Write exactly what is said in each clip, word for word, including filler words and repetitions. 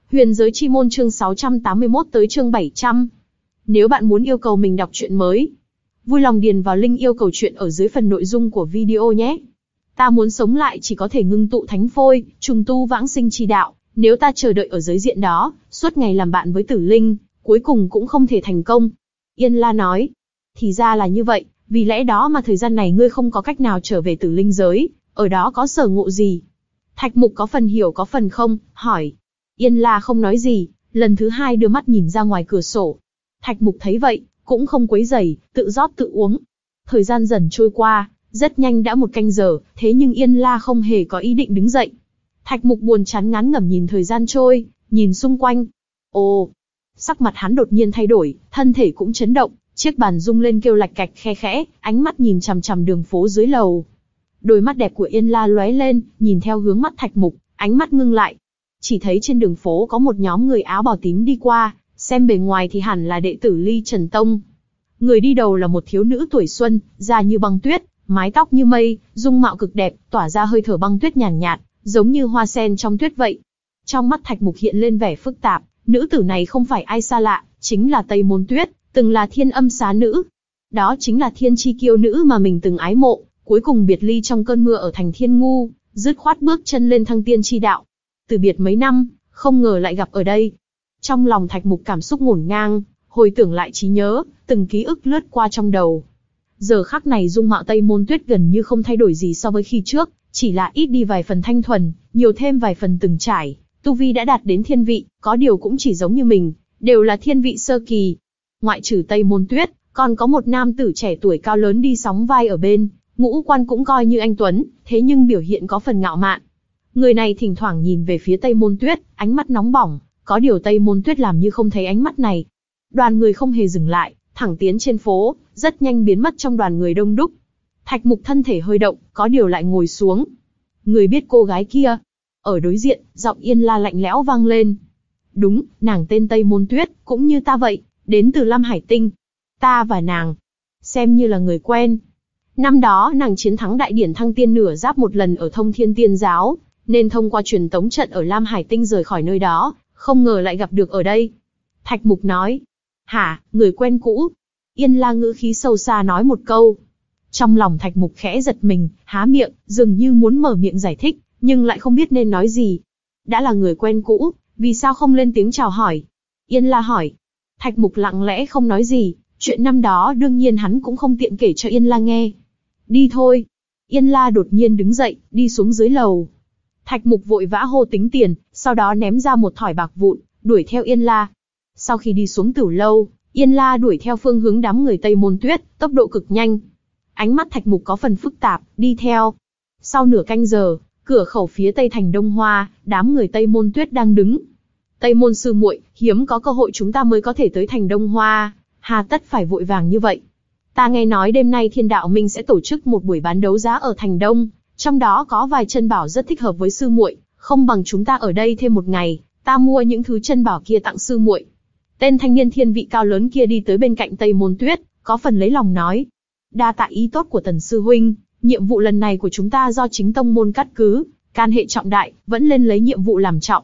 Huyền giới chi môn chương sáu trăm tám mươi mốt tới chương bảy trăm. Nếu bạn muốn yêu cầu mình đọc truyện mới, vui lòng điền vào link yêu cầu truyện ở dưới phần nội dung của video nhé. Ta muốn sống lại chỉ có thể ngưng tụ thánh phôi, trùng tu vãng sinh chi đạo, nếu ta chờ đợi ở giới diện đó, suốt ngày làm bạn với tử linh, cuối cùng cũng không thể thành công. Yên La nói, thì ra là như vậy, vì lẽ đó mà thời gian này ngươi không có cách nào trở về tử linh giới, ở đó có sở ngộ gì? Thạch Mục có phần hiểu có phần không, hỏi. Yên La không nói gì, lần thứ hai đưa mắt nhìn ra ngoài cửa sổ. Thạch Mục thấy vậy, cũng không quấy rầy, tự rót tự uống. Thời gian dần trôi qua, rất nhanh đã một canh giờ, thế nhưng Yên La không hề có ý định đứng dậy. Thạch Mục buồn chán ngán ngẩm nhìn thời gian trôi, nhìn xung quanh. Ồ, sắc mặt hắn đột nhiên thay đổi, thân thể cũng chấn động, chiếc bàn rung lên kêu lạch cạch khe khẽ, ánh mắt nhìn chằm chằm đường phố dưới lầu. Đôi mắt đẹp của Yên La lóe lên, nhìn theo hướng mắt Thạch Mục, ánh mắt ngưng lại. Chỉ thấy trên đường phố có một nhóm người áo bào tím đi qua, xem bề ngoài thì hẳn là đệ tử Ly Trần Tông. Người đi đầu là một thiếu nữ tuổi xuân, da như băng tuyết, mái tóc như mây, dung mạo cực đẹp, tỏa ra hơi thở băng tuyết nhàn nhạt, nhạt, giống như hoa sen trong tuyết vậy. Trong mắt Thạch Mục hiện lên vẻ phức tạp, nữ tử này không phải ai xa lạ, chính là Tây Môn Tuyết, từng là Thiên Âm Xá nữ. Đó chính là thiên chi kiêu nữ mà mình từng ái mộ, cuối cùng biệt ly trong cơn mưa ở thành Thiên Ngu, dứt khoát bước chân lên thăng tiên chi đạo. Từ biệt mấy năm, không ngờ lại gặp ở đây. Trong lòng Thạch Mục cảm xúc ngổn ngang, hồi tưởng lại trí nhớ, từng ký ức lướt qua trong đầu. Giờ khắc này dung mạo Tây Môn Tuyết gần như không thay đổi gì so với khi trước, chỉ là ít đi vài phần thanh thuần, nhiều thêm vài phần từng trải, tu vi đã đạt đến thiên vị, có điều cũng chỉ giống như mình, đều là thiên vị sơ kỳ. Ngoại trừ Tây Môn Tuyết, còn có một nam tử trẻ tuổi cao lớn đi sóng vai ở bên, ngũ quan cũng coi như anh tuấn, thế nhưng biểu hiện có phần ngạo mạn. Người này thỉnh thoảng nhìn về phía Tây Môn Tuyết, ánh mắt nóng bỏng, có điều Tây Môn Tuyết làm như không thấy ánh mắt này. Đoàn người không hề dừng lại, thẳng tiến trên phố, rất nhanh biến mất trong đoàn người đông đúc. Thạch Mục thân thể hơi động, có điều lại ngồi xuống. Người biết cô gái kia? Ở đối diện, giọng Yên La lạnh lẽo vang lên. Đúng, nàng tên Tây Môn Tuyết, cũng như ta vậy, đến từ Lam Hải Tinh. Ta và nàng, xem như là người quen. Năm đó nàng chiến thắng đại điển thăng tiên nửa giáp một lần ở Thông Thiên Tiên Giáo, nên thông qua truyền tống trận ở Lam Hải Tinh rời khỏi nơi đó, không ngờ lại gặp được ở đây. Thạch Mục nói. Hả, người quen cũ? Yên La ngữ khí sâu xa nói một câu. Trong lòng Thạch Mục khẽ giật mình, há miệng, dường như muốn mở miệng giải thích, nhưng lại không biết nên nói gì. Đã là người quen cũ, vì sao không lên tiếng chào hỏi? Yên La hỏi. Thạch Mục lặng lẽ không nói gì, chuyện năm đó đương nhiên hắn cũng không tiện kể cho Yên La nghe. Đi thôi. Yên La đột nhiên đứng dậy, đi xuống dưới lầu. Thạch Mục vội vã hô tính tiền, sau đó ném ra một thỏi bạc vụn, đuổi theo Yên La. Sau khi đi xuống tử lâu, Yên La đuổi theo phương hướng đám người Tây Môn Tuyết, tốc độ cực nhanh. Ánh mắt Thạch Mục có phần phức tạp, đi theo. Sau nửa canh giờ, cửa khẩu phía tây thành Đông Hoa, đám người Tây Môn Tuyết đang đứng. Tây Môn sư muội, hiếm có cơ hội chúng ta mới có thể tới thành Đông Hoa, hà tất phải vội vàng như vậy? Ta nghe nói đêm nay Thiên Đạo Minh sẽ tổ chức một buổi bán đấu giá ở thành Đông, trong đó có vài chân bảo rất thích hợp với sư muội, không bằng chúng ta ở đây thêm một ngày, ta mua những thứ chân bảo kia tặng sư muội. Tên thanh niên thiên vị cao lớn kia đi tới bên cạnh Tây Môn Tuyết, có phần lấy lòng nói. Đa tạ ý tốt của Tần sư huynh, nhiệm vụ lần này của chúng ta do chính tông môn cắt cứ, can hệ trọng đại, vẫn lên lấy nhiệm vụ làm trọng.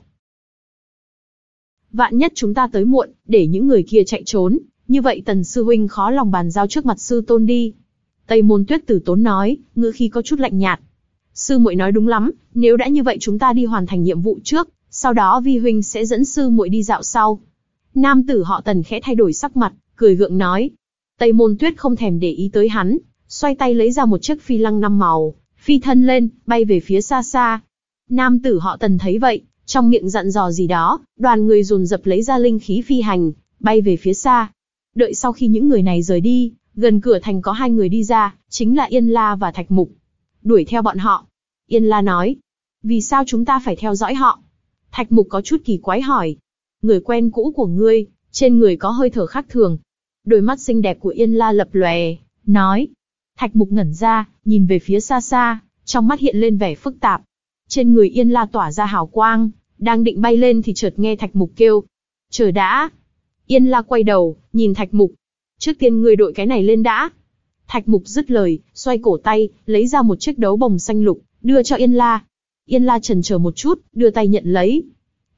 Vạn nhất chúng ta tới muộn, để những người kia chạy trốn, như vậy Tần sư huynh khó lòng bàn giao trước mặt sư tôn đi. Tây Môn Tuyết từ tốn nói, ngữ khí có chút lạnh nhạt. Sư muội nói đúng lắm, nếu đã như vậy chúng ta đi hoàn thành nhiệm vụ trước, sau đó vi huynh sẽ dẫn sư muội đi dạo sau. Nam tử họ Tần khẽ thay đổi sắc mặt, cười gượng nói. Tây Môn Tuyết không thèm để ý tới hắn, xoay tay lấy ra một chiếc phi lăng năm màu, phi thân lên, bay về phía xa xa. Nam tử họ Tần thấy vậy, trong miệng dặn dò gì đó, đoàn người dồn dập lấy ra linh khí phi hành, bay về phía xa. Đợi sau khi những người này rời đi, gần cửa thành có hai người đi ra, chính là Yên La và Thạch Mục. Đuổi theo bọn họ. Yên La nói. Vì sao chúng ta phải theo dõi họ? Thạch Mục có chút kỳ quái hỏi. Người quen cũ của ngươi, trên người có hơi thở khác thường. Đôi mắt xinh đẹp của Yên La lập lòe, nói. Thạch Mục ngẩn ra, nhìn về phía xa xa, trong mắt hiện lên vẻ phức tạp. Trên người Yên La tỏa ra hào quang, đang định bay lên thì chợt nghe Thạch Mục kêu. Chờ đã. Yên La quay đầu, nhìn Thạch Mục. Trước tiên ngươi đội cái này lên đã. Thạch Mục dứt lời, xoay cổ tay, lấy ra một chiếc đấu bồng xanh lục, đưa cho Yên La. Yên La chần chờ một chút, đưa tay nhận lấy.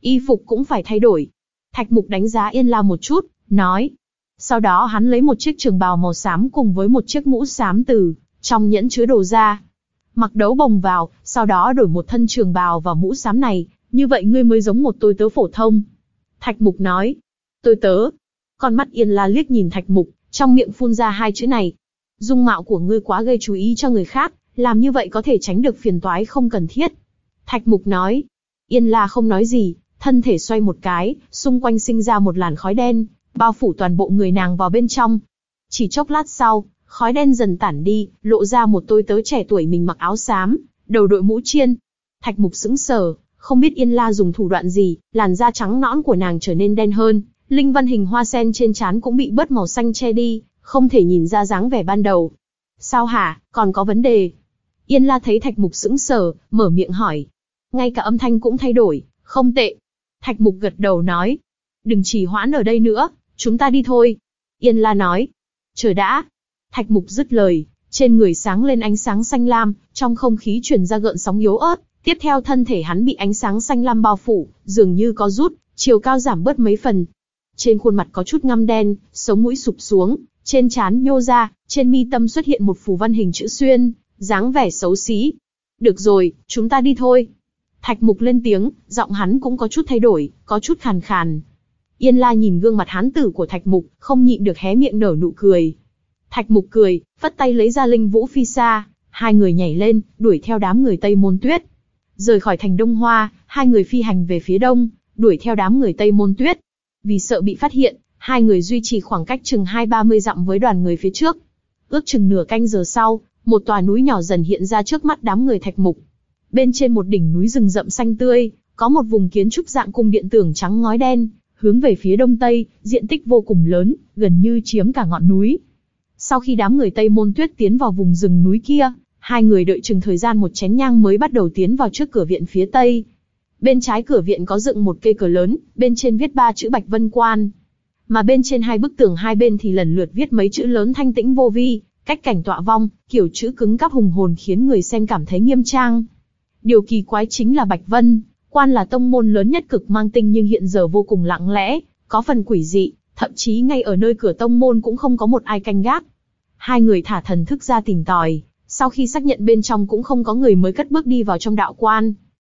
y phục cũng phải thay đổi. Thạch Mục đánh giá Yên La một chút, nói. Sau đó hắn lấy một chiếc trường bào màu xám cùng với một chiếc mũ xám từ trong nhẫn chứa đồ ra. Mặc đấu bồng vào, sau đó đổi một thân trường bào và mũ xám này, như vậy ngươi mới giống một tôi tớ phổ thông. Thạch Mục nói. Tôi tớ. Con mắt Yên La liếc nhìn Thạch Mục, trong miệng phun ra hai chữ này. Dung mạo của ngươi quá gây chú ý cho người khác, làm như vậy có thể tránh được phiền toái không cần thiết. Thạch Mục nói. Yên La không nói gì, thân thể xoay một cái, xung quanh sinh ra một làn khói đen, bao phủ toàn bộ người nàng vào bên trong. Chỉ chốc lát sau, khói đen dần tản đi, lộ ra một tôi tớ trẻ tuổi mình mặc áo xám, đầu đội mũ chiên. Thạch Mục sững sờ, không biết Yên La dùng thủ đoạn gì, làn da trắng nõn của nàng trở nên đen hơn, linh văn hình hoa sen trên trán cũng bị bớt màu xanh che đi, không thể nhìn ra dáng vẻ ban đầu. Sao hả, còn có vấn đề? Yên La thấy Thạch Mục sững sờ, mở miệng hỏi. Ngay cả âm thanh cũng thay đổi, không tệ. Thạch Mục gật đầu nói. Đừng trì hoãn ở đây nữa, chúng ta đi thôi. Yên La nói. Chờ đã. Thạch Mục dứt lời, trên người sáng lên ánh sáng xanh lam, trong không khí truyền ra gợn sóng yếu ớt. Tiếp theo thân thể hắn bị ánh sáng xanh lam bao phủ, dường như có rút, chiều cao giảm bớt mấy phần. Trên khuôn mặt có chút ngăm đen, sống mũi sụp xuống, trên trán nhô ra, trên mi tâm xuất hiện một phù văn hình chữ xuyên, dáng vẻ xấu xí. Được rồi, chúng ta đi thôi. Thạch Mục lên tiếng, giọng hắn cũng có chút thay đổi, có chút khàn khàn. Yên La nhìn gương mặt hán tử của Thạch Mục, không nhịn được hé miệng nở nụ cười. Thạch Mục cười, phất tay lấy ra linh vũ phi sa, hai người nhảy lên, đuổi theo đám người Tây Môn Tuyết. Rời khỏi thành Đông Hoa, hai người phi hành về phía đông, đuổi theo đám người Tây Môn Tuyết. Vì sợ bị phát hiện, hai người duy trì khoảng cách chừng hai ba mươi dặm với đoàn người phía trước. Ước chừng nửa canh giờ sau, một tòa núi nhỏ dần hiện ra trước mắt đám người Thạch Mục. Bên trên một đỉnh núi rừng rậm xanh tươi, có một vùng kiến trúc dạng cung điện tường trắng ngói đen, hướng về phía đông tây, diện tích vô cùng lớn, gần như chiếm cả ngọn núi. Sau khi đám người Tây Môn Tuyết tiến vào vùng rừng núi kia, hai người đợi chừng thời gian một chén nhang mới bắt đầu tiến vào trước cửa viện phía tây. Bên trái cửa viện có dựng một cây cờ lớn, bên trên viết ba chữ Bạch Vân Quan. Mà bên trên hai bức tường hai bên thì lần lượt viết mấy chữ lớn thanh tĩnh vô vi, cách cảnh tọa vong, kiểu chữ cứng cáp hùng hồn khiến người xem cảm thấy nghiêm trang. Điều kỳ quái chính là Bạch Vân Quan là tông môn lớn nhất Cực Mang Tinh nhưng hiện giờ vô cùng lặng lẽ, có phần quỷ dị, thậm chí ngay ở nơi cửa tông môn cũng không có một ai canh gác. Hai người thả thần thức ra tìm tòi, sau khi xác nhận bên trong cũng không có người mới cất bước đi vào trong đạo quan.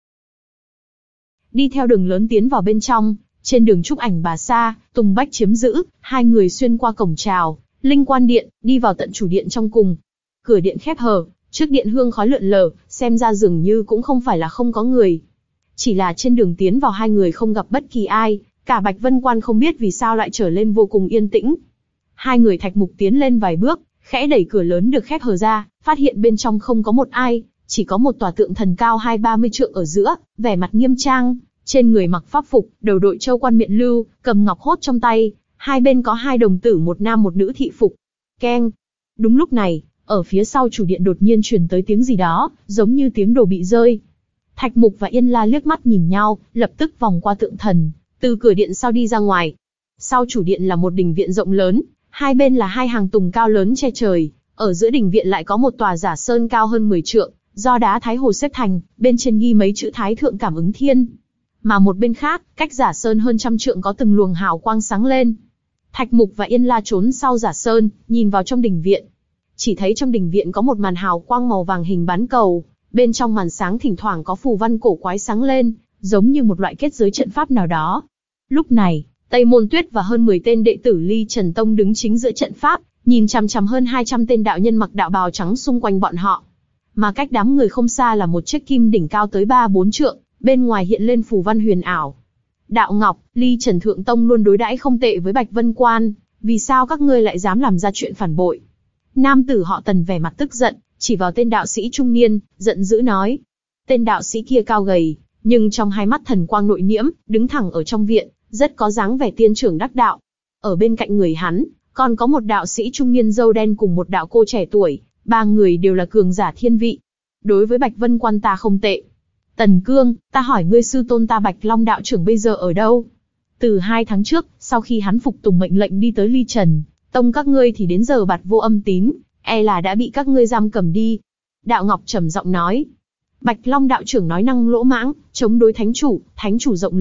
Đi theo đường lớn tiến vào bên trong, trên đường Trúc Ảnh Bà Sa, Tùng Bách chiếm giữ, hai người xuyên qua cổng chào, Linh Quan Điện, đi vào tận chủ điện trong cùng. Cửa điện khép hờ, trước điện hương khói lượn lờ, xem ra dường như cũng không phải là không có người. Chỉ là trên đường tiến vào hai người không gặp bất kỳ ai, cả Bạch Vân Quan không biết vì sao lại trở lên vô cùng yên tĩnh. Hai người Thạch Mục tiến lên vài bước, khẽ đẩy cửa lớn được khép hờ ra, phát hiện bên trong không có một ai, chỉ có một tòa tượng thần cao hai ba mươi trượng ở giữa, vẻ mặt nghiêm trang, trên người mặc pháp phục, đầu đội châu quan miện lưu, cầm ngọc hốt trong tay, hai bên có hai đồng tử một nam một nữ thị phục. Keng. Đúng lúc này, ở phía sau chủ điện đột nhiên truyền tới tiếng gì đó, giống như tiếng đồ bị rơi. Thạch Mục và Yên La liếc mắt nhìn nhau, lập tức vòng qua tượng thần, từ cửa điện sau đi ra ngoài. Sau chủ điện là một đình viện rộng lớn, hai bên là hai hàng tùng cao lớn che trời, ở giữa đình viện lại có một tòa giả sơn cao hơn mười trượng, do đá Thái Hồ xếp thành, bên trên ghi mấy chữ Thái Thượng Cảm Ứng Thiên. Mà một bên khác, cách giả sơn hơn trăm trượng có từng luồng hào quang sáng lên. Thạch Mục và Yên La trốn sau giả sơn, nhìn vào trong đình viện. Chỉ thấy trong đình viện có một màn hào quang màu vàng hình bán cầu, bên trong màn sáng thỉnh thoảng có phù văn cổ quái sáng lên, giống như một loại kết giới trận pháp nào đó. Lúc này, Tây Môn Tuyết và hơn mười tên đệ tử Ly Trần Tông đứng chính giữa trận pháp, nhìn chằm chằm hơn hai trăm tên đạo nhân mặc đạo bào trắng xung quanh bọn họ. Mà cách đám người không xa là một chiếc kim đỉnh cao tới ba bốn trượng, bên ngoài hiện lên phù văn huyền ảo. Đạo Ngọc, Ly Trần Thượng Tông luôn đối đãi không tệ với Bạch Vân Quan, vì sao các ngươi lại dám làm ra chuyện phản bội? Nam tử họ Tần vẻ mặt tức giận, chỉ vào tên đạo sĩ trung niên, giận dữ nói. Tên đạo sĩ kia cao gầy, nhưng trong hai mắt thần quang nội nhiễm, đứng thẳng ở trong viện, rất có dáng vẻ tiên trưởng đắc đạo. Ở bên cạnh người hắn, còn có một đạo sĩ trung niên râu đen cùng một đạo cô trẻ tuổi, ba người đều là cường giả thiên vị. Đối với Bạch Vân Quan ta không tệ. Tần Cương, ta hỏi ngươi sư tôn ta Bạch Long đạo trưởng bây giờ ở đâu? Từ hai tháng trước, sau khi hắn phục tùng mệnh lệnh đi tới Ly Trần Tông các ngươi thì đến giờ bạt vô âm tín, e là đã bị các ngươi giam cầm đi. Đạo Ngọc trầm giọng nói. Bạch Long đạo trưởng nói năng lỗ mãng, chống đối thánh chủ, thánh chủ rộng lượng,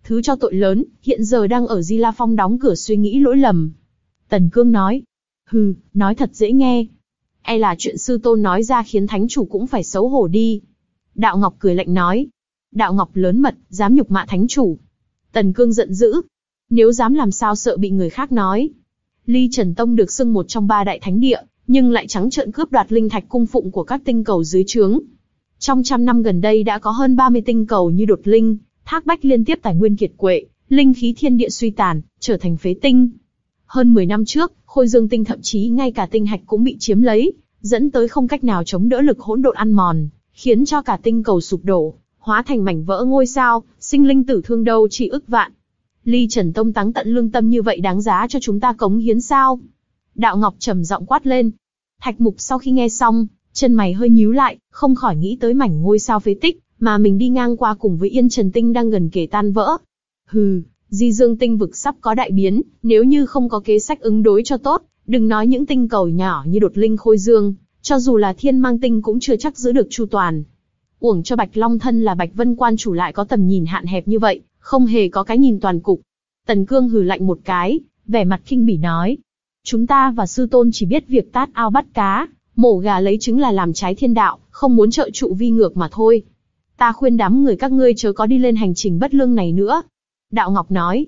thứ cho tội lớn, hiện giờ đang ở Di La Phong đóng cửa suy nghĩ lỗi lầm. Tần Cương nói, hừ, nói thật dễ nghe. E là chuyện sư tôn nói ra khiến thánh chủ cũng phải xấu hổ đi. Đạo Ngọc cười lạnh nói, Đạo Ngọc lớn mật, dám nhục mạ thánh chủ. Tần Cương giận dữ, nếu dám làm sao sợ bị người khác nói. Ly Trần Tông được xưng một trong ba đại thánh địa, nhưng lại trắng trợn cướp đoạt linh thạch cung phụng của các tinh cầu dưới trướng. Trong trăm năm gần đây đã có hơn ba mươi tinh cầu như đột linh, thác bách liên tiếp tài nguyên kiệt quệ, linh khí thiên địa suy tàn, trở thành phế tinh. Hơn mười năm trước, Khôi Dương tinh thậm chí ngay cả tinh hạch cũng bị chiếm lấy, dẫn tới không cách nào chống đỡ lực hỗn độn ăn mòn, khiến cho cả tinh cầu sụp đổ, hóa thành mảnh vỡ ngôi sao, sinh linh tử thương đâu chỉ ức vạn. Ly Trần Tông táng tận lương tâm như vậy đáng giá cho chúng ta cống hiến sao? Đạo Ngọc trầm giọng quát lên. Thạch Mục sau khi nghe xong, chân mày hơi nhíu lại, không khỏi nghĩ tới mảnh ngôi sao phế tích mà mình đi ngang qua cùng với Yên Trần Tinh đang gần kề tan vỡ. Hừ, Di Dương Tinh vực sắp có đại biến, nếu như không có kế sách ứng đối cho tốt, đừng nói những tinh cầu nhỏ như đột linh Khôi Dương, cho dù là Thiên Mang Tinh cũng chưa chắc giữ được chu toàn. Uổng cho Bạch Long thân là Bạch Vân quan chủ lại có tầm nhìn hạn hẹp như vậy, không hề có cái nhìn toàn cục. Tần Cương hừ lạnh một cái, vẻ mặt khinh bỉ nói, chúng ta và sư tôn chỉ biết việc tát ao bắt cá, mổ gà lấy trứng là làm trái thiên đạo, không muốn trợ trụ vi ngược mà thôi. Ta khuyên đám người các ngươi chớ có đi lên hành trình bất lương này nữa. Đạo Ngọc nói,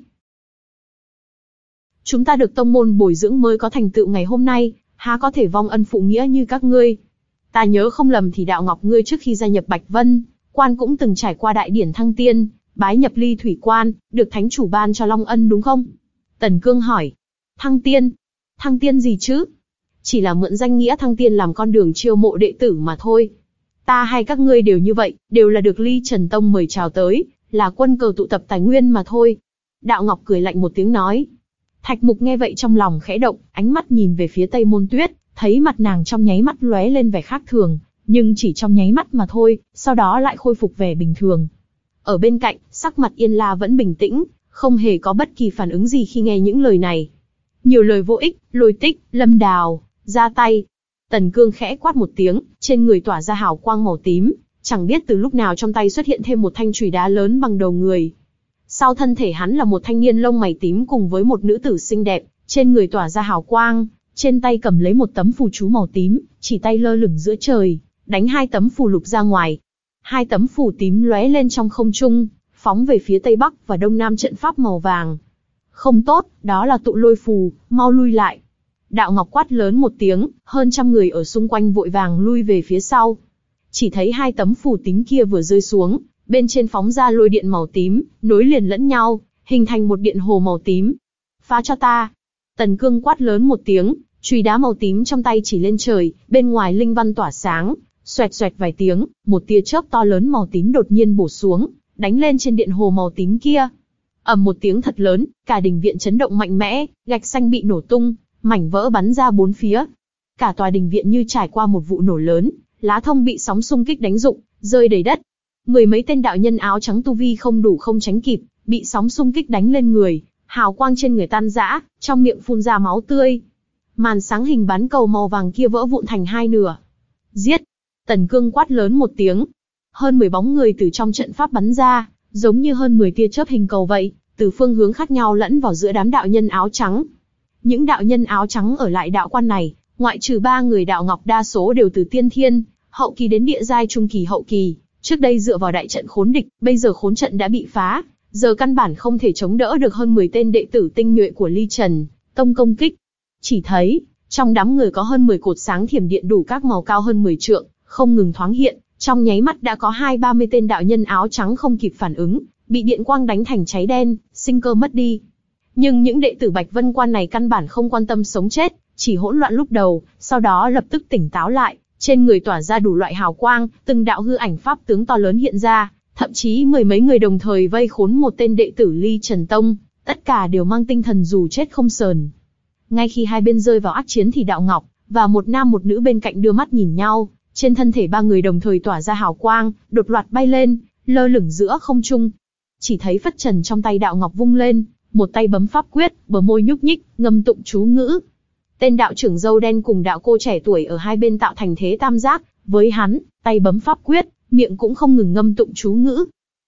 chúng ta được tông môn bồi dưỡng mới có thành tựu ngày hôm nay, há có thể vong ân phụ nghĩa như các ngươi. Ta nhớ không lầm thì Đạo Ngọc ngươi trước khi gia nhập Bạch Vân quan cũng từng trải qua đại điển thăng tiên, bái nhập Ly Thủy quan, được thánh chủ ban cho long ân đúng không? Tần Cương hỏi, thăng tiên? Thăng tiên gì chứ? Chỉ là mượn danh nghĩa thăng tiên làm con đường chiêu mộ đệ tử mà thôi. Ta hay các ngươi đều như vậy, đều là được Ly Trần Tông mời chào tới, là quân cờ tụ tập tài nguyên mà thôi. Đạo Ngọc cười lạnh một tiếng nói. Thạch Mục nghe vậy trong lòng khẽ động, ánh mắt nhìn về phía Tây Môn Tuyết, thấy mặt nàng trong nháy mắt lóe lên vẻ khác thường, nhưng chỉ trong nháy mắt mà thôi, sau đó lại khôi phục vẻ bình thường. Ở bên cạnh, sắc mặt Yên La vẫn bình tĩnh, không hề có bất kỳ phản ứng gì khi nghe những lời này. Nhiều lời vô ích, Lôi Tích, Lâm Đào, ra tay. Tần Cương khẽ quát một tiếng, trên người tỏa ra hào quang màu tím, chẳng biết từ lúc nào trong tay xuất hiện thêm một thanh chùy đá lớn bằng đầu người. Sau thân thể hắn là một thanh niên lông mày tím cùng với một nữ tử xinh đẹp, trên người tỏa ra hào quang, trên tay cầm lấy một tấm phù chú màu tím, chỉ tay lơ lửng giữa trời, đánh hai tấm phù lục ra ngoài. Hai tấm phù tím lóe lên trong không trung, phóng về phía tây bắc và đông nam trận pháp màu vàng. Không tốt, đó là tụ lôi phù, mau lui lại. Đạo Ngọc quát lớn một tiếng, hơn trăm người ở xung quanh vội vàng lui về phía sau. Chỉ thấy hai tấm phù tím kia vừa rơi xuống, bên trên phóng ra lôi điện màu tím, nối liền lẫn nhau, hình thành một điện hồ màu tím. Phá cho ta! Tần Cương quát lớn một tiếng, chùy đá màu tím trong tay chỉ lên trời, bên ngoài linh văn tỏa sáng, xoẹt xoẹt vài tiếng, một tia chớp to lớn màu tím đột nhiên bổ xuống, đánh lên trên điện hồ màu tím kia. Ầm một tiếng thật lớn, cả đình viện chấn động mạnh mẽ, gạch xanh bị nổ tung, mảnh vỡ bắn ra bốn phía. Cả tòa đình viện như trải qua một vụ nổ lớn, lá thông bị sóng xung kích đánh rụng, rơi đầy đất. Mười mấy tên đạo nhân áo trắng tu vi không đủ không tránh kịp, bị sóng xung kích đánh lên người, hào quang trên người tan rã, trong miệng phun ra máu tươi. Màn sáng hình bán cầu màu vàng kia vỡ vụn thành hai nửa. Giết! Tần Cương quát lớn một tiếng. Hơn mười bóng người từ trong trận pháp bắn ra, giống như hơn mười tia chớp hình cầu vậy, từ phương hướng khác nhau lẫn vào giữa đám đạo nhân áo trắng. Những đạo nhân áo trắng ở lại đạo quan này, ngoại trừ ba người Đạo Ngọc đa số đều từ tiên thiên, hậu kỳ đến địa giai trung kỳ hậu kỳ. Trước đây dựa vào đại trận khốn địch, bây giờ khốn trận đã bị phá, giờ căn bản không thể chống đỡ được hơn mười tên đệ tử tinh nhuệ của Ly Trần Tông công kích. Chỉ thấy, trong đám người có hơn mười cột sáng thiểm điện đủ các màu cao hơn mười trượng, không ngừng thoáng hiện, trong nháy mắt đã có hai ba mươi tên đạo nhân áo trắng không kịp phản ứng, bị điện quang đánh thành cháy đen, sinh cơ mất đi. Nhưng những đệ tử Bạch Vân Quan này căn bản không quan tâm sống chết, chỉ hỗn loạn lúc đầu, sau đó lập tức tỉnh táo lại, trên người tỏa ra đủ loại hào quang, từng đạo hư ảnh pháp tướng to lớn hiện ra, thậm chí mười mấy người đồng thời vây khốn một tên đệ tử Ly Trần Tông, tất cả đều mang tinh thần dù chết không sờn. Ngay khi hai bên rơi vào ác chiến thì Đạo Ngọc và một nam một nữ bên cạnh đưa mắt nhìn nhau, trên thân thể ba người đồng thời tỏa ra hào quang, đột loạt bay lên, lơ lửng giữa không trung. Chỉ thấy phất trần trong tay Đạo Ngọc vung lên, một tay bấm pháp quyết, bờ môi nhúc nhích, ngâm tụng chú ngữ. Tên đạo trưởng râu đen cùng đạo cô trẻ tuổi ở hai bên tạo thành thế tam giác, với hắn, tay bấm pháp quyết, miệng cũng không ngừng ngâm tụng chú ngữ.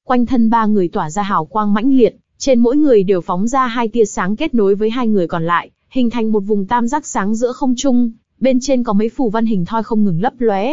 Quanh thân ba người tỏa ra hào quang mãnh liệt, trên mỗi người đều phóng ra hai tia sáng kết nối với hai người còn lại, hình thành một vùng tam giác sáng giữa không trung, bên trên có mấy phù văn hình thoi không ngừng lấp lóe.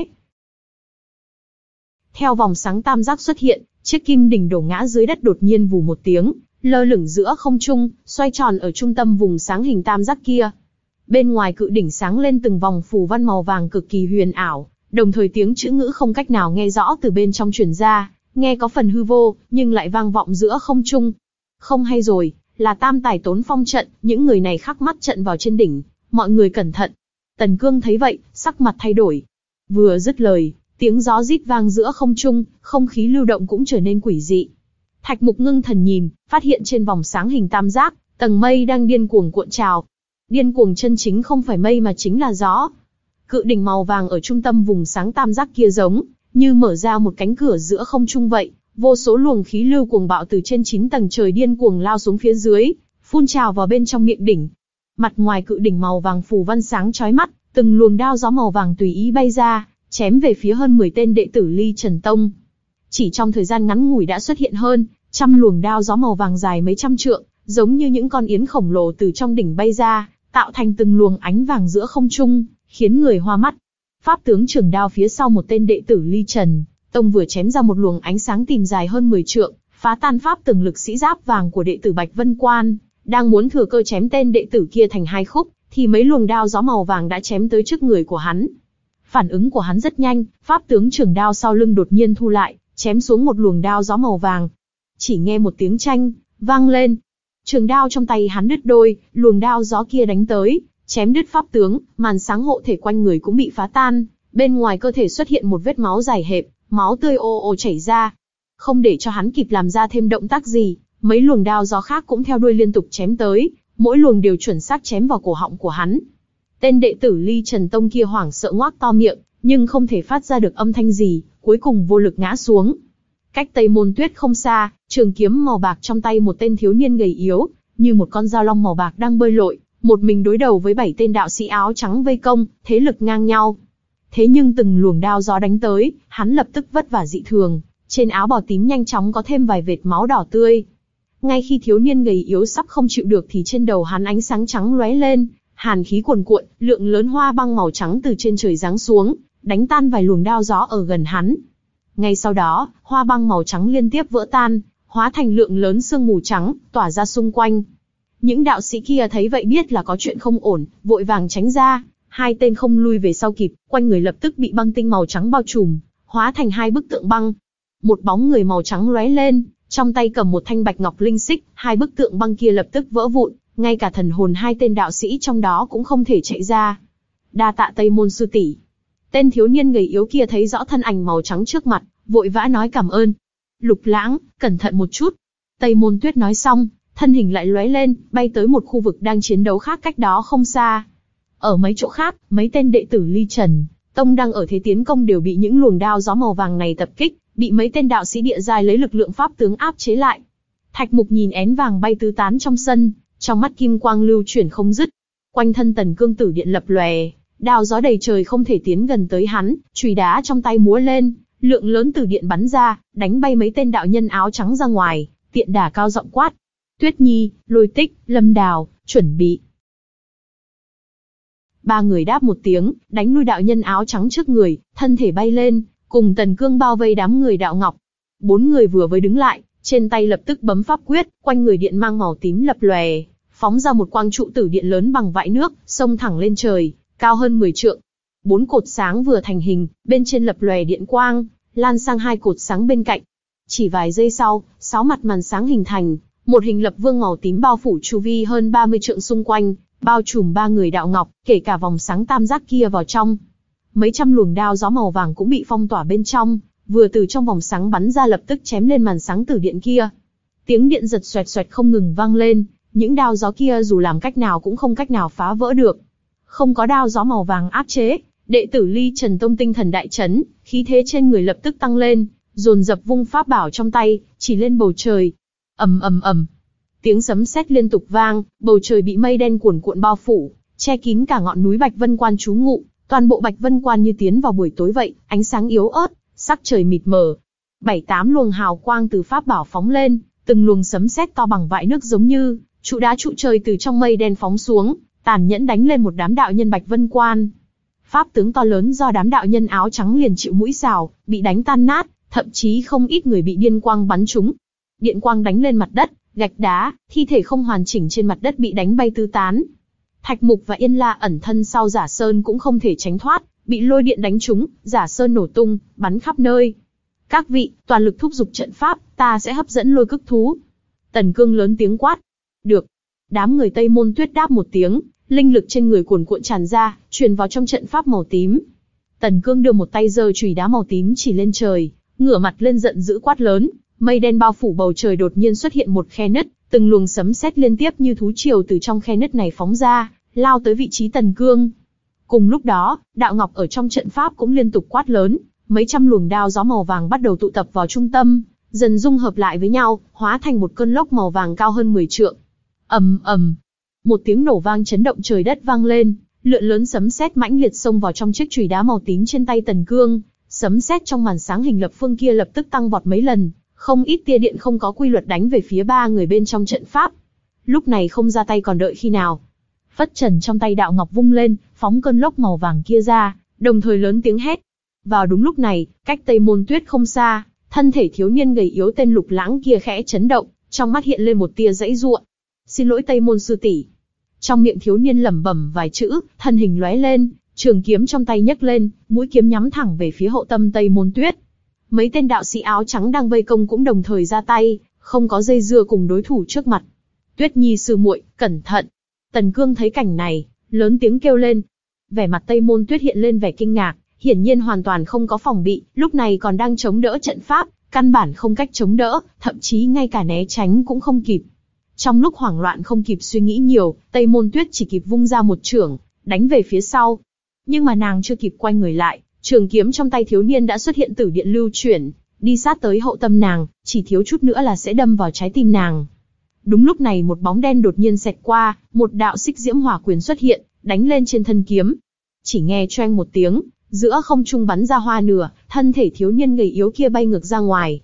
Theo vòng sáng tam giác xuất hiện, chiếc kim đỉnh đổ ngã dưới đất đột nhiên vù một tiếng, lơ lửng giữa không trung, xoay tròn ở trung tâm vùng sáng hình tam giác kia. Bên ngoài cự đỉnh sáng lên từng vòng phù văn màu vàng cực kỳ huyền ảo, đồng thời tiếng chữ ngữ không cách nào nghe rõ từ bên trong truyền ra, nghe có phần hư vô, nhưng lại vang vọng giữa không trung. Không hay rồi, là tam tài tốn phong trận, những người này khắc mắt trận vào trên đỉnh, mọi người cẩn thận. Tần Cương thấy vậy, sắc mặt thay đổi. Vừa dứt lời, tiếng gió rít vang giữa không trung, không khí lưu động cũng trở nên quỷ dị. Thạch Mục ngưng thần nhìn, phát hiện trên vòng sáng hình tam giác, tầng mây đang điên cuồng cuộn trào. Điên cuồng chân chính không phải mây mà chính là gió. Cự đỉnh màu vàng ở trung tâm vùng sáng tam giác kia giống như mở ra một cánh cửa giữa không trung vậy, vô số luồng khí lưu cuồng bạo từ trên chín tầng trời điên cuồng lao xuống phía dưới, phun trào vào bên trong miệng đỉnh. Mặt ngoài cự đỉnh màu vàng phù văn sáng chói mắt, từng luồng đao gió màu vàng tùy ý bay ra, chém về phía hơn mười tên đệ tử Ly Trần Tông. Chỉ trong thời gian ngắn ngủi đã xuất hiện hơn trăm luồng đao gió màu vàng dài mấy trăm trượng, giống như những con yến khổng lồ từ trong đỉnh bay ra, tạo thành từng luồng ánh vàng giữa không trung, khiến người hoa mắt. Pháp tướng trường đao phía sau một tên đệ tử Ly Trần Tông vừa chém ra một luồng ánh sáng tìm dài hơn mười trượng, phá tan pháp tường lực sĩ giáp vàng của đệ tử Bạch Vân Quan, đang muốn thừa cơ chém tên đệ tử kia thành hai khúc, thì mấy luồng đao gió màu vàng đã chém tới trước người của hắn. Phản ứng của hắn rất nhanh, pháp tướng trường đao sau lưng đột nhiên thu lại, chém xuống một luồng đao gió màu vàng. Chỉ nghe một tiếng chanh vang lên, trường đao trong tay hắn đứt đôi, luồng đao gió kia đánh tới, chém đứt pháp tướng, màn sáng hộ thể quanh người cũng bị phá tan, bên ngoài cơ thể xuất hiện một vết máu dài hẹp, máu tươi ồ ồ chảy ra. Không để cho hắn kịp làm ra thêm động tác gì, mấy luồng đao gió khác cũng theo đuôi liên tục chém tới, mỗi luồng đều chuẩn xác chém vào cổ họng của hắn. Tên đệ tử Ly Trần Tông kia hoảng sợ ngoác to miệng, nhưng không thể phát ra được âm thanh gì, cuối cùng vô lực ngã xuống. Cách Tây Môn Tuyết không xa, trường kiếm màu bạc trong tay một tên thiếu niên gầy yếu, như một con dao long màu bạc đang bơi lội, một mình đối đầu với bảy tên đạo sĩ áo trắng vây công, thế lực ngang nhau. Thế nhưng từng luồng đao gió đánh tới, hắn lập tức vất vả dị thường, trên áo bào tím nhanh chóng có thêm vài vệt máu đỏ tươi. Ngay khi thiếu niên gầy yếu sắp không chịu được thì trên đầu hắn ánh sáng trắng lóe lên, hàn khí cuồn cuộn, lượng lớn hoa băng màu trắng từ trên trời giáng xuống, đánh tan vài luồng đao gió ở gần hắn. Ngay sau đó, hoa băng màu trắng liên tiếp vỡ tan, hóa thành lượng lớn sương mù trắng, tỏa ra xung quanh. Những đạo sĩ kia thấy vậy biết là có chuyện không ổn, vội vàng tránh ra, hai tên không lui về sau kịp, quanh người lập tức bị băng tinh màu trắng bao trùm, hóa thành hai bức tượng băng. Một bóng người màu trắng lóe lên, trong tay cầm một thanh bạch ngọc linh xích, hai bức tượng băng kia lập tức vỡ vụn, ngay cả thần hồn hai tên đạo sĩ trong đó cũng không thể chạy ra. Đa tạ Tây Môn sư tỷ. Tên thiếu niên gầy yếu kia thấy rõ thân ảnh màu trắng trước mặt, vội vã nói cảm ơn. Lục Lãng, cẩn thận một chút. Tây Môn Tuyết nói xong, thân hình lại lóe lên, bay tới một khu vực đang chiến đấu khác cách đó không xa. Ở mấy chỗ khác, mấy tên đệ tử Ly Trần Tông đang ở thế tiến công đều bị những luồng đao gió màu vàng này tập kích, bị mấy tên đạo sĩ địa giai lấy lực lượng pháp tướng áp chế lại. Thạch Mục nhìn én vàng bay tứ tán trong sân, trong mắt kim quang lưu chuyển không dứt. Quanh thân Tần Cương tử điện lập lòe, đao gió đầy trời không thể tiến gần tới hắn, chùy đá trong tay múa lên, lượng lớn tử điện bắn ra, đánh bay mấy tên đạo nhân áo trắng ra ngoài, tiện đà cao giọng quát. Tuyết Nhi, Lôi Tích, Lâm Đào, chuẩn bị. Ba người đáp một tiếng, đánh lui đạo nhân áo trắng trước người, thân thể bay lên, cùng Tần Cương bao vây đám người đạo ngọc. Bốn người vừa mới đứng lại, trên tay lập tức bấm pháp quyết, quanh người điện mang màu tím lập lòe, phóng ra một quang trụ tử điện lớn bằng vại nước, xông thẳng lên trời, cao hơn mười trượng. Bốn cột sáng vừa thành hình, bên trên lập lòe điện quang, lan sang hai cột sáng bên cạnh. Chỉ vài giây sau, sáu mặt màn sáng hình thành, một hình lập vương màu tím bao phủ chu vi hơn ba mươi trượng xung quanh, bao trùm ba người đạo ngọc, kể cả vòng sáng tam giác kia vào trong. Mấy trăm luồng đao gió màu vàng cũng bị phong tỏa bên trong, vừa từ trong vòng sáng bắn ra lập tức chém lên màn sáng tử điện kia. Tiếng điện giật xoẹt xoẹt không ngừng vang lên, những đao gió kia dù làm cách nào cũng không cách nào phá vỡ được. Không có đao gió màu vàng áp chế, đệ tử Ly Trần Tông tinh thần đại chấn, khí thế trên người lập tức tăng lên, dồn dập vung pháp bảo trong tay, chỉ lên bầu trời. Ầm ầm ầm, tiếng sấm sét liên tục vang, bầu trời bị mây đen cuồn cuộn bao phủ, che kín cả ngọn núi Bạch Vân Quan trú ngụ, toàn bộ Bạch Vân Quan như tiến vào buổi tối vậy, ánh sáng yếu ớt, sắc trời mịt mờ. Bảy tám luồng hào quang từ pháp bảo phóng lên, từng luồng sấm sét to bằng vại nước giống như trụ đá trụ trời từ trong mây đen phóng xuống, tàn nhẫn đánh lên một đám đạo nhân Bạch Vân Quan. Pháp tướng to lớn do đám đạo nhân áo trắng liền chịu mũi sào, bị đánh tan nát, thậm chí không ít người bị điện quang bắn trúng. Điện quang đánh lên mặt đất, gạch đá, thi thể không hoàn chỉnh trên mặt đất bị đánh bay tứ tán. Thạch Mục và Yên La ẩn thân sau Giả Sơn cũng không thể tránh thoát, bị lôi điện đánh trúng, Giả Sơn nổ tung, bắn khắp nơi. Các vị, toàn lực thúc giục trận pháp, ta sẽ hấp dẫn lôi cức thú. Tần Cương lớn tiếng quát. Được. Đám người Tây Môn Tuyết đáp một tiếng, linh lực trên người cuồn cuộn tràn ra, truyền vào trong trận pháp màu tím. Tần Cương đưa một tay giơ chùy đá màu tím chỉ lên trời, ngửa mặt lên giận dữ quát lớn, mây đen bao phủ bầu trời đột nhiên xuất hiện một khe nứt, từng luồng sấm sét liên tiếp như thú triều từ trong khe nứt này phóng ra, lao tới vị trí Tần Cương. Cùng lúc đó, đạo ngọc ở trong trận pháp cũng liên tục quát lớn, mấy trăm luồng đao gió màu vàng bắt đầu tụ tập vào trung tâm, dần dung hợp lại với nhau, hóa thành một cơn lốc màu vàng cao hơn mười trượng. Ầm ầm, một tiếng nổ vang chấn động trời đất vang lên, lượn lớn sấm sét mãnh liệt xông vào trong chiếc chùy đá màu tím trên tay Tần Cương. Sấm sét trong màn sáng hình lập phương kia lập tức tăng vọt mấy lần, không ít tia điện không có quy luật đánh về phía ba người bên trong trận pháp. Lúc này không ra tay còn đợi khi nào? Phất trần trong tay đạo ngọc vung lên, phóng cơn lốc màu vàng kia ra, đồng thời lớn tiếng hét. Vào đúng lúc này, cách Tây Môn Tuyết không xa, thân thể thiếu niên gầy yếu tên Lục Lãng kia khẽ chấn động, trong mắt hiện lên một tia giãy giụa. Xin lỗi Tây Môn sư tỷ. Trong miệng thiếu niên lẩm bẩm vài chữ, thân hình lóe lên, trường kiếm trong tay nhấc lên, mũi kiếm nhắm thẳng về phía hậu tâm Tây Môn Tuyết. Mấy tên đạo sĩ áo trắng đang vây công cũng đồng thời ra tay, không có dây dưa cùng đối thủ trước mặt. Tuyết Nhi sư muội, cẩn thận! Tần Cương thấy cảnh này, lớn tiếng kêu lên. Vẻ mặt Tây Môn Tuyết hiện lên vẻ kinh ngạc, hiển nhiên hoàn toàn không có phòng bị, lúc này còn đang chống đỡ trận pháp, căn bản không cách chống đỡ, thậm chí ngay cả né tránh cũng không kịp. Trong lúc hoảng loạn không kịp suy nghĩ nhiều, Tây Môn Tuyết chỉ kịp vung ra một chưởng, đánh về phía sau. Nhưng mà nàng chưa kịp quay người lại, trường kiếm trong tay thiếu niên đã xuất hiện tử điện lưu chuyển, đi sát tới hậu tâm nàng, chỉ thiếu chút nữa là sẽ đâm vào trái tim nàng. Đúng lúc này một bóng đen đột nhiên xẹt qua, một đạo xích diễm hỏa quyền xuất hiện, đánh lên trên thân kiếm. Chỉ nghe choeng một tiếng, giữa không trung bắn ra hoa nửa, thân thể thiếu niên gầy yếu kia bay ngược ra ngoài.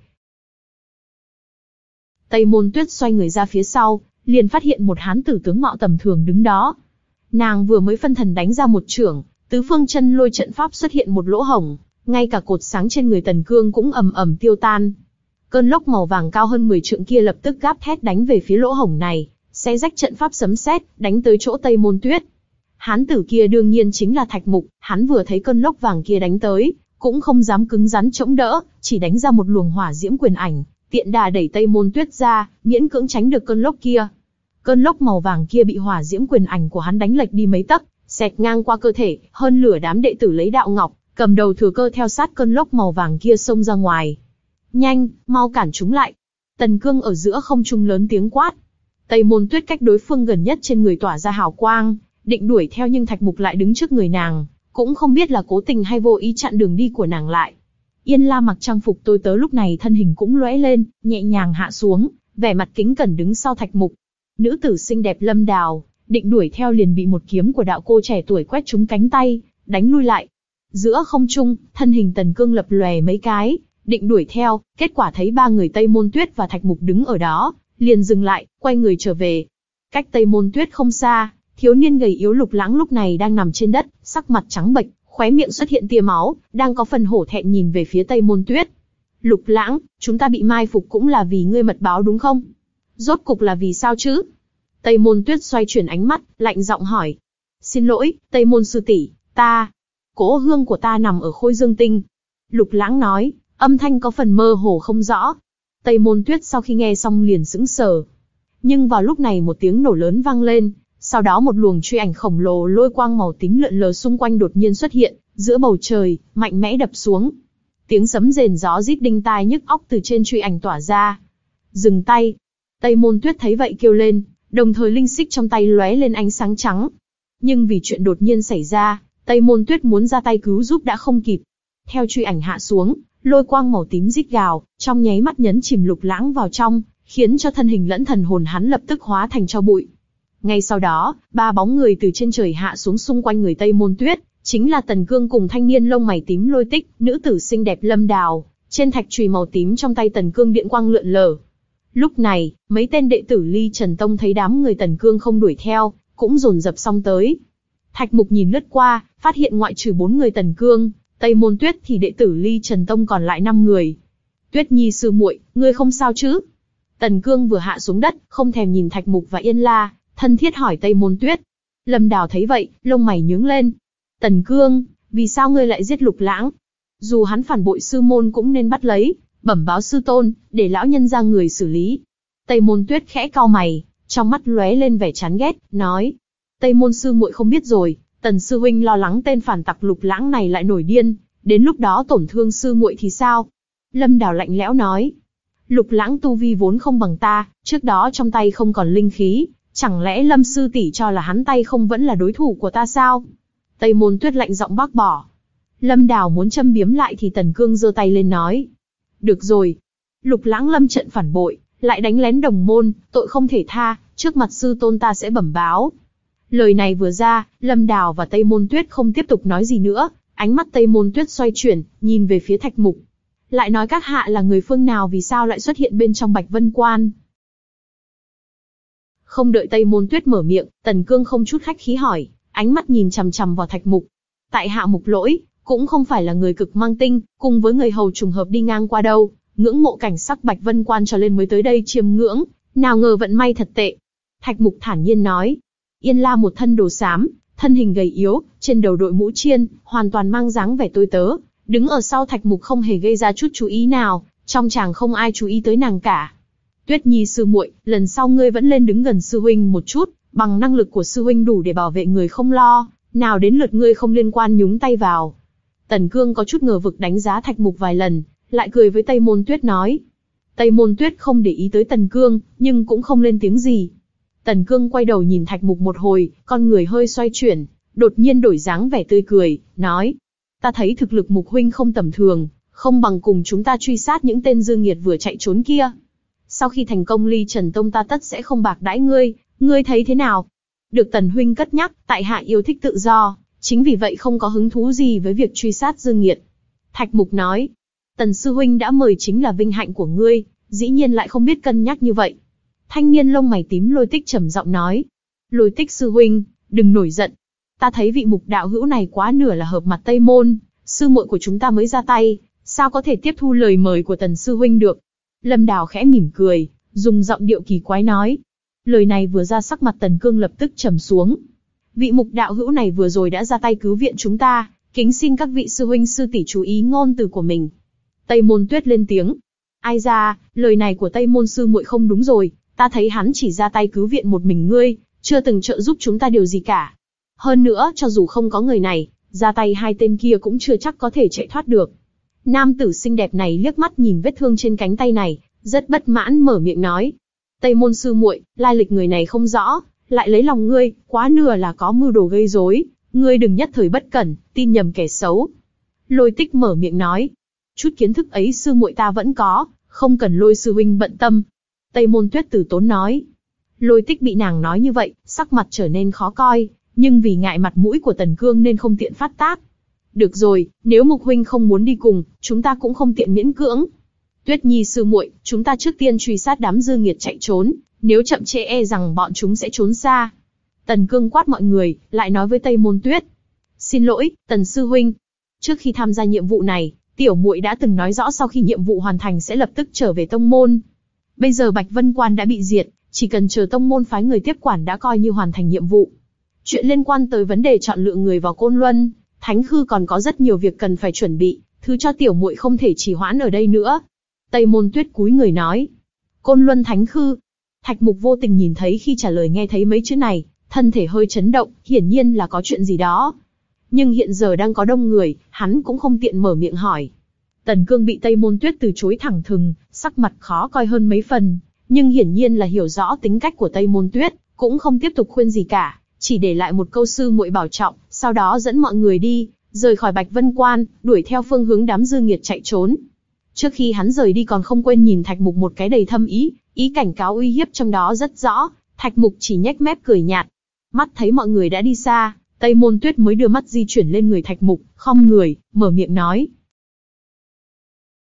Tây Môn Tuyết xoay người ra phía sau, liền phát hiện một hán tử tướng mạo tầm thường đứng đó. Nàng vừa mới phân thần đánh ra một chưởng, tứ phương chân lôi trận pháp xuất hiện một lỗ hổng, ngay cả cột sáng trên người Tần Cương cũng ầm ầm tiêu tan. Cơn lốc màu vàng cao hơn mười trượng kia lập tức gáp thét đánh về phía lỗ hổng này, xé rách trận pháp sấm sét, đánh tới chỗ Tây Môn Tuyết. Hán tử kia đương nhiên chính là Thạch Mục, hắn vừa thấy cơn lốc vàng kia đánh tới, cũng không dám cứng rắn chống đỡ, chỉ đánh ra một luồng hỏa diễm quyền ảnh, tiện đà đẩy Tây Môn Tuyết ra, miễn cưỡng tránh được cơn lốc kia. Cơn lốc màu vàng kia bị hỏa diễm quyền ảnh của hắn đánh lệch đi mấy tấc, xẹt ngang qua cơ thể, hơn lửa đám đệ tử lấy đạo ngọc, cầm đầu thừa cơ theo sát cơn lốc màu vàng kia xông ra ngoài. Nhanh, mau cản chúng lại! Tần Cương ở giữa không trung lớn tiếng quát. Tây Môn Tuyết cách đối phương gần nhất trên người tỏa ra hào quang, định đuổi theo nhưng Thạch Mục lại đứng trước người nàng, cũng không biết là cố tình hay vô ý chặn đường đi của nàng lại. Yên La mặc trang phục tôi tớ lúc này thân hình cũng lóe lên, nhẹ nhàng hạ xuống, vẻ mặt kính cẩn đứng sau Thạch Mục. Nữ tử xinh đẹp Lâm Đào, định đuổi theo liền bị một kiếm của đạo cô trẻ tuổi quét trúng cánh tay, đánh lui lại. Giữa không trung, thân hình Tần Cương lập lòe mấy cái, định đuổi theo, kết quả thấy ba người Tây Môn Tuyết và Thạch Mục đứng ở đó, liền dừng lại, quay người trở về. Cách Tây Môn Tuyết không xa, thiếu niên gầy yếu Lục Lãng lúc này đang nằm trên đất, sắc mặt trắng bệch, khóe miệng xuất hiện tia máu, đang có phần hổ thẹn nhìn về phía Tây Môn Tuyết. Lục Lãng, chúng ta bị mai phục cũng là vì ngươi mật báo đúng không? Rốt cục là vì sao chứ? Tây Môn Tuyết xoay chuyển ánh mắt, lạnh giọng hỏi. Xin lỗi, Tây Môn sư tỷ, ta, cố hương của ta nằm ở Khôi Dương Tinh. Lục Lãng nói, âm thanh có phần mơ hồ không rõ. Tây Môn Tuyết sau khi nghe xong liền sững sờ. Nhưng vào lúc này một tiếng nổ lớn vang lên, sau đó một luồng truy ảnh khổng lồ lôi quang màu tím lượn lờ xung quanh đột nhiên xuất hiện, giữa bầu trời, mạnh mẽ đập xuống. Tiếng sấm rền gió rít đinh tai nhức óc từ trên truy ảnh tỏa ra. Dừng tay! Tây Môn Tuyết thấy vậy kêu lên, đồng thời linh xích trong tay lóe lên ánh sáng trắng. Nhưng vì chuyện đột nhiên xảy ra, Tây Môn Tuyết muốn ra tay cứu giúp đã không kịp. Theo truy ảnh hạ xuống, lôi quang màu tím rít gào, trong nháy mắt nhấn chìm Lục Lãng vào trong, khiến cho thân hình lẫn thần hồn hắn lập tức hóa thành tro bụi. Ngay sau đó, ba bóng người từ trên trời hạ xuống xung quanh người Tây Môn Tuyết, chính là Tần Cương cùng thanh niên lông mày tím Lôi Tích, nữ tử xinh đẹp Lâm Đào, Trên thạch chùy màu tím trong tay Tần Cương điện quang lượn lờ. Lúc này, mấy tên đệ tử Ly Trần Tông thấy đám người Tần Cương không đuổi theo, cũng dồn dập xông tới. Thạch Mục nhìn lướt qua, phát hiện ngoại trừ bốn người Tần Cương, Tây Môn Tuyết thì đệ tử Ly Trần Tông còn lại năm người. Tuyết Nhi sư muội, ngươi không sao chứ? Tần Cương vừa hạ xuống đất, không thèm nhìn Thạch Mục và Yên La, thân thiết hỏi Tây Môn Tuyết. Lâm Đào thấy vậy, lông mày nhướng lên. Tần Cương, vì sao ngươi lại giết Lục Lãng? Dù hắn phản bội sư môn cũng nên bắt lấy, bẩm báo sư tôn, để lão nhân ra người xử lý. Tây Môn Tuyết khẽ cau mày, trong mắt lóe lên vẻ chán ghét, nói: Tây Môn sư muội không biết rồi, Tần sư huynh lo lắng tên phản tặc Lục Lãng này lại nổi điên, đến lúc đó tổn thương sư muội thì sao? Lâm Đào lạnh lẽo nói: Lục Lãng tu vi vốn không bằng ta, trước đó trong tay không còn linh khí, chẳng lẽ Lâm sư tỷ cho là hắn tay không vẫn là đối thủ của ta sao? Tây Môn Tuyết lạnh giọng bác bỏ. Lâm Đào muốn châm biếm lại thì Tần Cương giơ tay lên nói: Được rồi, Lục Lãng lâm trận phản bội, lại đánh lén đồng môn, tội không thể tha, trước mặt sư tôn ta sẽ bẩm báo. Lời này vừa ra, Lâm Đào và Tây Môn Tuyết không tiếp tục nói gì nữa, ánh mắt Tây Môn Tuyết xoay chuyển, nhìn về phía Thạch Mục. Lại nói các hạ là người phương nào, vì sao lại xuất hiện bên trong Bạch Vân Quan? Không đợi Tây Môn Tuyết mở miệng, Tần Cương không chút khách khí hỏi, ánh mắt nhìn chằm chằm vào Thạch Mục. Tại hạ Mục Lỗi, cũng không phải là người cực mang tinh, cùng với người hầu trùng hợp đi ngang qua đâu, ngưỡng mộ cảnh sắc Bạch Vân Quan cho nên mới tới đây chiêm ngưỡng, nào ngờ vận may thật tệ. Thạch Mục thản nhiên nói. Yên La một thân đồ xám, thân hình gầy yếu, trên đầu đội mũ chiên, hoàn toàn mang dáng vẻ tôi tớ, đứng ở sau Thạch Mục không hề gây ra chút chú ý nào, trong chàng không ai chú ý tới nàng cả. Tuyết Nhi sư muội, lần sau ngươi vẫn lên đứng gần sư huynh một chút, bằng năng lực của sư huynh đủ để bảo vệ người không lo, nào đến lượt ngươi không liên quan nhúng tay vào. Tần Cương có chút ngờ vực đánh giá Thạch Mục vài lần, lại cười với Tây Môn Tuyết nói. Tây Môn Tuyết không để ý tới Tần Cương, nhưng cũng không lên tiếng gì. Tần Cương quay đầu nhìn Thạch Mục một hồi, con người hơi xoay chuyển, đột nhiên đổi dáng vẻ tươi cười, nói. Ta thấy thực lực Mục huynh không tầm thường, không bằng cùng chúng ta truy sát những tên dư nghiệt vừa chạy trốn kia. Sau khi thành công Ly Trần Tông ta tất sẽ không bạc đãi ngươi, ngươi thấy thế nào? Được Tần huynh cất nhắc, tại hạ yêu thích tự do, chính vì vậy không có hứng thú gì với việc truy sát dư nghiệt. Thạch Mục nói. Tần sư huynh đã mời chính là vinh hạnh của ngươi, dĩ nhiên lại không biết cân nhắc như vậy. Thanh niên lông mày tím Lôi Tích trầm giọng nói. Lôi Tích sư huynh, đừng nổi giận. Ta thấy vị Mục đạo hữu này quá nửa là hợp mặt Tây Môn, sư muội của chúng ta mới ra tay, sao có thể tiếp thu lời mời của Tần sư huynh được? Lâm Đào khẽ mỉm cười, dùng giọng điệu kỳ quái nói. Lời này vừa ra sắc mặt Tần Cương lập tức trầm xuống. Vị Mục đạo hữu này vừa rồi đã ra tay cứu viện chúng ta, kính xin các vị sư huynh sư tỷ chú ý ngôn từ của mình. Tây Môn Tuyết lên tiếng. Ai ra, lời này của Tây Môn sư muội không đúng rồi, ta thấy hắn chỉ ra tay cứu viện một mình ngươi, chưa từng trợ giúp chúng ta điều gì cả. Hơn nữa, cho dù không có người này, ra tay hai tên kia cũng chưa chắc có thể chạy thoát được. Nam tử xinh đẹp này liếc mắt nhìn vết thương trên cánh tay này, rất bất mãn mở miệng nói. Tây Môn sư muội, lai lịch người này không rõ, lại lấy lòng ngươi, quá nửa là có mưu đồ gây rối, ngươi đừng nhất thời bất cẩn, tin nhầm kẻ xấu. Lôi Tích mở miệng nói. Chút kiến thức ấy sư muội ta vẫn có, không cần Lôi sư huynh bận tâm. Tây Môn Tuyết từ tốn nói. Lôi Tích bị nàng nói như vậy, sắc mặt trở nên khó coi, nhưng vì ngại mặt mũi của Tần Cương nên không tiện phát tác. Được rồi, nếu Mục huynh không muốn đi cùng, chúng ta cũng không tiện miễn cưỡng. Tuyết Nhi sư muội, chúng ta trước tiên truy sát đám dư nghiệt chạy trốn, nếu chậm trễ e rằng bọn chúng sẽ trốn xa. Tần Cương quát mọi người, lại nói với Tây Môn Tuyết. Xin lỗi, Tần sư huynh. Trước khi tham gia nhiệm vụ này, tiểu muội đã từng nói rõ sau khi nhiệm vụ hoàn thành sẽ lập tức trở về tông môn. Bây giờ Bạch Vân Quan đã bị diệt, chỉ cần chờ tông môn phái người tiếp quản đã coi như hoàn thành nhiệm vụ. Chuyện liên quan tới vấn đề chọn lựa người vào Côn Luân, Thánh Khư còn có rất nhiều việc cần phải chuẩn bị, thứ cho tiểu muội không thể trì hoãn ở đây nữa. Tây Môn Tuyết cúi người nói. Côn Luân Thánh Khư. Thạch Mục vô tình nhìn thấy khi trả lời nghe thấy mấy chữ này, thân thể hơi chấn động, hiển nhiên là có chuyện gì đó. Nhưng hiện giờ đang có đông người, hắn cũng không tiện mở miệng hỏi. Tần Cương bị Tây Môn Tuyết từ chối thẳng thừng, sắc mặt khó coi hơn mấy phần, nhưng hiển nhiên là hiểu rõ tính cách của Tây Môn Tuyết, cũng không tiếp tục khuyên gì cả, chỉ để lại một câu sư muội bảo trọng, sau đó dẫn mọi người đi, rời khỏi Bạch Vân Quan, đuổi theo phương hướng đám dư nghiệt chạy trốn. Trước khi hắn rời đi còn không quên nhìn Thạch Mục một cái đầy thâm ý, ý cảnh cáo uy hiếp trong đó rất rõ. Thạch Mục chỉ nhếch mép cười nhạt. Mắt thấy mọi người đã đi xa, Tây Môn Tuyết mới đưa mắt di chuyển lên người Thạch Mục, khom người, mở miệng nói.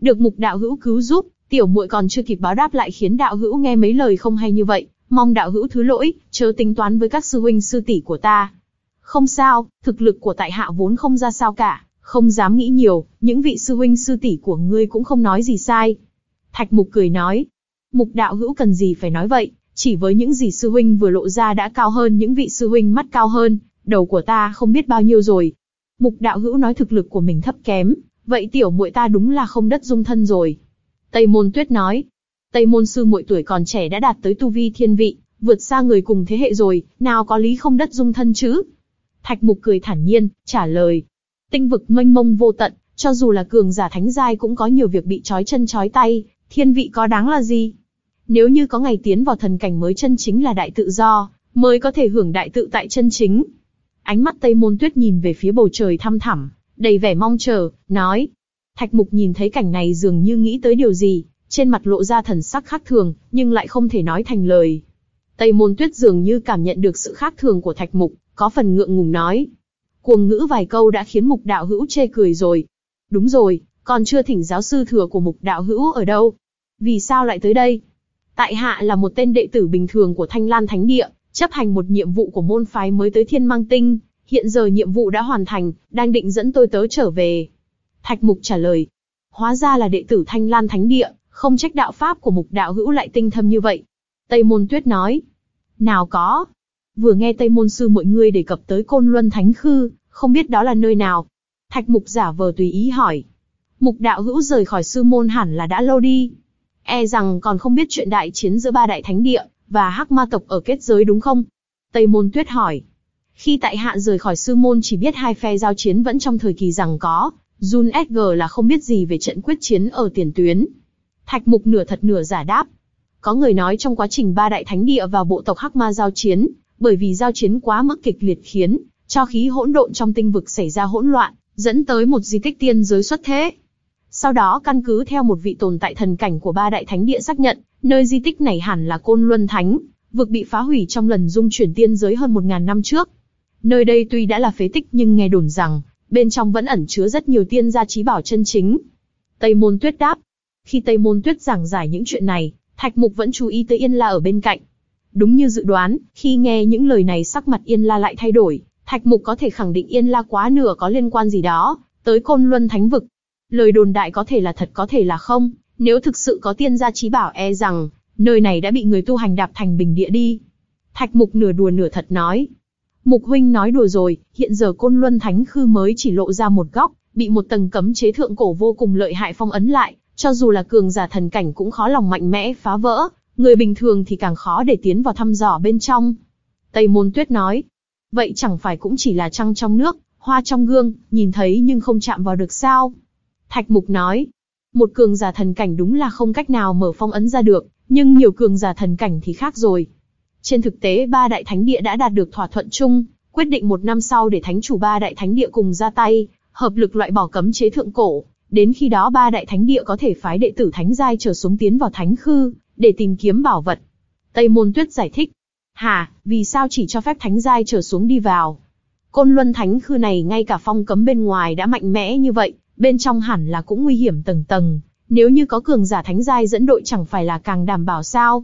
Được Mục đạo hữu cứu giúp, tiểu muội còn chưa kịp báo đáp lại khiến đạo hữu nghe mấy lời không hay như vậy, mong đạo hữu thứ lỗi, chớ tính toán với các sư huynh sư tỷ của ta. Không sao, thực lực của tại hạ vốn không ra sao cả, không dám nghĩ nhiều, những vị sư huynh sư tỷ của ngươi cũng không nói gì sai. Thạch Mục cười nói, Mục đạo hữu cần gì phải nói vậy, chỉ với những gì sư huynh vừa lộ ra đã cao hơn những vị sư huynh mắt cao hơn, đầu của ta không biết bao nhiêu rồi. Mục đạo hữu nói thực lực của mình thấp kém, vậy tiểu muội ta đúng là không đất dung thân rồi. Tây Môn Tuyết nói, Tây Môn sư muội tuổi còn trẻ đã đạt tới tu vi thiên vị, vượt xa người cùng thế hệ rồi, nào có lý không đất dung thân chứ? Thạch Mục cười thản nhiên, trả lời, tinh vực mênh mông vô tận, cho dù là cường giả thánh giai cũng có nhiều việc bị trói chân trói tay, thiên vị có đáng là gì? Nếu như có ngày tiến vào thần cảnh mới chân chính là đại tự do, mới có thể hưởng đại tự tại chân chính. Ánh mắt Tây Môn Tuyết nhìn về phía bầu trời thăm thẳm, đầy vẻ mong chờ, nói. Thạch Mục nhìn thấy cảnh này dường như nghĩ tới điều gì, trên mặt lộ ra thần sắc khác thường, nhưng lại không thể nói thành lời. Tây Môn Tuyết dường như cảm nhận được sự khác thường của Thạch Mục, có phần ngượng ngùng nói. Cuồng ngữ vài câu đã khiến Mục đạo hữu chê cười rồi. Đúng rồi, còn chưa thỉnh giáo sư thừa của Mục đạo hữu ở đâu? Vì sao lại tới đây? Tại hạ là một tên đệ tử bình thường của Thanh Lan Thánh Địa, chấp hành một nhiệm vụ của môn phái mới tới Thiên Mang Tinh, hiện giờ nhiệm vụ đã hoàn thành, đang định dẫn tôi tớ trở về. Thạch Mục trả lời, hóa ra là đệ tử Thanh Lan Thánh Địa, không trách đạo pháp của Mục đạo hữu lại tinh thâm như vậy. Tây Môn Tuyết nói, nào có, vừa nghe Tây Môn sư mọi người đề cập tới Côn Luân Thánh Khư, không biết đó là nơi nào. Thạch Mục giả vờ tùy ý hỏi, Mục đạo hữu rời khỏi sư môn hẳn là đã lâu đi, e rằng còn không biết chuyện đại chiến giữa ba đại thánh địa và Hắc Ma tộc ở kết giới đúng không? Tây Môn Tuyết hỏi. Khi tại hạ rời khỏi sư môn chỉ biết hai phe giao chiến vẫn trong thời kỳ giằng có, Jun Edgar là không biết gì về trận quyết chiến ở tiền tuyến. Thạch Mục nửa thật nửa giả đáp. Có người nói trong quá trình ba đại thánh địa và bộ tộc Hắc Ma giao chiến, bởi vì giao chiến quá mức kịch liệt khiến cho khí hỗn độn trong tinh vực xảy ra hỗn loạn, dẫn tới một di tích tiên giới xuất thế. Sau đó căn cứ theo một vị tồn tại thần cảnh của ba đại thánh địa xác nhận, nơi di tích này hẳn là Côn Luân Thánh vực bị phá hủy trong lần dung chuyển tiên giới hơn một ngàn năm trước. Nơi đây tuy đã là phế tích nhưng nghe đồn rằng bên trong vẫn ẩn chứa rất nhiều tiên gia chí bảo chân chính. Tây Môn Tuyết đáp. Khi Tây Môn Tuyết giảng giải những chuyện này, Thạch Mục vẫn chú ý tới Yên La ở bên cạnh. Đúng như dự đoán, khi nghe những lời này sắc mặt Yên La lại thay đổi. Thạch Mục có thể khẳng định Yên La quá nửa có liên quan gì đó tới Côn Luân Thánh vực. Lời đồn đại có thể là thật có thể là không, nếu thực sự có tiên gia chí bảo e rằng nơi này đã bị người tu hành đạp thành bình địa đi. Thạch Mục nửa đùa nửa thật nói. Mục huynh nói đùa rồi, hiện giờ Côn Luân Thánh Khư mới chỉ lộ ra một góc, bị một tầng cấm chế thượng cổ vô cùng lợi hại phong ấn lại, cho dù là cường giả thần cảnh cũng khó lòng mạnh mẽ phá vỡ, người bình thường thì càng khó để tiến vào thăm dò bên trong. Tây Môn Tuyết nói, vậy chẳng phải cũng chỉ là trăng trong nước, hoa trong gương, nhìn thấy nhưng không chạm vào được sao? Thạch Mục nói, một cường giả thần cảnh đúng là không cách nào mở phong ấn ra được, nhưng nhiều cường giả thần cảnh thì khác rồi. Trên thực tế ba đại thánh địa đã đạt được thỏa thuận chung, quyết định một năm sau để thánh chủ ba đại thánh địa cùng ra tay, hợp lực loại bỏ cấm chế thượng cổ. Đến khi đó ba đại thánh địa có thể phái đệ tử thánh giai trở xuống tiến vào thánh khư, để tìm kiếm bảo vật. Tây Môn Tuyết giải thích. Hả, vì sao chỉ cho phép thánh giai trở xuống đi vào? Côn Luân Thánh Khư này ngay cả phong cấm bên ngoài đã mạnh mẽ như vậy, bên trong hẳn là cũng nguy hiểm tầng tầng. Nếu như có cường giả thánh giai dẫn đội chẳng phải là càng đảm bảo sao?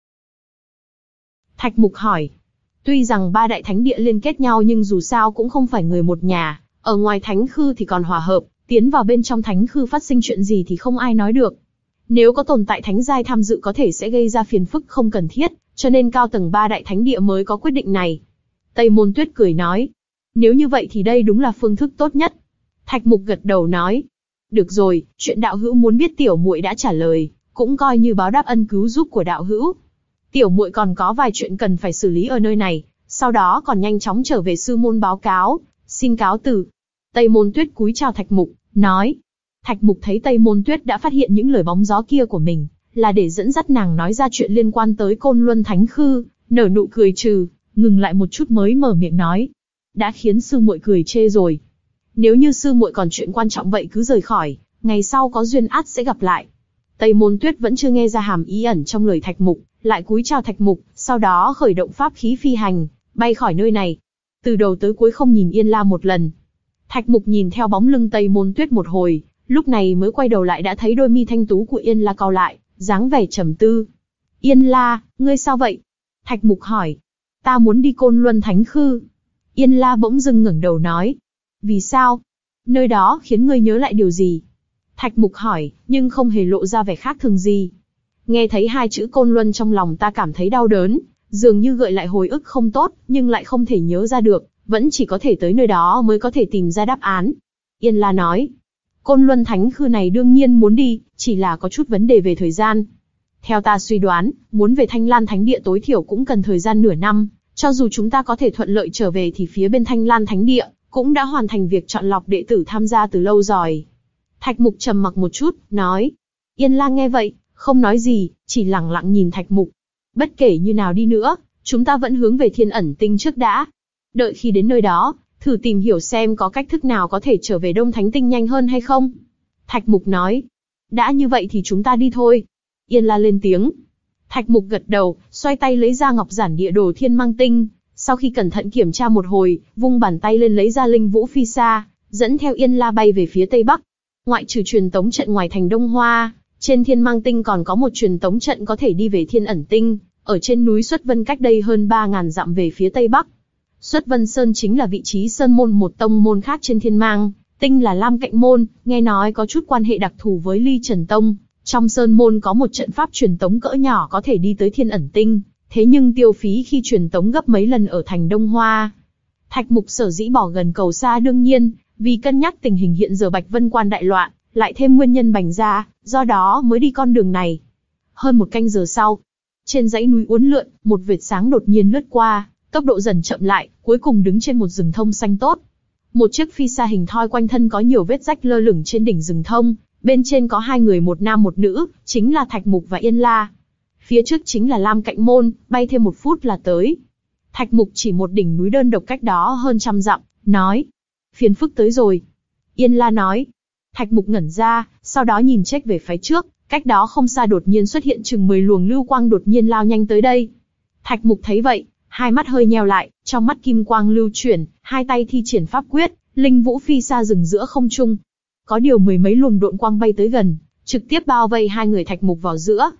Thạch Mục hỏi. Tuy rằng ba đại thánh địa liên kết nhau nhưng dù sao cũng không phải người một nhà, ở ngoài thánh khư thì còn hòa hợp, tiến vào bên trong thánh khư phát sinh chuyện gì thì không ai nói được. Nếu có tồn tại thánh giai tham dự có thể sẽ gây ra phiền phức không cần thiết, cho nên cao tầng ba đại thánh địa mới có quyết định này. Tây Môn Tuyết cười nói. Nếu như vậy thì đây đúng là phương thức tốt nhất. Thạch Mục gật đầu nói. Được rồi, chuyện đạo hữu muốn biết tiểu muội đã trả lời, cũng coi như báo đáp ân cứu giúp của đạo hữu. Tiểu muội còn có vài chuyện cần phải xử lý ở nơi này, sau đó còn nhanh chóng trở về sư môn báo cáo, xin cáo từ. Tây Môn Tuyết cúi chào Thạch Mục, nói. Thạch Mục thấy Tây Môn Tuyết đã phát hiện những lời bóng gió kia của mình, là để dẫn dắt nàng nói ra chuyện liên quan tới Côn Luân Thánh Khư, nở nụ cười trừ, ngừng lại một chút mới mở miệng nói. Đã khiến sư muội cười chê rồi. Nếu như sư muội còn chuyện quan trọng vậy cứ rời khỏi, ngày sau có duyên ắt sẽ gặp lại. Tây Môn Tuyết vẫn chưa nghe ra hàm ý ẩn trong lời Thạch Mục, lại cúi chào Thạch Mục, sau đó khởi động pháp khí phi hành, bay khỏi nơi này. Từ đầu tới cuối không nhìn Yên La một lần. Thạch Mục nhìn theo bóng lưng Tây Môn Tuyết một hồi, lúc này mới quay đầu lại đã thấy đôi mi thanh tú của Yên La cau lại, dáng vẻ trầm tư. Yên La, ngươi sao vậy? Thạch Mục hỏi. Ta muốn đi Côn Luân Thánh Khư. Yên La bỗng dưng ngẩng đầu nói. Vì sao? Nơi đó khiến ngươi nhớ lại điều gì? Thạch Mục hỏi, nhưng không hề lộ ra vẻ khác thường gì. Nghe thấy hai chữ Côn Luân trong lòng ta cảm thấy đau đớn, dường như gợi lại hồi ức không tốt, nhưng lại không thể nhớ ra được, vẫn chỉ có thể tới nơi đó mới có thể tìm ra đáp án. Yên La nói. Côn Luân Thánh Khư này đương nhiên muốn đi, chỉ là có chút vấn đề về thời gian. Theo ta suy đoán, muốn về Thanh Lan Thánh Địa tối thiểu cũng cần thời gian nửa năm, cho dù chúng ta có thể thuận lợi trở về thì phía bên Thanh Lan Thánh Địa cũng đã hoàn thành việc chọn lọc đệ tử tham gia từ lâu rồi. Thạch Mục trầm mặc một chút, nói. Yên La nghe vậy, không nói gì, chỉ lặng lặng nhìn Thạch Mục. Bất kể như nào đi nữa, chúng ta vẫn hướng về Thiên Ẩn Tinh trước đã. Đợi khi đến nơi đó, thử tìm hiểu xem có cách thức nào có thể trở về Đông Thánh Tinh nhanh hơn hay không. Thạch Mục nói. Đã như vậy thì chúng ta đi thôi. Yên La lên tiếng. Thạch Mục gật đầu, xoay tay lấy ra ngọc giản địa đồ Thiên Mang Tinh. Sau khi cẩn thận kiểm tra một hồi, vung bàn tay lên lấy ra Linh Vũ Phi Sa, dẫn theo Yên La bay về phía Tây Bắc. Ngoại trừ truyền tống trận ngoài thành Đông Hoa, trên Thiên Mang Tinh còn có một truyền tống trận có thể đi về Thiên Ẩn Tinh, ở trên núi Xuất Vân cách đây hơn ba nghìn dặm về phía Tây Bắc. Xuất Vân Sơn chính là vị trí sơn môn một tông môn khác trên Thiên Mang Tinh là Lam Cạnh Môn, nghe nói có chút quan hệ đặc thù với Ly Trần Tông. Trong sơn môn có một trận pháp truyền tống cỡ nhỏ có thể đi tới Thiên Ẩn Tinh, thế nhưng tiêu phí khi truyền tống gấp mấy lần ở thành Đông Hoa. Thạch Mục sở dĩ bỏ gần cầu xa đương nhiên, vì cân nhắc tình hình hiện giờ Bạch Vân Quan đại loạn, lại thêm nguyên nhân bành ra, do đó mới đi con đường này. Hơn một canh giờ sau, trên dãy núi uốn lượn, một vệt sáng đột nhiên lướt qua, tốc độ dần chậm lại, cuối cùng đứng trên một rừng thông xanh tốt. Một chiếc phi sa hình thoi quanh thân có nhiều vết rách lơ lửng trên đỉnh rừng thông, bên trên có hai người một nam một nữ, chính là Thạch Mục và Yên La. Phía trước chính là Lam Cạnh Môn, bay thêm một phút là tới. Thạch Mục chỉ một đỉnh núi đơn độc cách đó hơn trăm dặm, nói. Phiền phức tới rồi. Yên La nói. Thạch Mục ngẩn ra, sau đó nhìn check về phía trước, cách đó không xa đột nhiên xuất hiện chừng mười luồng lưu quang đột nhiên lao nhanh tới đây. Thạch Mục thấy vậy, hai mắt hơi nheo lại, trong mắt kim quang lưu chuyển, hai tay thi triển pháp quyết, Linh Vũ Phi Sa dừng giữa không trung. Có điều mười mấy luồng độn quang bay tới gần, trực tiếp bao vây hai người Thạch Mục vào giữa.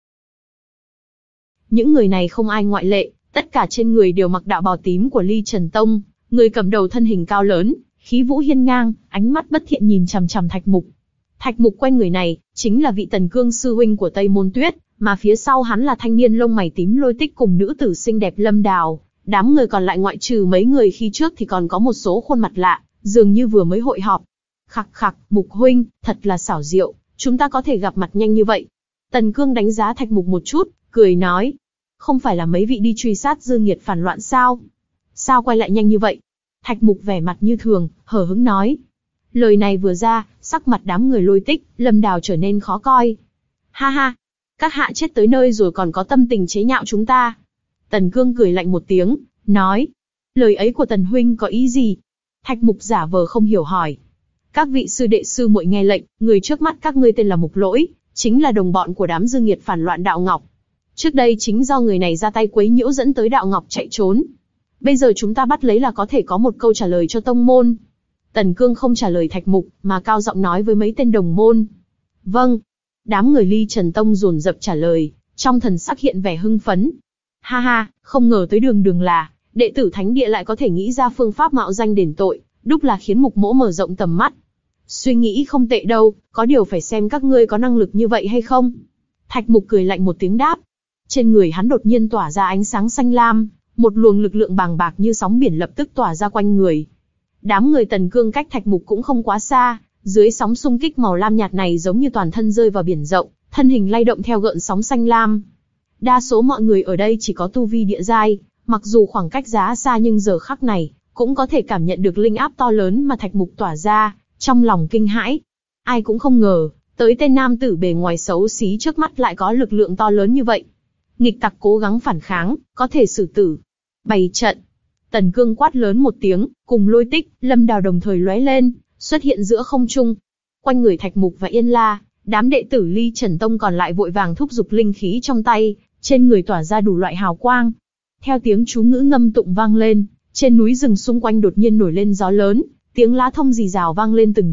Những người này không ai ngoại lệ, tất cả trên người đều mặc đạo bào tím của Ly Trần Tông, người cầm đầu thân hình cao lớn, khí vũ hiên ngang, ánh mắt bất thiện nhìn chằm chằm Thạch Mục. Thạch Mục quen người này, chính là vị Tần Cương sư huynh của Tây Môn Tuyết, mà phía sau hắn là thanh niên lông mày tím Lôi Tích cùng nữ tử xinh đẹp Lâm Đào. Đám người còn lại ngoại trừ mấy người khi trước thì còn có một số khuôn mặt lạ, dường như vừa mới hội họp. Khặc khặc, Mục huynh, thật là xảo diệu, chúng ta có thể gặp mặt nhanh như vậy. Tần Cương đánh giá Thạch Mục một chút, cười nói. Không phải là mấy vị đi truy sát dư nghiệt phản loạn sao? Sao quay lại nhanh như vậy? Thạch Mục vẻ mặt như thường, hờ hững nói. Lời này vừa ra, sắc mặt đám người Lôi Tích, Lâm Đào trở nên khó coi. Ha ha, các hạ chết tới nơi rồi còn có tâm tình chế nhạo chúng ta. Tần Cương cười lạnh một tiếng, nói. Lời ấy của Tần huynh có ý gì? Thạch Mục giả vờ không hiểu hỏi. Các vị sư đệ sư muội nghe lệnh, người trước mắt các ngươi tên là Mục Lỗi, chính là đồng bọn của đám dư nghiệt phản loạn Đạo Ngọc. Trước đây chính do người này ra tay quấy nhiễu dẫn tới Đạo Ngọc chạy trốn. Bây giờ chúng ta bắt lấy là có thể có một câu trả lời cho tông môn. Tần Cương không trả lời Thạch Mục, mà cao giọng nói với mấy tên đồng môn. Vâng. Đám người Ly Trần Tông dồn dập trả lời, trong thần sắc hiện vẻ hưng phấn. Ha ha, không ngờ tới đường đường là, đệ tử Thánh Địa lại có thể nghĩ ra phương pháp mạo danh đền tội, đúc là khiến Mục Mỗ mở rộng tầm mắt. Suy nghĩ không tệ đâu, có điều phải xem các ngươi có năng lực như vậy hay không. Thạch Mục cười lạnh một tiếng đáp. Trên người hắn đột nhiên tỏa ra ánh sáng xanh lam, một luồng lực lượng bàng bạc như sóng biển lập tức tỏa ra quanh người. Đám người Tần Cương cách Thạch Mục cũng không quá xa, dưới sóng xung kích màu lam nhạt này giống như toàn thân rơi vào biển rộng, thân hình lay động theo gợn sóng xanh lam. Đa số mọi người ở đây chỉ có tu vi địa giai, mặc dù khoảng cách giá xa nhưng giờ khắc này cũng có thể cảm nhận được linh áp to lớn mà Thạch Mục tỏa ra, trong lòng kinh hãi. Ai cũng không ngờ, tới tên nam tử bề ngoài xấu xí trước mắt lại có lực lượng to lớn như vậy. Nghịch tặc cố gắng phản kháng, có thể xử tử. Bày trận. Tần Cương quát lớn một tiếng, cùng Lôi Tích, Lâm Đào đồng thời lóe lên, xuất hiện giữa không trung. Quanh người Thạch Mục và Yên La, đám đệ tử Ly Trần Tông còn lại vội vàng thúc giục linh khí trong tay, trên người tỏa ra đủ loại hào quang. Theo tiếng chú ngữ ngâm tụng vang lên, trên núi rừng xung quanh đột nhiên nổi lên gió lớn, tiếng lá thông rì rào vang lên từng đợt,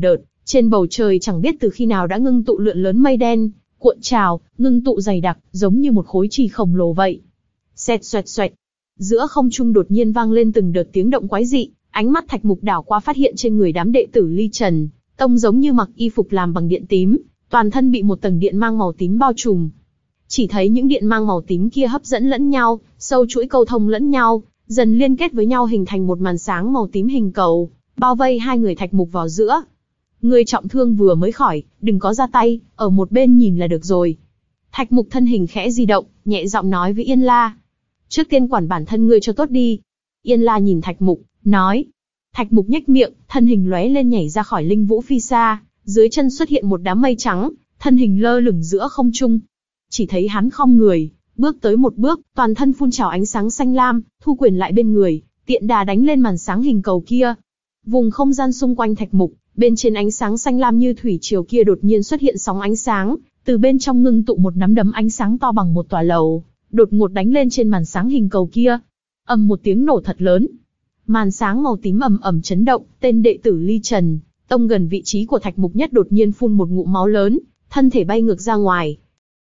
Trên bầu trời chẳng biết từ khi nào đã ngưng tụ lượn lớn mây đen, cuộn trào, ngưng tụ dày đặc, giống như một khối chì khổng lồ vậy. Xẹt xoẹt xoẹt. Giữa không trung đột nhiên vang lên từng đợt tiếng động quái dị, ánh mắt Thạch Mục đảo qua phát hiện trên người đám đệ tử Ly Trần Tông giống như mặc y phục làm bằng điện tím, toàn thân bị một tầng điện mang màu tím bao trùm. Chỉ thấy những điện mang màu tím kia hấp dẫn lẫn nhau, sâu chuỗi câu thông lẫn nhau, dần liên kết với nhau hình thành một màn sáng màu tím hình cầu, bao vây hai người Thạch Mục vào giữa. Người trọng thương vừa mới khỏi, đừng có ra tay, ở một bên nhìn là được rồi. Thạch Mục thân hình khẽ di động, nhẹ giọng nói với Yên La. Trước tiên quản bản thân ngươi cho tốt đi. Yên La nhìn Thạch Mục, nói. Thạch Mục nhếch miệng, thân hình lóe lên nhảy ra khỏi linh vũ phi xa, dưới chân xuất hiện một đám mây trắng, thân hình lơ lửng giữa không trung. Chỉ thấy hắn khom người, bước tới một bước, toàn thân phun trào ánh sáng xanh lam, thu quyền lại bên người, tiện đà đánh lên màn sáng hình cầu kia. Vùng không gian xung quanh Thạch Mục, bên trên ánh sáng xanh lam như thủy triều kia đột nhiên xuất hiện sóng ánh sáng, từ bên trong ngưng tụ một nắm đấm ánh sáng to bằng một tòa lầu, đột ngột đánh lên trên màn sáng hình cầu kia. Ầm một tiếng nổ thật lớn. Màn sáng màu tím ầm ầm chấn động, tên đệ tử Ly Trần Tông gần vị trí của Thạch Mục nhất đột nhiên phun một ngụm máu lớn, thân thể bay ngược ra ngoài.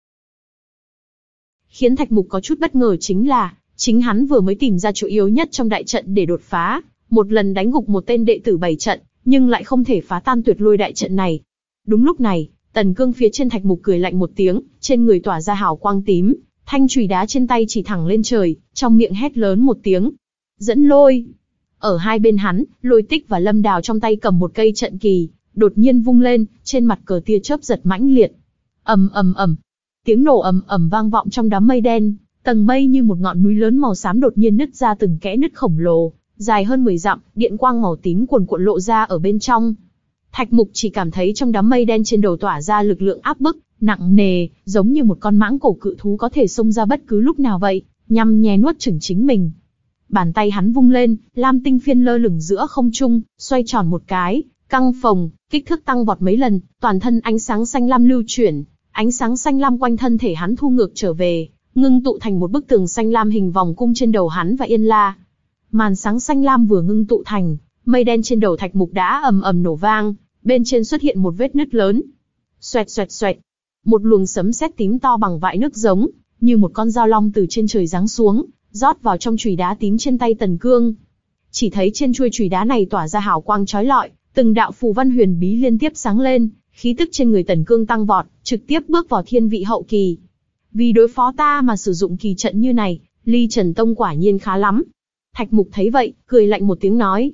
Khiến Thạch Mục có chút bất ngờ chính là, chính hắn vừa mới tìm ra chỗ yếu nhất trong đại trận để đột phá, một lần đánh gục một tên đệ tử bảy trận, nhưng lại không thể phá tan tuyệt lôi đại trận này. Đúng lúc này, Tần Cương phía trên Thạch Mục cười lạnh một tiếng, trên người tỏa ra hào quang tím, thanh chùy đá trên tay chỉ thẳng lên trời, trong miệng hét lớn một tiếng. Dẫn lôi! Ở hai bên hắn, Lôi Tích và Lâm Đào trong tay cầm một cây trận kỳ, đột nhiên vung lên, trên mặt cờ tia chớp giật mãnh liệt. Ầm ầm ầm, tiếng nổ ầm ầm vang vọng trong đám mây đen, tầng mây như một ngọn núi lớn màu xám đột nhiên nứt ra từng kẽ nứt khổng lồ, dài hơn mười dặm, điện quang màu tím cuồn cuộn lộ ra ở bên trong. Thạch Mục chỉ cảm thấy trong đám mây đen trên đầu tỏa ra lực lượng áp bức, nặng nề, giống như một con mãng cổ cự thú có thể xông ra bất cứ lúc nào vậy, nhằm nhè nuốt chửng chính mình. Bàn tay hắn vung lên, lam tinh phiên lơ lửng giữa không trung, xoay tròn một cái, căng phồng, kích thước tăng vọt mấy lần, toàn thân ánh sáng xanh lam lưu chuyển, ánh sáng xanh lam quanh thân thể hắn thu ngược trở về, ngưng tụ thành một bức tường xanh lam hình vòng cung trên đầu hắn và Yên La. Màn sáng xanh lam vừa ngưng tụ thành, mây đen trên đầu Thạch Mục đã ầm ầm nổ vang, bên trên xuất hiện một vết nứt lớn. Xoẹt xoẹt xoẹt, một luồng sấm sét tím to bằng vại nước giống, như một con dao long từ trên trời giáng xuống, rót vào trong chùy đá tím trên tay Tần Cương. Chỉ thấy trên chuôi chùy đá này tỏa ra hào quang chói lọi, từng đạo phù văn huyền bí liên tiếp sáng lên, khí tức trên người Tần Cương tăng vọt, trực tiếp bước vào thiên vị hậu kỳ. Vì đối phó ta mà sử dụng kỳ trận như này, Ly Trần Tông quả nhiên khá lắm. Thạch Mục thấy vậy, cười lạnh một tiếng nói.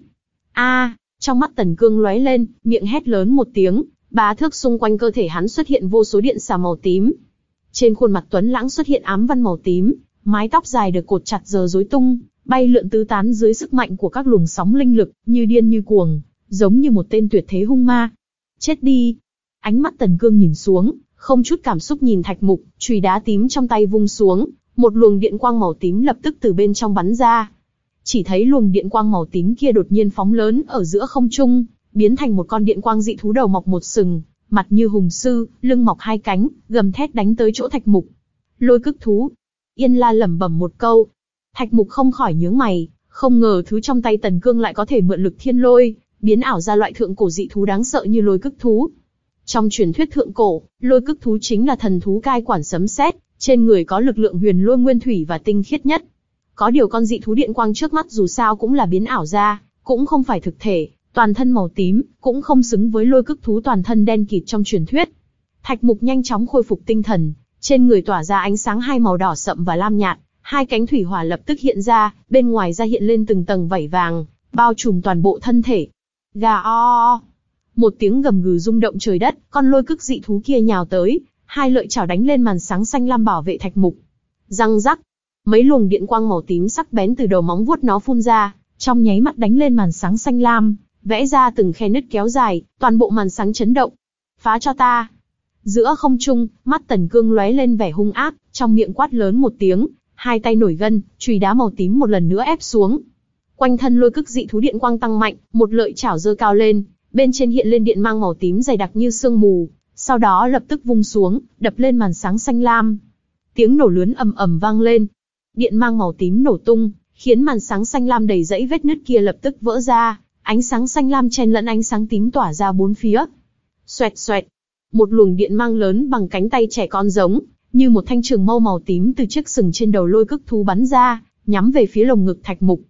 A, trong mắt Tần Cương lóe lên, miệng hét lớn một tiếng, bá thước xung quanh cơ thể hắn xuất hiện vô số điện xà màu tím. Trên khuôn mặt tuấn lãng xuất hiện ám văn màu tím, mái tóc dài được cột chặt giờ rối tung, bay lượn tứ tán dưới sức mạnh của các luồng sóng linh lực, như điên như cuồng, giống như một tên tuyệt thế hung ma. Chết đi! Ánh mắt Tần Cương nhìn xuống, không chút cảm xúc nhìn Thạch Mục, chùy đá tím trong tay vung xuống, một luồng điện quang màu tím lập tức từ bên trong bắn ra. Chỉ thấy luồng điện quang màu tím kia đột nhiên phóng lớn ở giữa không trung, biến thành một con điện quang dị thú đầu mọc một sừng, mặt như hùng sư, lưng mọc hai cánh, gầm thét đánh tới chỗ Thạch Mục. Lôi cức thú. Yên La lẩm bẩm một câu. Thạch Mục không khỏi nhướng mày, không ngờ thứ trong tay Tần Cương lại có thể mượn lực thiên lôi, biến ảo ra loại thượng cổ dị thú đáng sợ như lôi cức thú. Trong truyền thuyết thượng cổ, lôi cức thú chính là thần thú cai quản sấm sét, trên người có lực lượng huyền lôi nguyên thủy và tinh khiết nhất. Có điều con dị thú điện quang trước mắt dù sao cũng là biến ảo ra, cũng không phải thực thể, toàn thân màu tím, cũng không xứng với lôi cức thú toàn thân đen kịt trong truyền thuyết. Thạch Mục nhanh chóng khôi phục tinh thần, trên người tỏa ra ánh sáng hai màu đỏ sậm và lam nhạt, hai cánh thủy hỏa lập tức hiện ra, bên ngoài ra hiện lên từng tầng vảy vàng, bao trùm toàn bộ thân thể. Gà o, một tiếng gầm gừ rung động trời đất, con lôi cức dị thú kia nhào tới, hai lợi chảo đánh lên màn sáng xanh lam bảo vệ Thạch Mục. Răng rắc, mấy luồng điện quang màu tím sắc bén từ đầu móng vuốt nó phun ra, trong nháy mắt đánh lên màn sáng xanh lam, vẽ ra từng khe nứt kéo dài, toàn bộ màn sáng chấn động. Phá cho ta! Giữa không trung, mắt Tần Cương lóe lên vẻ hung ác, trong miệng quát lớn một tiếng, hai tay nổi gân, chùy đá màu tím một lần nữa ép xuống. Quanh thân lôi cức dị thú điện quang tăng mạnh, một lợi chảo giơ cao lên, bên trên hiện lên điện mang màu tím dày đặc như sương mù, sau đó lập tức vung xuống, đập lên màn sáng xanh lam. Tiếng nổ lớn ầm ầm vang lên, điện mang màu tím nổ tung, khiến màn sáng xanh lam đầy dẫy vết nứt kia lập tức vỡ ra, ánh sáng xanh lam chen lẫn ánh sáng tím tỏa ra bốn phía. Xoẹt xoẹt. Một luồng điện mang lớn bằng cánh tay trẻ con giống như một thanh trường mâu màu tím từ chiếc sừng trên đầu lôi cức thú bắn ra, nhắm về phía lồng ngực Thạch Mục.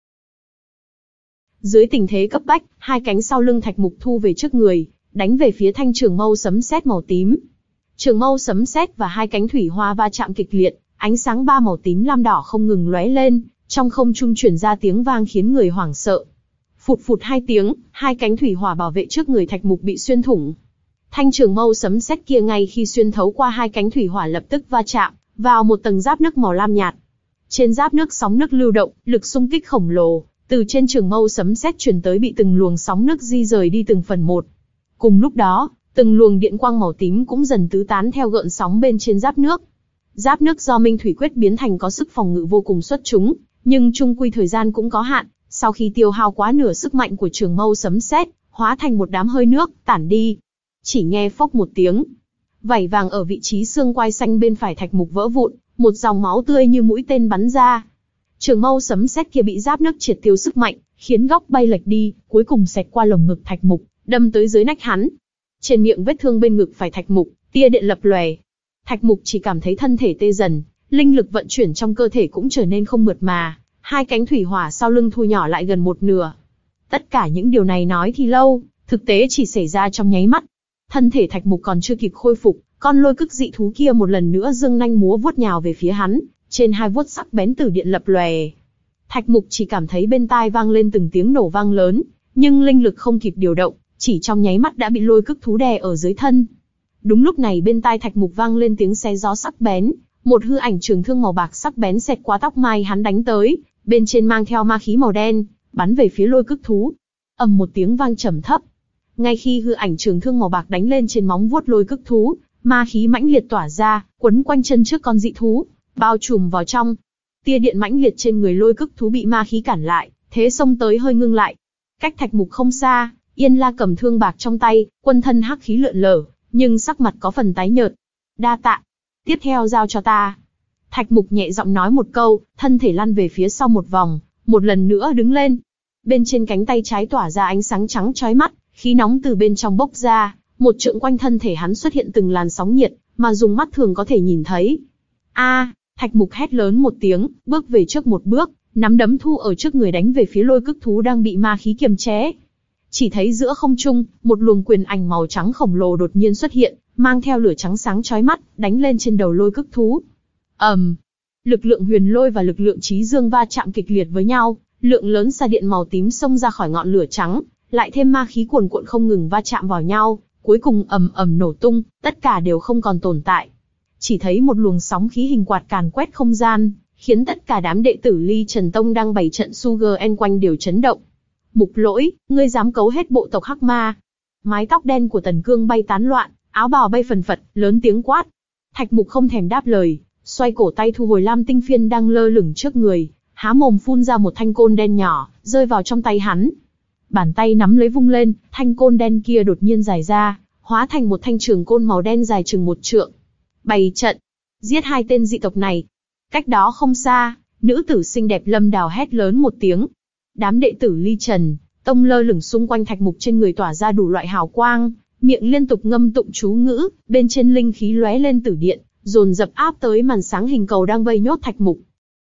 Dưới tình thế cấp bách, hai cánh sau lưng Thạch Mục thu về trước người, đánh về phía thanh trường mâu sấm sét màu tím. Trường mâu sấm sét và hai cánh thủy hoa va chạm kịch liệt, ánh sáng ba màu tím lam đỏ không ngừng lóe lên, trong không trung truyền ra tiếng vang khiến người hoảng sợ. Phụt phụt hai tiếng, hai cánh thủy hỏa bảo vệ trước người Thạch Mục bị xuyên thủng. Thanh trường mâu sấm sét kia ngay khi xuyên thấu qua hai cánh thủy hỏa lập tức va chạm vào một tầng giáp nước màu lam nhạt. Trên giáp nước sóng nước lưu động, lực xung kích khổng lồ từ trên trường mâu sấm sét truyền tới bị từng luồng sóng nước di rời đi từng phần một. Cùng lúc đó, từng luồng điện quang màu tím cũng dần tứ tán theo gợn sóng bên trên giáp nước. Giáp nước do Minh Thủy Quyết biến thành có sức phòng ngự vô cùng xuất chúng, nhưng chung quy thời gian cũng có hạn. Sau khi tiêu hao quá nửa sức mạnh của trường mâu sấm sét, hóa thành một đám hơi nước, tản đi. Chỉ nghe phốc một tiếng, vảy vàng ở vị trí xương quai xanh bên phải Thạch Mục vỡ vụn, một dòng máu tươi như mũi tên bắn ra. Trường mâu sấm sét kia bị giáp nước triệt tiêu sức mạnh, khiến góc bay lệch đi, cuối cùng xẹt qua lồng ngực Thạch Mục, đâm tới dưới nách hắn. Trên miệng vết thương bên ngực phải Thạch Mục, tia điện lập lòe. Thạch Mục chỉ cảm thấy thân thể tê dần, linh lực vận chuyển trong cơ thể cũng trở nên không mượt mà, hai cánh thủy hỏa sau lưng thu nhỏ lại gần một nửa. Tất cả những điều này nói thì lâu, thực tế chỉ xảy ra trong nháy mắt. Thân thể Thạch Mục còn chưa kịp khôi phục, con lôi cức dị thú kia một lần nữa giương nanh múa vuốt nhào về phía hắn, trên hai vuốt sắc bén tử điện lập lòe. Thạch Mục chỉ cảm thấy bên tai vang lên từng tiếng nổ vang lớn, nhưng linh lực không kịp điều động, chỉ trong nháy mắt đã bị lôi cức thú đè ở dưới thân. Đúng lúc này bên tai Thạch Mục vang lên tiếng xé gió sắc bén, một hư ảnh trường thương màu bạc sắc bén xẹt qua tóc mai hắn đánh tới, bên trên mang theo ma khí màu đen, bắn về phía lôi cức thú. Ầm một tiếng vang trầm thấp. Ngay khi hư ảnh trường thương màu bạc đánh lên trên móng vuốt lôi cức thú, ma khí mãnh liệt tỏa ra, quấn quanh chân trước con dị thú, bao trùm vào trong. Tia điện mãnh liệt trên người lôi cức thú bị ma khí cản lại, thế xông tới hơi ngưng lại. Cách Thạch Mục không xa, Yên La cầm thương bạc trong tay, quân thân hắc khí lượn lờ, nhưng sắc mặt có phần tái nhợt. Đa tạ. Tiếp theo giao cho ta. Thạch Mục nhẹ giọng nói một câu, thân thể lăn về phía sau một vòng, một lần nữa đứng lên. Bên trên cánh tay trái tỏa ra ánh sáng trắng chói mắt, khí nóng từ bên trong bốc ra, một trượng quanh thân thể hắn xuất hiện từng làn sóng nhiệt, mà dùng mắt thường có thể nhìn thấy. A, Thạch Mục hét lớn một tiếng, bước về trước một bước, nắm đấm thu ở trước người đánh về phía lôi cức thú đang bị ma khí kiềm chế. Chỉ thấy giữa không trung, một luồng quyền ảnh màu trắng khổng lồ đột nhiên xuất hiện, mang theo lửa trắng sáng chói mắt, đánh lên trên đầu lôi cức thú. ầm, um, lực lượng huyền lôi và lực lượng trí dương va chạm kịch liệt với nhau, lượng lớn xa điện màu tím xông ra khỏi ngọn lửa trắng, lại thêm ma khí cuồn cuộn không ngừng va chạm vào nhau, cuối cùng ầm ầm nổ tung, tất cả đều không còn tồn tại. Chỉ thấy một luồng sóng khí hình quạt càn quét không gian, khiến tất cả đám đệ tử Ly Trần Tông đang bày trận Sugar En quanh đều chấn động. Mục Lỗi, ngươi dám cấu hết bộ tộc Hắc Ma? Mái tóc đen của Tần Cương bay tán loạn, áo bào bay phần phật, lớn tiếng quát. Thạch Mục không thèm đáp lời, xoay cổ tay thu hồi lam tinh phiên đang lơ lửng trước người, há mồm phun ra một thanh côn đen nhỏ, rơi vào trong tay hắn. Bàn tay nắm lấy vung lên, thanh côn đen kia đột nhiên dài ra, hóa thành một thanh trường côn màu đen dài chừng một trượng. Bày trận, giết hai tên dị tộc này. Cách đó không xa, nữ tử xinh đẹp Lâm Đào hét lớn một tiếng. Đám đệ tử Ly Trần Tông lơ lửng xung quanh Thạch Mục trên người tỏa ra đủ loại hào quang, miệng liên tục ngâm tụng chú ngữ, bên trên linh khí lóe lên tử điện, dồn dập áp tới màn sáng hình cầu đang vây nhốt Thạch Mục.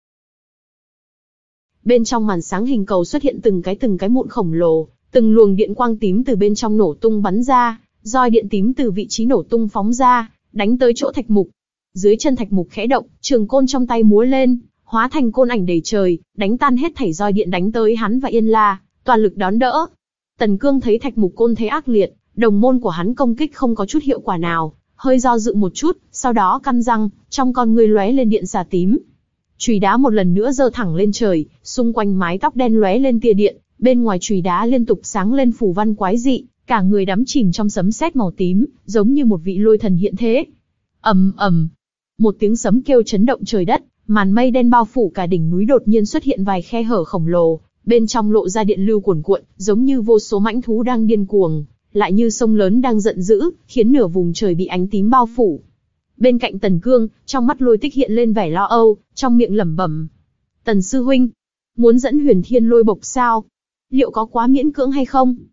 Bên trong màn sáng hình cầu xuất hiện từng cái từng cái mụn khổng lồ, từng luồng điện quang tím từ bên trong nổ tung bắn ra, roi điện tím từ vị trí nổ tung phóng ra, đánh tới chỗ Thạch Mục. Dưới chân Thạch Mục khẽ động, trường côn trong tay múa lên, hóa thành côn ảnh đầy trời, đánh tan hết thảy roi điện đánh tới hắn và Yên La, toàn lực đón đỡ. Tần Cương thấy Thạch Mục côn thế ác liệt, đồng môn của hắn công kích không có chút hiệu quả nào, hơi do dự một chút, sau đó căn răng, trong con ngươi lóe lên điện xà tím. Chùy đá một lần nữa giơ thẳng lên trời, xung quanh mái tóc đen lóe lên tia điện, bên ngoài chùy đá liên tục sáng lên phù văn quái dị, cả người đắm chìm trong sấm sét màu tím, giống như một vị lôi thần hiện thế. Ầm ầm, một tiếng sấm kêu chấn động trời đất, màn mây đen bao phủ cả đỉnh núi đột nhiên xuất hiện vài khe hở khổng lồ, bên trong lộ ra điện lưu cuồn cuộn, giống như vô số mãnh thú đang điên cuồng, lại như sông lớn đang giận dữ, khiến nửa vùng trời bị ánh tím bao phủ. Bên cạnh Tần Cương, trong mắt Lôi Tích hiện lên vẻ lo âu, trong miệng lẩm bẩm: Tần sư huynh, muốn dẫn Huyền Thiên Lôi Bộc sao? Liệu có quá miễn cưỡng hay không?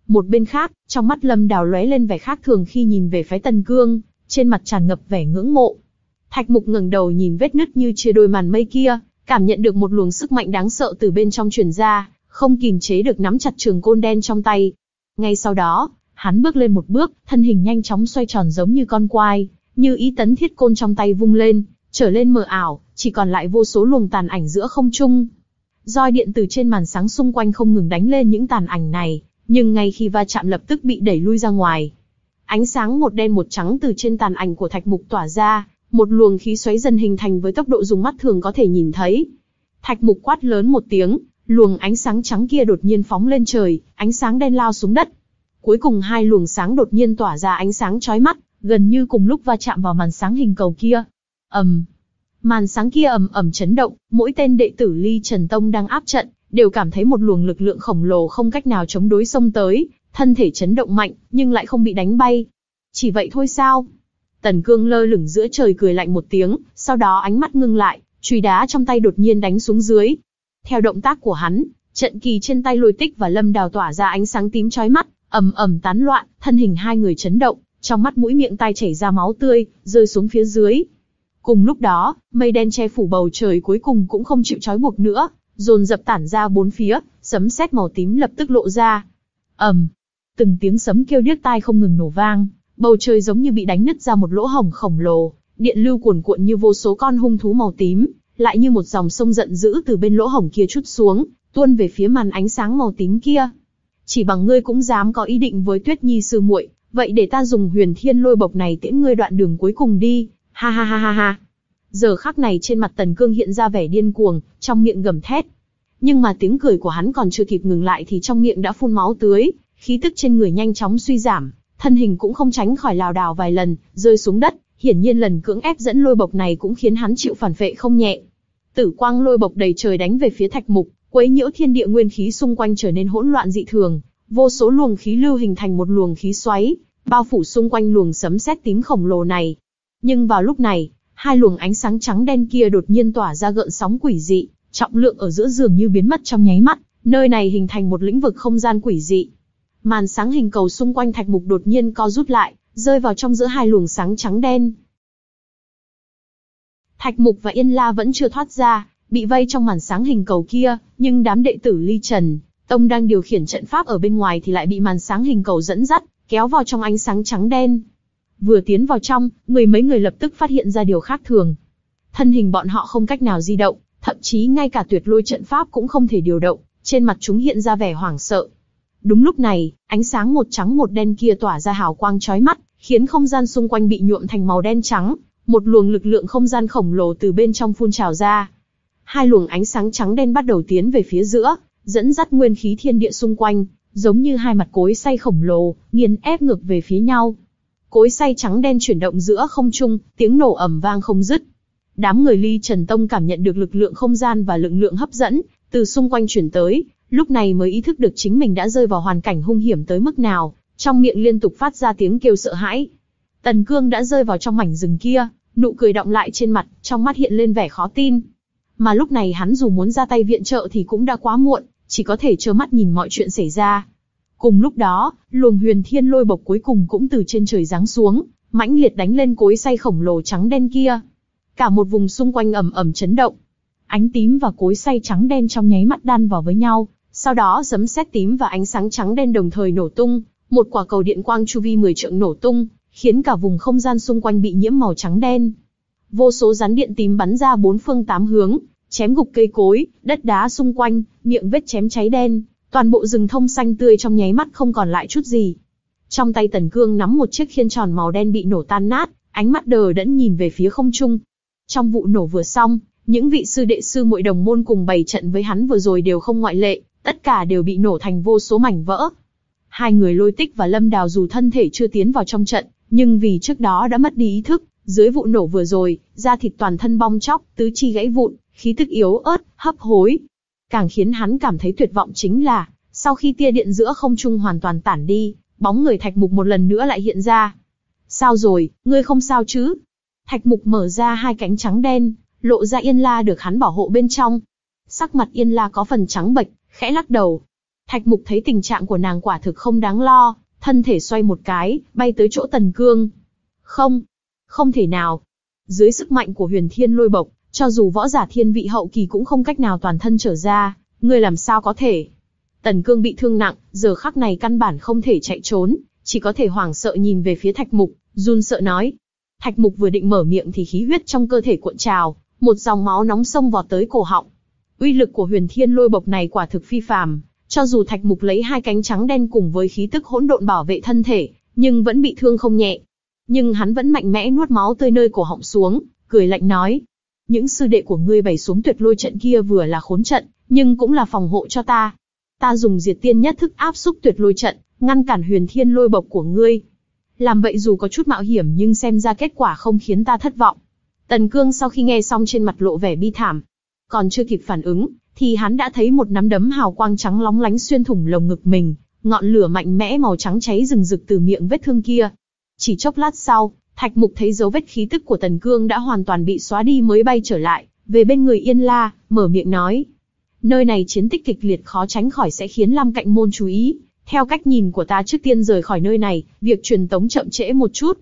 Một bên khác, trong mắt Lâm Đào lóe lên vẻ khác thường khi nhìn về phái Tần Cương, trên mặt tràn ngập vẻ ngưỡng mộ. Thạch Mục ngẩng đầu nhìn vết nứt như chia đôi màn mây kia, cảm nhận được một luồng sức mạnh đáng sợ từ bên trong truyền ra, không kìm chế được nắm chặt trường côn đen trong tay. Ngay sau đó, hắn bước lên một bước, thân hình nhanh chóng xoay tròn giống như con quai, như ý tấn thiết côn trong tay vung lên, trở lên mờ ảo, chỉ còn lại vô số luồng tàn ảnh giữa không trung. Roi điện từ trên màn sáng xung quanh không ngừng đánh lên những tàn ảnh này, nhưng ngay khi va chạm lập tức bị đẩy lui ra ngoài. Ánh sáng một đen một trắng từ trên tàn ảnh của Thạch Mục tỏa ra, một luồng khí xoáy dần hình thành với tốc độ dùng mắt thường có thể nhìn thấy. Thạch Mục quát lớn một tiếng, luồng ánh sáng trắng kia đột nhiên phóng lên trời, ánh sáng đen lao xuống đất. Cuối cùng hai luồng sáng đột nhiên tỏa ra ánh sáng chói mắt, gần như cùng lúc va chạm vào màn sáng hình cầu kia. ầm, um, màn sáng kia ầm ầm chấn động, mỗi tên đệ tử Ly Trần Tông đang áp trận đều cảm thấy một luồng lực lượng khổng lồ không cách nào chống đối xông tới, thân thể chấn động mạnh, nhưng lại không bị đánh bay. Chỉ vậy thôi sao? Tần Cương lơ lửng giữa trời cười lạnh một tiếng, sau đó ánh mắt ngưng lại, chùy đá trong tay đột nhiên đánh xuống dưới. Theo động tác của hắn, trận kỳ trên tay Lôi Tích và Lâm Đào tỏa ra ánh sáng tím chói mắt, ầm ầm tán loạn, thân hình hai người chấn động, trong mắt mũi miệng tai chảy ra máu tươi, rơi xuống phía dưới. Cùng lúc đó, mây đen che phủ bầu trời cuối cùng cũng không chịu trói buộc nữa, dồn dập tản ra bốn phía, sấm sét màu tím lập tức lộ ra. ầm, từng tiếng sấm kêu điếc tai không ngừng nổ vang, bầu trời giống như bị đánh nứt ra một lỗ hổng khổng lồ, điện lưu cuồn cuộn như vô số con hung thú màu tím, lại như một dòng sông giận dữ từ bên lỗ hổng kia trút xuống, tuôn về phía màn ánh sáng màu tím kia. Chỉ bằng ngươi cũng dám có ý định với Tuyết Nhi sư muội, vậy để ta dùng Huyền Thiên Lôi Bộc này tiễn ngươi đoạn đường cuối cùng đi, ha ha ha ha ha. Giờ khắc này trên mặt Tần Cương hiện ra vẻ điên cuồng, trong miệng gầm thét. Nhưng mà tiếng cười của hắn còn chưa kịp ngừng lại thì trong miệng đã phun máu tươi, khí tức trên người nhanh chóng suy giảm, thân hình cũng không tránh khỏi lảo đảo vài lần, rơi xuống đất. Hiển nhiên lần cưỡng ép dẫn lôi bộc này cũng khiến hắn chịu phản phệ không nhẹ. Tử quang lôi bộc đầy trời đánh về phía Thạch Mục, quấy nhiễu thiên địa nguyên khí xung quanh trở nên hỗn loạn dị thường, vô số luồng khí lưu hình thành một luồng khí xoáy, bao phủ xung quanh luồng sấm sét tím khổng lồ này. Nhưng vào lúc này, hai luồng ánh sáng trắng đen kia đột nhiên tỏa ra gợn sóng quỷ dị, trọng lượng ở giữa dường như biến mất trong nháy mắt, nơi này hình thành một lĩnh vực không gian quỷ dị. Màn sáng hình cầu xung quanh Thạch Mục đột nhiên co rút lại, rơi vào trong giữa hai luồng sáng trắng đen. Thạch Mục và Yên La vẫn chưa thoát ra, bị vây trong màn sáng hình cầu kia, nhưng đám đệ tử Ly Trần Tông đang điều khiển trận pháp ở bên ngoài thì lại bị màn sáng hình cầu dẫn dắt, kéo vào trong ánh sáng trắng đen. Vừa tiến vào trong, mười mấy người lập tức phát hiện ra điều khác thường. Thân hình bọn họ không cách nào di động, thậm chí ngay cả tuyệt lôi trận pháp cũng không thể điều động, trên mặt chúng hiện ra vẻ hoảng sợ. Đúng lúc này, ánh sáng một trắng một đen kia tỏa ra hào quang chói mắt, khiến không gian xung quanh bị nhuộm thành màu đen trắng, một luồng lực lượng không gian khổng lồ từ bên trong phun trào ra. Hai luồng ánh sáng trắng đen bắt đầu tiến về phía giữa, dẫn dắt nguyên khí thiên địa xung quanh, giống như hai mặt cối xay khổng lồ, nghiền ép ngược về phía nhau. Cối xay trắng đen chuyển động giữa không trung, tiếng nổ ầm vang không dứt. Đám người Ly Trần Tông cảm nhận được lực lượng không gian và lực lượng hấp dẫn từ xung quanh chuyển tới, lúc này mới ý thức được chính mình đã rơi vào hoàn cảnh hung hiểm tới mức nào, trong miệng liên tục phát ra tiếng kêu sợ hãi. Tần Cương đã rơi vào trong mảnh rừng kia, nụ cười đọng lại trên mặt, trong mắt hiện lên vẻ khó tin. Mà lúc này hắn dù muốn ra tay viện trợ thì cũng đã quá muộn, chỉ có thể trơ mắt nhìn mọi chuyện xảy ra. Cùng lúc đó, luồng Huyền Thiên Lôi Bộc cuối cùng cũng từ trên trời giáng xuống, mãnh liệt đánh lên cối xay khổng lồ trắng đen kia. Cả một vùng xung quanh ầm ầm chấn động. Ánh tím và cối xay trắng đen trong nháy mắt đan vào với nhau, sau đó sấm sét tím và ánh sáng trắng đen đồng thời nổ tung, một quả cầu điện quang chu vi mười trượng nổ tung, khiến cả vùng không gian xung quanh bị nhiễm màu trắng đen. Vô số rắn điện tím bắn ra bốn phương tám hướng, chém gục cây cối, đất đá xung quanh, miệng vết chém cháy đen, toàn bộ rừng thông xanh tươi trong nháy mắt không còn lại chút gì. Trong tay Tần Cương nắm một chiếc khiên tròn màu đen bị nổ tan nát, ánh mắt đờ đẫn nhìn về phía không trung. Trong vụ nổ vừa xong, những vị sư đệ sư muội đồng môn cùng bày trận với hắn vừa rồi đều không ngoại lệ, tất cả đều bị nổ thành vô số mảnh vỡ. Hai người Lôi Tích và Lâm Đào dù thân thể chưa tiến vào trong trận, nhưng vì trước đó đã mất đi ý thức, dưới vụ nổ vừa rồi, da thịt toàn thân bong tróc, tứ chi gãy vụn, khí tức yếu ớt, hấp hối. Càng khiến hắn cảm thấy tuyệt vọng chính là, sau khi tia điện giữa không trung hoàn toàn tản đi, bóng người Thạch Mục một lần nữa lại hiện ra. Sao rồi, ngươi không sao chứ? Thạch Mục mở ra hai cánh trắng đen, lộ ra Yên La được hắn bảo hộ bên trong. Sắc mặt Yên La có phần trắng bệch, khẽ lắc đầu. Thạch Mục thấy tình trạng của nàng quả thực không đáng lo, thân thể xoay một cái, bay tới chỗ Tần Cương. Không, không thể nào. Dưới sức mạnh của huyền thiên lôi bộc, cho dù võ giả thiên vị hậu kỳ cũng không cách nào toàn thân trở ra, ngươi làm sao có thể. Tần Cương bị thương nặng, giờ khắc này căn bản không thể chạy trốn, chỉ có thể hoảng sợ nhìn về phía Thạch Mục, run sợ nói. Thạch Mục vừa định mở miệng thì khí huyết trong cơ thể cuộn trào, một dòng máu nóng xông vọt tới cổ họng. Uy lực của huyền thiên lôi bộc này quả thực phi phàm, cho dù Thạch Mục lấy hai cánh trắng đen cùng với khí tức hỗn độn bảo vệ thân thể, nhưng vẫn bị thương không nhẹ. Nhưng hắn vẫn mạnh mẽ nuốt máu tươi nơi cổ họng xuống, cười lạnh nói: những sư đệ của ngươi bày xuống tuyệt lôi trận kia vừa là khốn trận, nhưng cũng là phòng hộ cho ta. Ta dùng diệt tiên nhất thức áp xúc tuyệt lôi trận, ngăn cản huyền thiên lôi bộc của ngươi. Làm vậy dù có chút mạo hiểm nhưng xem ra kết quả không khiến ta thất vọng. Tần Cương sau khi nghe xong trên mặt lộ vẻ bi thảm. Còn chưa kịp phản ứng, thì hắn đã thấy một nắm đấm hào quang trắng lóng lánh xuyên thủng lồng ngực mình, ngọn lửa mạnh mẽ màu trắng cháy rừng rực từ miệng vết thương kia. Chỉ chốc lát sau, Thạch Mục thấy dấu vết khí tức của Tần Cương đã hoàn toàn bị xóa đi mới bay trở lại, về bên người Yên La, mở miệng nói. Nơi này chiến tích kịch liệt khó tránh khỏi sẽ khiến Lam Cạnh Môn chú ý. Theo cách nhìn của ta trước tiên rời khỏi nơi này, việc truyền tống chậm trễ một chút.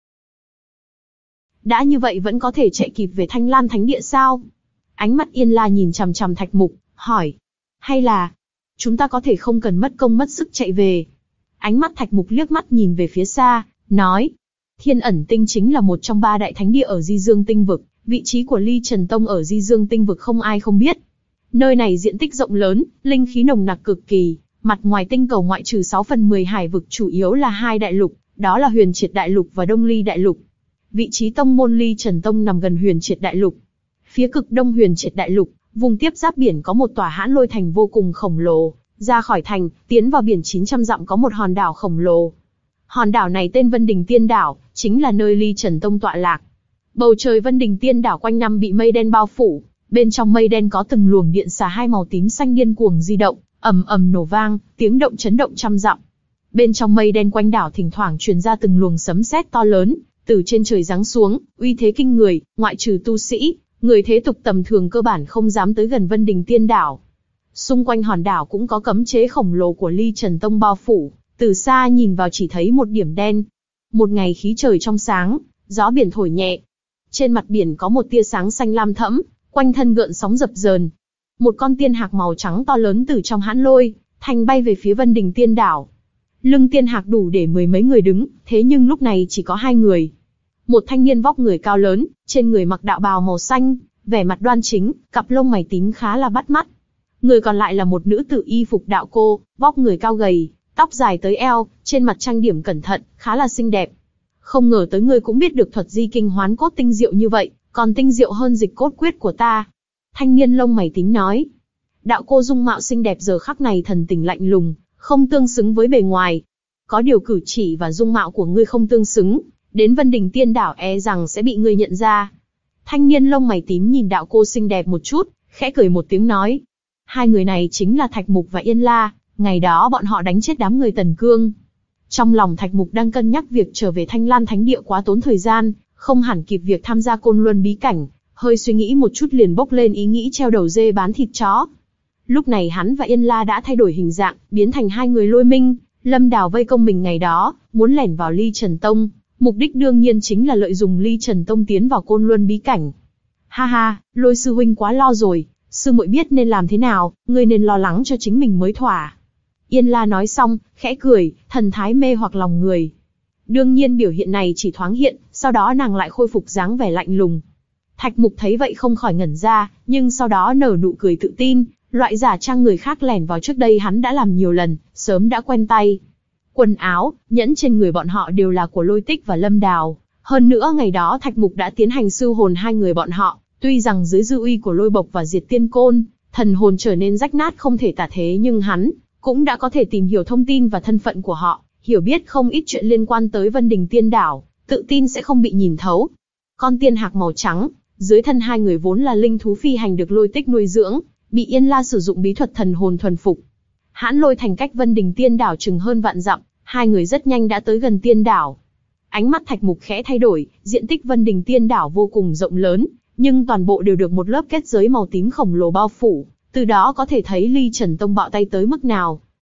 Đã như vậy vẫn có thể chạy kịp về Thanh Lan Thánh Địa sao? Ánh mắt Yên La nhìn chằm chằm Thạch Mục, hỏi. Hay là, chúng ta có thể không cần mất công mất sức chạy về? Ánh mắt Thạch Mục liếc mắt nhìn về phía xa, nói. Thiên ẩn tinh chính là một trong ba đại thánh địa ở Di Dương Tinh Vực, vị trí của Ly Trần Tông ở Di Dương Tinh Vực không ai không biết. Nơi này diện tích rộng lớn, linh khí nồng nặc cực kỳ, mặt ngoài tinh cầu ngoại trừ sáu phần mười hải vực chủ yếu là hai đại lục, đó là Huyền Triệt Đại Lục và Đông Ly Đại Lục. Vị trí tông môn Ly Trần Tông nằm gần Huyền Triệt Đại Lục. Phía cực đông Huyền Triệt Đại Lục, vùng tiếp giáp biển có một tòa Hãn Lôi Thành vô cùng khổng lồ, ra khỏi thành, tiến vào biển chín trăm dặm có một hòn đảo khổng lồ. Hòn đảo này tên Vân Đình Tiên Đảo, chính là nơi Ly Trần Tông tọa lạc. Bầu trời Vân Đình Tiên Đảo quanh năm bị mây đen bao phủ, bên trong mây đen có từng luồng điện xà hai màu tím xanh điên cuồng di động, ầm ầm nổ vang, tiếng động chấn động trăm dặm. Bên trong mây đen quanh đảo thỉnh thoảng truyền ra từng luồng sấm sét to lớn, từ trên trời giáng xuống, uy thế kinh người, ngoại trừ tu sĩ, người thế tục tầm thường cơ bản không dám tới gần Vân Đình Tiên Đảo. Xung quanh hòn đảo cũng có cấm chế khổng lồ của Ly Trần Tông bao phủ, từ xa nhìn vào chỉ thấy một điểm đen. Một ngày khí trời trong sáng, gió biển thổi nhẹ. Trên mặt biển có một tia sáng xanh lam thẫm, quanh thân gợn sóng dập dờn. Một con tiên hạc màu trắng to lớn từ trong Hãn Lôi Thành bay về phía Vân Đình Tiên Đảo. Lưng tiên hạc đủ để mười mấy người đứng, thế nhưng lúc này chỉ có hai người. Một thanh niên vóc người cao lớn, trên người mặc đạo bào màu xanh, vẻ mặt đoan chính, cặp lông mày tím khá là bắt mắt. Người còn lại là một nữ tử y phục đạo cô, vóc người cao gầy, tóc dài tới eo, trên mặt trang điểm cẩn thận, khá là xinh đẹp. Không ngờ tới ngươi cũng biết được thuật di kinh hoán cốt tinh diệu như vậy, còn tinh diệu hơn dịch cốt quyết của ta. Thanh niên lông mày tím nói. Đạo cô dung mạo xinh đẹp giờ khắc này thần tình lạnh lùng, không tương xứng với bề ngoài. Có điều cử chỉ và dung mạo của ngươi không tương xứng, đến Vân Đình Tiên Đảo e rằng sẽ bị ngươi nhận ra. Thanh niên lông mày tím nhìn đạo cô xinh đẹp một chút, khẽ cười một tiếng nói. Hai người này chính là Thạch Mục và Yên La, ngày đó bọn họ đánh chết đám người Tần Cương. Trong lòng Thạch Mục đang cân nhắc việc trở về Thanh Lan Thánh Địa quá tốn thời gian, không hẳn kịp việc tham gia Côn Luân bí cảnh, hơi suy nghĩ một chút liền bốc lên ý nghĩ treo đầu dê bán thịt chó. Lúc này hắn và Yên La đã thay đổi hình dạng, biến thành hai người Lôi Minh, Lâm Đào vây công mình ngày đó, muốn lẻn vào Ly Trần Tông, mục đích đương nhiên chính là lợi dụng Ly Trần Tông tiến vào Côn Luân bí cảnh. Ha ha, Lôi sư huynh quá lo rồi, sư muội biết nên làm thế nào, ngươi nên lo lắng cho chính mình mới thỏa. Yên La nói xong, khẽ cười, thần thái mê hoặc lòng người. Đương nhiên biểu hiện này chỉ thoáng hiện, sau đó nàng lại khôi phục dáng vẻ lạnh lùng. Thạch Mục thấy vậy không khỏi ngẩn ra, nhưng sau đó nở nụ cười tự tin, loại giả trang người khác lẻn vào trước đây hắn đã làm nhiều lần, sớm đã quen tay. Quần áo, nhẫn trên người bọn họ đều là của Lôi Tích và Lâm Đào. Hơn nữa ngày đó Thạch Mục đã tiến hành siêu hồn hai người bọn họ, tuy rằng dưới dư uy của Lôi Bộc và Diệt Tiên Côn, thần hồn trở nên rách nát không thể tả thế, nhưng hắn cũng đã có thể tìm hiểu thông tin và thân phận của họ, hiểu biết không ít chuyện liên quan tới Vân Đình Tiên Đảo, tự tin sẽ không bị nhìn thấu. Con tiên hạc màu trắng, dưới thân hai người vốn là linh thú phi hành được Lôi Tích nuôi dưỡng, bị Yên La sử dụng bí thuật thần hồn thuần phục. Hãn Lôi Thành cách Vân Đình Tiên Đảo chừng hơn vạn dặm, hai người rất nhanh đã tới gần Tiên Đảo. Ánh mắt Thạch Mục khẽ thay đổi, diện tích Vân Đình Tiên Đảo vô cùng rộng lớn, nhưng toàn bộ đều được một lớp kết giới màu tím khổng lồ bao phủ, từ đó có thể thấy Ly Trần Tông bạo tay tới mức nào.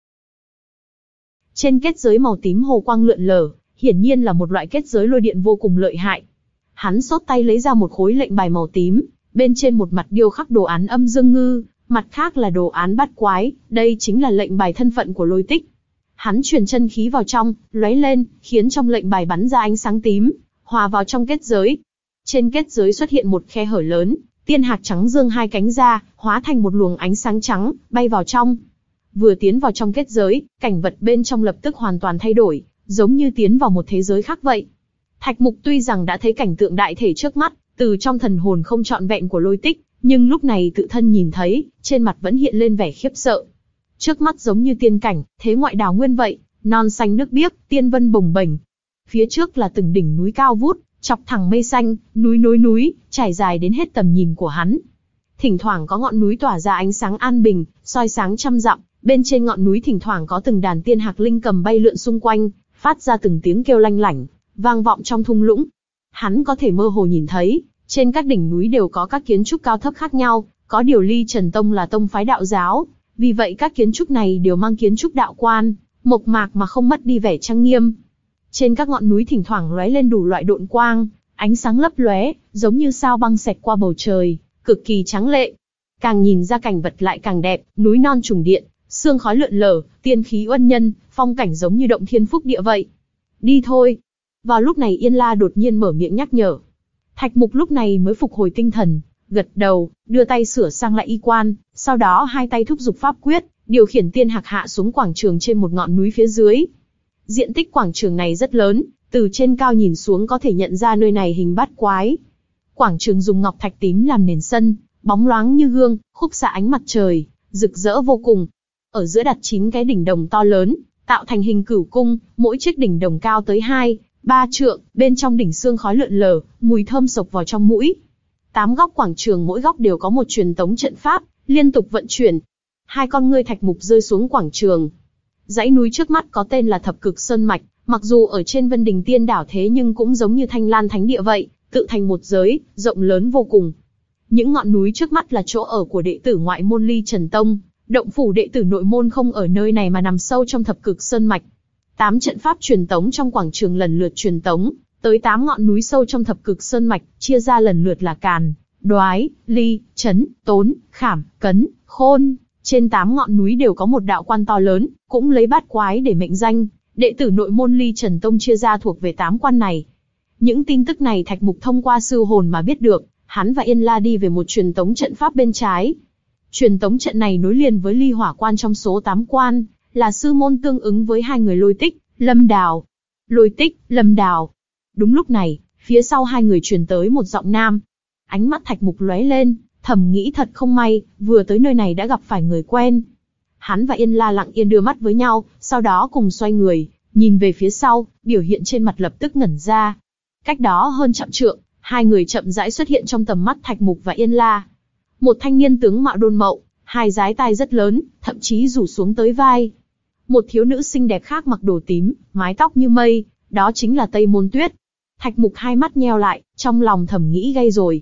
Trên kết giới màu tím hồ quang lượn lờ, hiển nhiên là một loại kết giới lôi điện vô cùng lợi hại. Hắn sốt tay lấy ra một khối lệnh bài màu tím, bên trên một mặt điêu khắc đồ án âm dương ngư, mặt khác là đồ án bát quái, đây chính là lệnh bài thân phận của Lôi Tích. Hắn truyền chân khí vào trong, lóe lên, khiến trong lệnh bài bắn ra ánh sáng tím, hòa vào trong kết giới. Trên kết giới xuất hiện một khe hở lớn, tiên hạc trắng dương hai cánh ra, hóa thành một luồng ánh sáng trắng, bay vào trong. Vừa tiến vào trong kết giới, cảnh vật bên trong lập tức hoàn toàn thay đổi, giống như tiến vào một thế giới khác vậy. Thạch Mục tuy rằng đã thấy cảnh tượng đại thể trước mắt, từ trong thần hồn không trọn vẹn của Lôi Tích, nhưng lúc này tự thân nhìn thấy, trên mặt vẫn hiện lên vẻ khiếp sợ. Trước mắt giống như tiên cảnh, thế ngoại đào nguyên vậy, non xanh nước biếc, tiên vân bồng bềnh. Phía trước là từng đỉnh núi cao vút, chọc thẳng mây xanh, núi nối núi, trải dài đến hết tầm nhìn của hắn. Thỉnh thoảng có ngọn núi tỏa ra ánh sáng an bình, soi sáng trăm dặm, bên trên ngọn núi thỉnh thoảng có từng đàn tiên hạc linh cầm bay lượn xung quanh, phát ra từng tiếng kêu lanh lảnh, vang vọng trong thung lũng. Hắn có thể mơ hồ nhìn thấy, trên các đỉnh núi đều có các kiến trúc cao thấp khác nhau, có điều Ly Trần Tông là tông phái đạo giáo, vì vậy các kiến trúc này đều mang kiến trúc đạo quan, mộc mạc mà không mất đi vẻ trang nghiêm. Trên các ngọn núi thỉnh thoảng lóe lên đủ loại độn quang, ánh sáng lấp lóe, giống như sao băng xẹt qua bầu trời, cực kỳ tráng lệ. Càng nhìn ra cảnh vật lại càng đẹp, núi non trùng điện, sương khói lượn lờ, tiên khí uân nhân, phong cảnh giống như động thiên phúc địa vậy. Đi thôi. Vào lúc này Yên La đột nhiên mở miệng nhắc nhở. Thạch Mục lúc này mới phục hồi tinh thần, gật đầu, đưa tay sửa sang lại y quan, sau đó hai tay thúc giục pháp quyết, điều khiển tiên hạc hạ xuống quảng trường trên một ngọn núi phía dưới. Diện tích quảng trường này rất lớn, từ trên cao nhìn xuống có thể nhận ra nơi này hình bát quái. Quảng trường dùng ngọc thạch tím làm nền sân, bóng loáng như gương, khúc xạ ánh mặt trời, rực rỡ vô cùng. Ở giữa đặt chín cái đỉnh đồng to lớn, tạo thành hình cửu cung, mỗi chiếc đỉnh đồng cao tới hai, ba trượng, bên trong đỉnh sương khói lượn lờ, mùi thơm sộc vào trong mũi. Tám góc quảng trường mỗi góc đều có một truyền tống trận pháp, liên tục vận chuyển. Hai con ngươi Thạch Mục rơi xuống quảng trường. Dãy núi trước mắt có tên là Thập Cực Sơn Mạch, mặc dù ở trên Vân Đình Tiên Đảo thế nhưng cũng giống như Thanh Lan Thánh Địa vậy, tự thành một giới, rộng lớn vô cùng. Những ngọn núi trước mắt là chỗ ở của đệ tử ngoại môn Ly Trần Tông, động phủ đệ tử nội môn không ở nơi này mà nằm sâu trong Thập Cực Sơn Mạch. Tám trận pháp truyền tống trong quảng trường lần lượt truyền tống tới tám ngọn núi sâu trong Thập Cực Sơn Mạch, chia ra lần lượt là Càn, Đoái, Ly, Trấn, Tốn, Khảm, Cấn, Khôn. Trên tám ngọn núi đều có một đạo quan to lớn, cũng lấy bát quái để mệnh danh. Đệ tử nội môn Ly Trần Tông chia ra thuộc về tám quan này. Những tin tức này Thạch Mục thông qua sư hồn mà biết được. Hắn và Yên La đi về một truyền tống trận pháp bên trái. Truyền tống trận này nối liền với Ly Hỏa Quan trong số tám quan, là sư môn tương ứng với hai người Lôi Tích, Lâm Đào. Lôi Tích, Lâm Đào. Đúng lúc này, phía sau hai người truyền tới một giọng nam. Ánh mắt Thạch Mục lóe lên, thầm nghĩ thật không may, vừa tới nơi này đã gặp phải người quen. Hắn và Yên La lặng yên đưa mắt với nhau, sau đó cùng xoay người, nhìn về phía sau, biểu hiện trên mặt lập tức ngẩn ra. Cách đó hơn trăm trượng, hai người chậm rãi xuất hiện trong tầm mắt Thạch Mục và Yên La. Một thanh niên tướng mạo đôn mậu, hai dái tai rất lớn, thậm chí rủ xuống tới vai. Một thiếu nữ xinh đẹp khác mặc đồ tím, mái tóc như mây, đó chính là Tây Môn Tuyết. Thạch Mục hai mắt nheo lại, trong lòng thầm nghĩ gay rồi.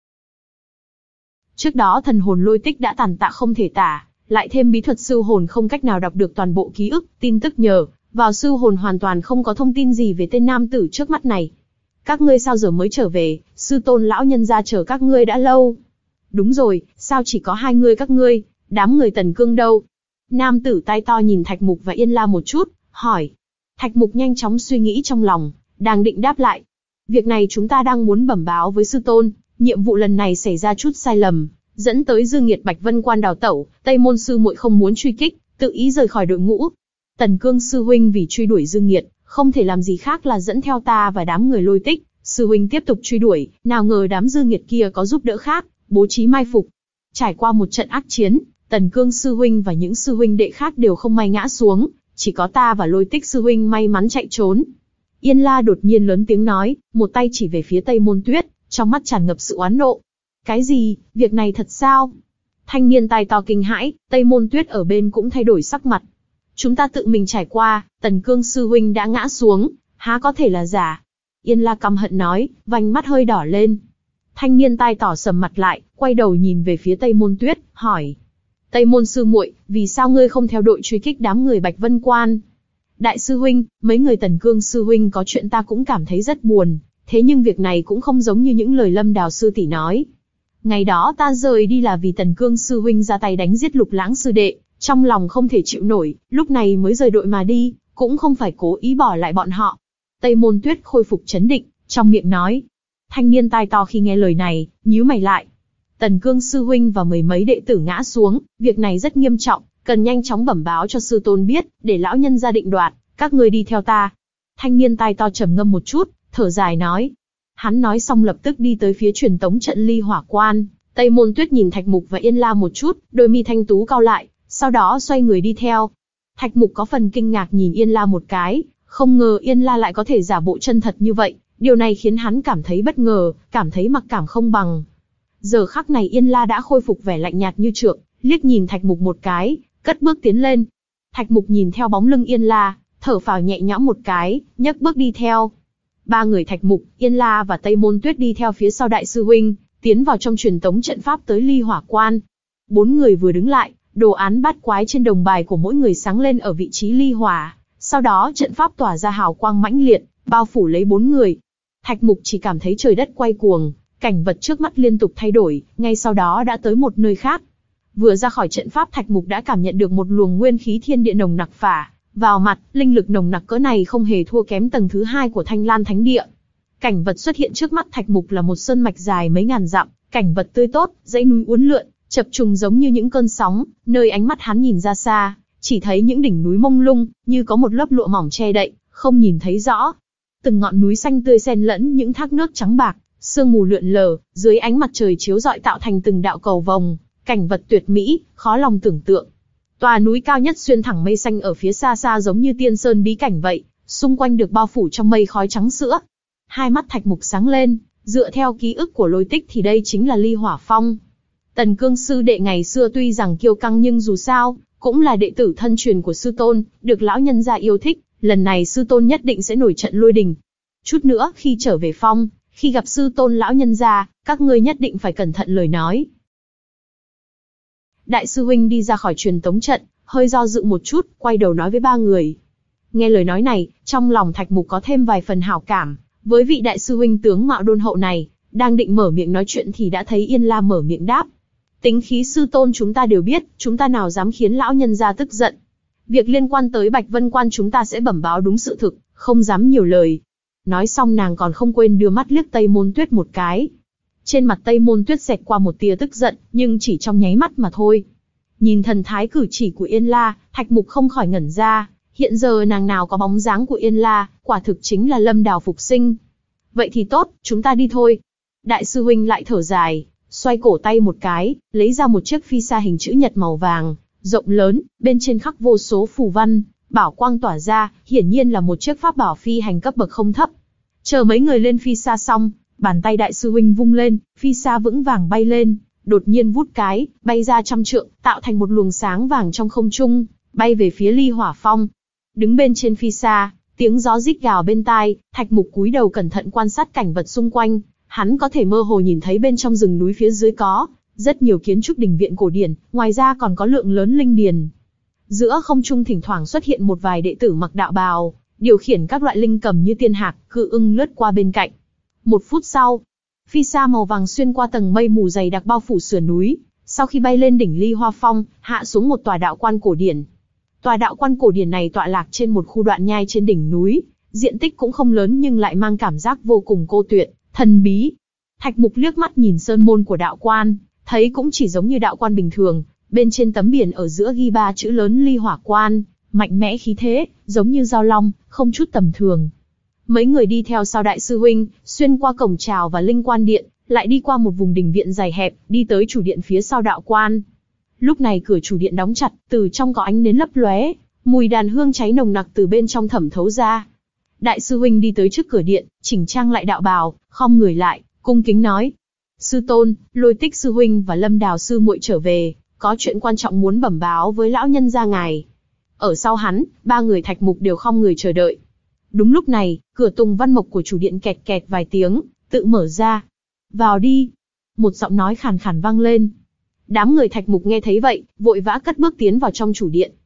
Trước đó thần hồn Lôi Tích đã tàn tạ không thể tả, lại thêm bí thuật sư hồn không cách nào đọc được toàn bộ ký ức, tin tức nhờ vào sư hồn hoàn toàn không có thông tin gì về tên nam tử trước mắt này. Các ngươi sao giờ mới trở về, sư tôn lão nhân gia chờ các ngươi đã lâu. Đúng rồi, sao chỉ có hai người các ngươi, đám người Tần Cương đâu? Nam tử tai to nhìn Thạch Mục và Yên La một chút, hỏi. Thạch Mục nhanh chóng suy nghĩ trong lòng, đang định đáp lại. Việc này chúng ta đang muốn bẩm báo với sư tôn, nhiệm vụ lần này xảy ra chút sai lầm, dẫn tới Dương Nghiệt Bạch Vân Quan đào tẩu, Tây Môn sư muội không muốn truy kích, tự ý rời khỏi đội ngũ. Tần Cương sư huynh vì truy đuổi Dương Nghiệt, không thể làm gì khác là dẫn theo ta và đám người Lôi Tích, sư huynh tiếp tục truy đuổi, nào ngờ đám Dương Nghiệt kia có giúp đỡ khác, bố trí mai phục. Trải qua một trận ác chiến, Tần Cương sư huynh và những sư huynh đệ khác đều không may ngã xuống, chỉ có ta và Lôi Tích sư huynh may mắn chạy trốn. Yên La đột nhiên lớn tiếng nói, một tay chỉ về phía Tây Môn Tuyết, trong mắt tràn ngập sự oán nộ. Cái gì, việc này thật sao? Thanh niên tai to kinh hãi, Tây Môn Tuyết ở bên cũng thay đổi sắc mặt. Chúng ta tự mình trải qua, Tần Cương sư huynh đã ngã xuống, há có thể là giả? Yên La căm hận nói, vành mắt hơi đỏ lên. Thanh niên tai tỏ sầm mặt lại, quay đầu nhìn về phía Tây Môn Tuyết, hỏi. Tây Môn sư muội, vì sao ngươi không theo đội truy kích đám người Bạch Vân Quan? Đại sư huynh, mấy người Tần Cương sư huynh có chuyện ta cũng cảm thấy rất buồn, thế nhưng việc này cũng không giống như những lời Lâm Đào sư tỷ nói. Ngày đó ta rời đi là vì Tần Cương sư huynh ra tay đánh giết Lục Lãng sư đệ, trong lòng không thể chịu nổi, lúc này mới rời đội mà đi, cũng không phải cố ý bỏ lại bọn họ. Tây Môn Tuyết khôi phục chấn định, trong miệng nói. Thanh niên tai to khi nghe lời này, nhíu mày lại. Tần Cương sư huynh và mười mấy đệ tử ngã xuống, việc này rất nghiêm trọng, cần nhanh chóng bẩm báo cho sư tôn biết, để lão nhân ra định đoạt, các ngươi đi theo ta. Thanh niên tai to trầm ngâm một chút, thở dài nói. Hắn nói xong lập tức đi tới phía truyền tống trận ly hỏa quan. Tây Môn Tuyết nhìn Thạch Mục và Yên La một chút, đôi mi thanh tú cau lại, sau đó xoay người đi theo. Thạch Mục có phần kinh ngạc nhìn Yên La một cái, không ngờ Yên La lại có thể giả bộ chân thật như vậy, điều này khiến hắn cảm thấy bất ngờ, cảm thấy mặc cảm không bằng. Giờ khắc này Yên La đã khôi phục vẻ lạnh nhạt như trượng, liếc nhìn Thạch Mục một cái, cất bước tiến lên. Thạch Mục nhìn theo bóng lưng Yên La, thở phào nhẹ nhõm một cái, nhấc bước đi theo. Ba người Thạch Mục, Yên La và Tây Môn Tuyết đi theo phía sau đại sư huynh, tiến vào trong truyền tống trận pháp tới ly hỏa quan. Bốn người vừa đứng lại, đồ án bát quái trên đồng bài của mỗi người sáng lên ở vị trí ly hỏa, sau đó trận pháp tỏa ra hào quang mãnh liệt, bao phủ lấy bốn người. Thạch Mục chỉ cảm thấy trời đất quay cuồng, cảnh vật trước mắt liên tục thay đổi, ngay sau đó đã tới một nơi khác. Vừa ra khỏi trận pháp, Thạch Mục đã cảm nhận được một luồng nguyên khí thiên địa nồng nặc phả vào mặt, linh lực nồng nặc cỡ này không hề thua kém tầng thứ hai của Thanh Lan Thánh Địa. Cảnh vật xuất hiện trước mắt Thạch Mục là một sơn mạch dài mấy ngàn dặm, cảnh vật tươi tốt, dãy núi uốn lượn, chập trùng giống như những cơn sóng, nơi ánh mắt hắn nhìn ra xa, chỉ thấy những đỉnh núi mông lung, như có một lớp lụa mỏng che đậy, không nhìn thấy rõ. Từng ngọn núi xanh tươi xen lẫn những thác nước trắng bạc, sương mù lượn lờ, dưới ánh mặt trời chiếu rọi tạo thành từng đạo cầu vồng, cảnh vật tuyệt mỹ, khó lòng tưởng tượng. Tòa núi cao nhất xuyên thẳng mây xanh ở phía xa xa giống như tiên sơn bí cảnh vậy, xung quanh được bao phủ trong mây khói trắng sữa. Hai mắt Thạch Mục sáng lên, dựa theo ký ức của Lôi Tích thì đây chính là ly hỏa phong. Tần Cương sư đệ ngày xưa tuy rằng kiêu căng nhưng dù sao, cũng là đệ tử thân truyền của sư tôn, được lão nhân gia yêu thích, lần này sư tôn nhất định sẽ nổi trận lôi đình. Chút nữa khi trở về phong, khi gặp sư tôn lão nhân gia, các ngươi nhất định phải cẩn thận lời nói. Đại sư huynh đi ra khỏi truyền tống trận, hơi do dự một chút, quay đầu nói với ba người. Nghe lời nói này, trong lòng Thạch Mục có thêm vài phần hảo cảm, với vị đại sư huynh tướng mạo đôn hậu này, đang định mở miệng nói chuyện thì đã thấy Yên La mở miệng đáp. Tính khí sư tôn chúng ta đều biết, chúng ta nào dám khiến lão nhân gia tức giận. Việc liên quan tới Bạch Vân Quan chúng ta sẽ bẩm báo đúng sự thực, không dám nhiều lời. Nói xong nàng còn không quên đưa mắt liếc Tây Môn Tuyết một cái. Trên mặt Tây Môn Tuyết xẹt qua một tia tức giận, nhưng chỉ trong nháy mắt mà thôi. Nhìn thần thái cử chỉ của Yên La, Thạch Mục không khỏi ngẩn ra. Hiện giờ nàng nào có bóng dáng của Yên La, quả thực chính là Lâm Đào phục sinh. Vậy thì tốt, chúng ta đi thôi. Đại sư huynh lại thở dài, xoay cổ tay một cái, lấy ra một chiếc phi sa hình chữ nhật màu vàng, rộng lớn, bên trên khắc vô số phù văn, bảo quang tỏa ra, hiển nhiên là một chiếc pháp bảo phi hành cấp bậc không thấp. Chờ mấy người lên phi sa xong, bàn tay đại sư huynh vung lên, phi sa vững vàng bay lên, đột nhiên vút cái, bay ra trăm trượng, tạo thành một luồng sáng vàng trong không trung, bay về phía ly hỏa phong. Đứng bên trên phi sa, tiếng gió rít gào bên tai, Thạch Mục cúi đầu cẩn thận quan sát cảnh vật xung quanh, hắn có thể mơ hồ nhìn thấy bên trong rừng núi phía dưới có rất nhiều kiến trúc đình viện cổ điển, ngoài ra còn có lượng lớn linh điền. Giữa không trung thỉnh thoảng xuất hiện một vài đệ tử mặc đạo bào, điều khiển các loại linh cầm như tiên hạc, cự ưng lướt qua bên cạnh. Một phút sau, phi sa màu vàng xuyên qua tầng mây mù dày đặc bao phủ sườn núi, sau khi bay lên đỉnh ly hoa phong, hạ xuống một tòa đạo quan cổ điển. Tòa đạo quan cổ điển này tọa lạc trên một khu đoạn nhai trên đỉnh núi, diện tích cũng không lớn nhưng lại mang cảm giác vô cùng cô tuyệt, thần bí. Thạch Mục liếc mắt nhìn sơn môn của đạo quan, thấy cũng chỉ giống như đạo quan bình thường, bên trên tấm biển ở giữa ghi ba chữ lớn ly hỏa quan, mạnh mẽ khí thế, giống như giao long, không chút tầm thường. Mấy người đi theo sau đại sư huynh, xuyên qua cổng chào và linh quan điện, lại đi qua một vùng đình viện dài hẹp, đi tới chủ điện phía sau đạo quan. Lúc này cửa chủ điện đóng chặt, từ trong có ánh nến lấp lóe, mùi đàn hương cháy nồng nặc từ bên trong thẩm thấu ra. Đại sư huynh đi tới trước cửa điện, chỉnh trang lại đạo bào, khom người lại, cung kính nói: sư tôn, Lôi Tích sư huynh và Lâm Đào sư muội trở về, có chuyện quan trọng muốn bẩm báo với lão nhân gia ngài. Ở sau hắn, ba người Thạch Mục đều khom người chờ đợi. Đúng lúc này, cửa Tùng Văn Mộc của chủ điện kẹt kẹt vài tiếng, tự mở ra. Vào đi. Một giọng nói khàn khàn vang lên. Đám người Thạch Mục nghe thấy vậy, vội vã cất bước tiến vào trong chủ điện.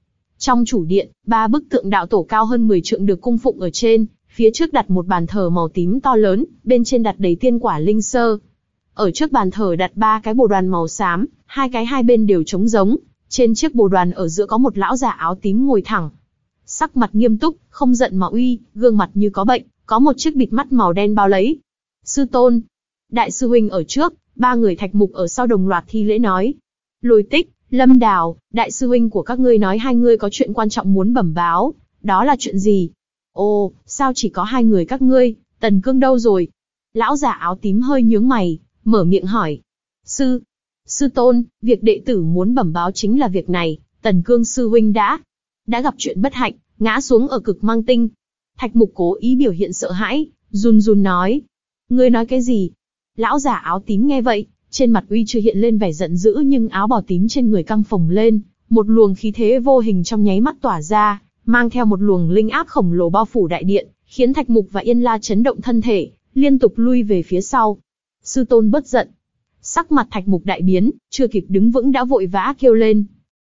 Trong chủ điện, ba bức tượng đạo tổ cao hơn mười trượng được cung phụng ở trên, phía trước đặt một bàn thờ màu tím to lớn, bên trên đặt đầy tiên quả linh sơ. Ở trước bàn thờ đặt ba cái bồ đoàn màu xám, hai cái hai bên đều trống giống. Trên chiếc bồ đoàn ở giữa có một lão già áo tím ngồi thẳng. Sắc mặt nghiêm túc, không giận mà uy, gương mặt như có bệnh, có một chiếc bịt mắt màu đen bao lấy. Sư tôn, đại sư huynh ở trước, ba người Thạch Mục ở sau đồng loạt thi lễ nói. Lôi Tích, Lâm Đào, đại sư huynh của các ngươi nói hai ngươi có chuyện quan trọng muốn bẩm báo, đó là chuyện gì? Ồ, sao chỉ có hai người các ngươi, Tần Cương đâu rồi? Lão già áo tím hơi nhướng mày, mở miệng hỏi. Sư, sư tôn, việc đệ tử muốn bẩm báo chính là việc này, Tần Cương sư huynh đã, đã gặp chuyện bất hạnh, ngã xuống ở cực mang tinh. Thạch Mục cố ý biểu hiện sợ hãi, run run nói. Ngươi nói cái gì? Lão già áo tím nghe vậy, trên mặt uy chưa hiện lên vẻ giận dữ nhưng áo bào tím trên người căng phồng lên, một luồng khí thế vô hình trong nháy mắt tỏa ra, mang theo một luồng linh áp khổng lồ bao phủ đại điện, khiến Thạch Mục và Yên La chấn động thân thể, liên tục lui về phía sau. Sư tôn bớt giận. Sắc mặt Thạch Mục đại biến, chưa kịp đứng vững đã vội vã kêu lên.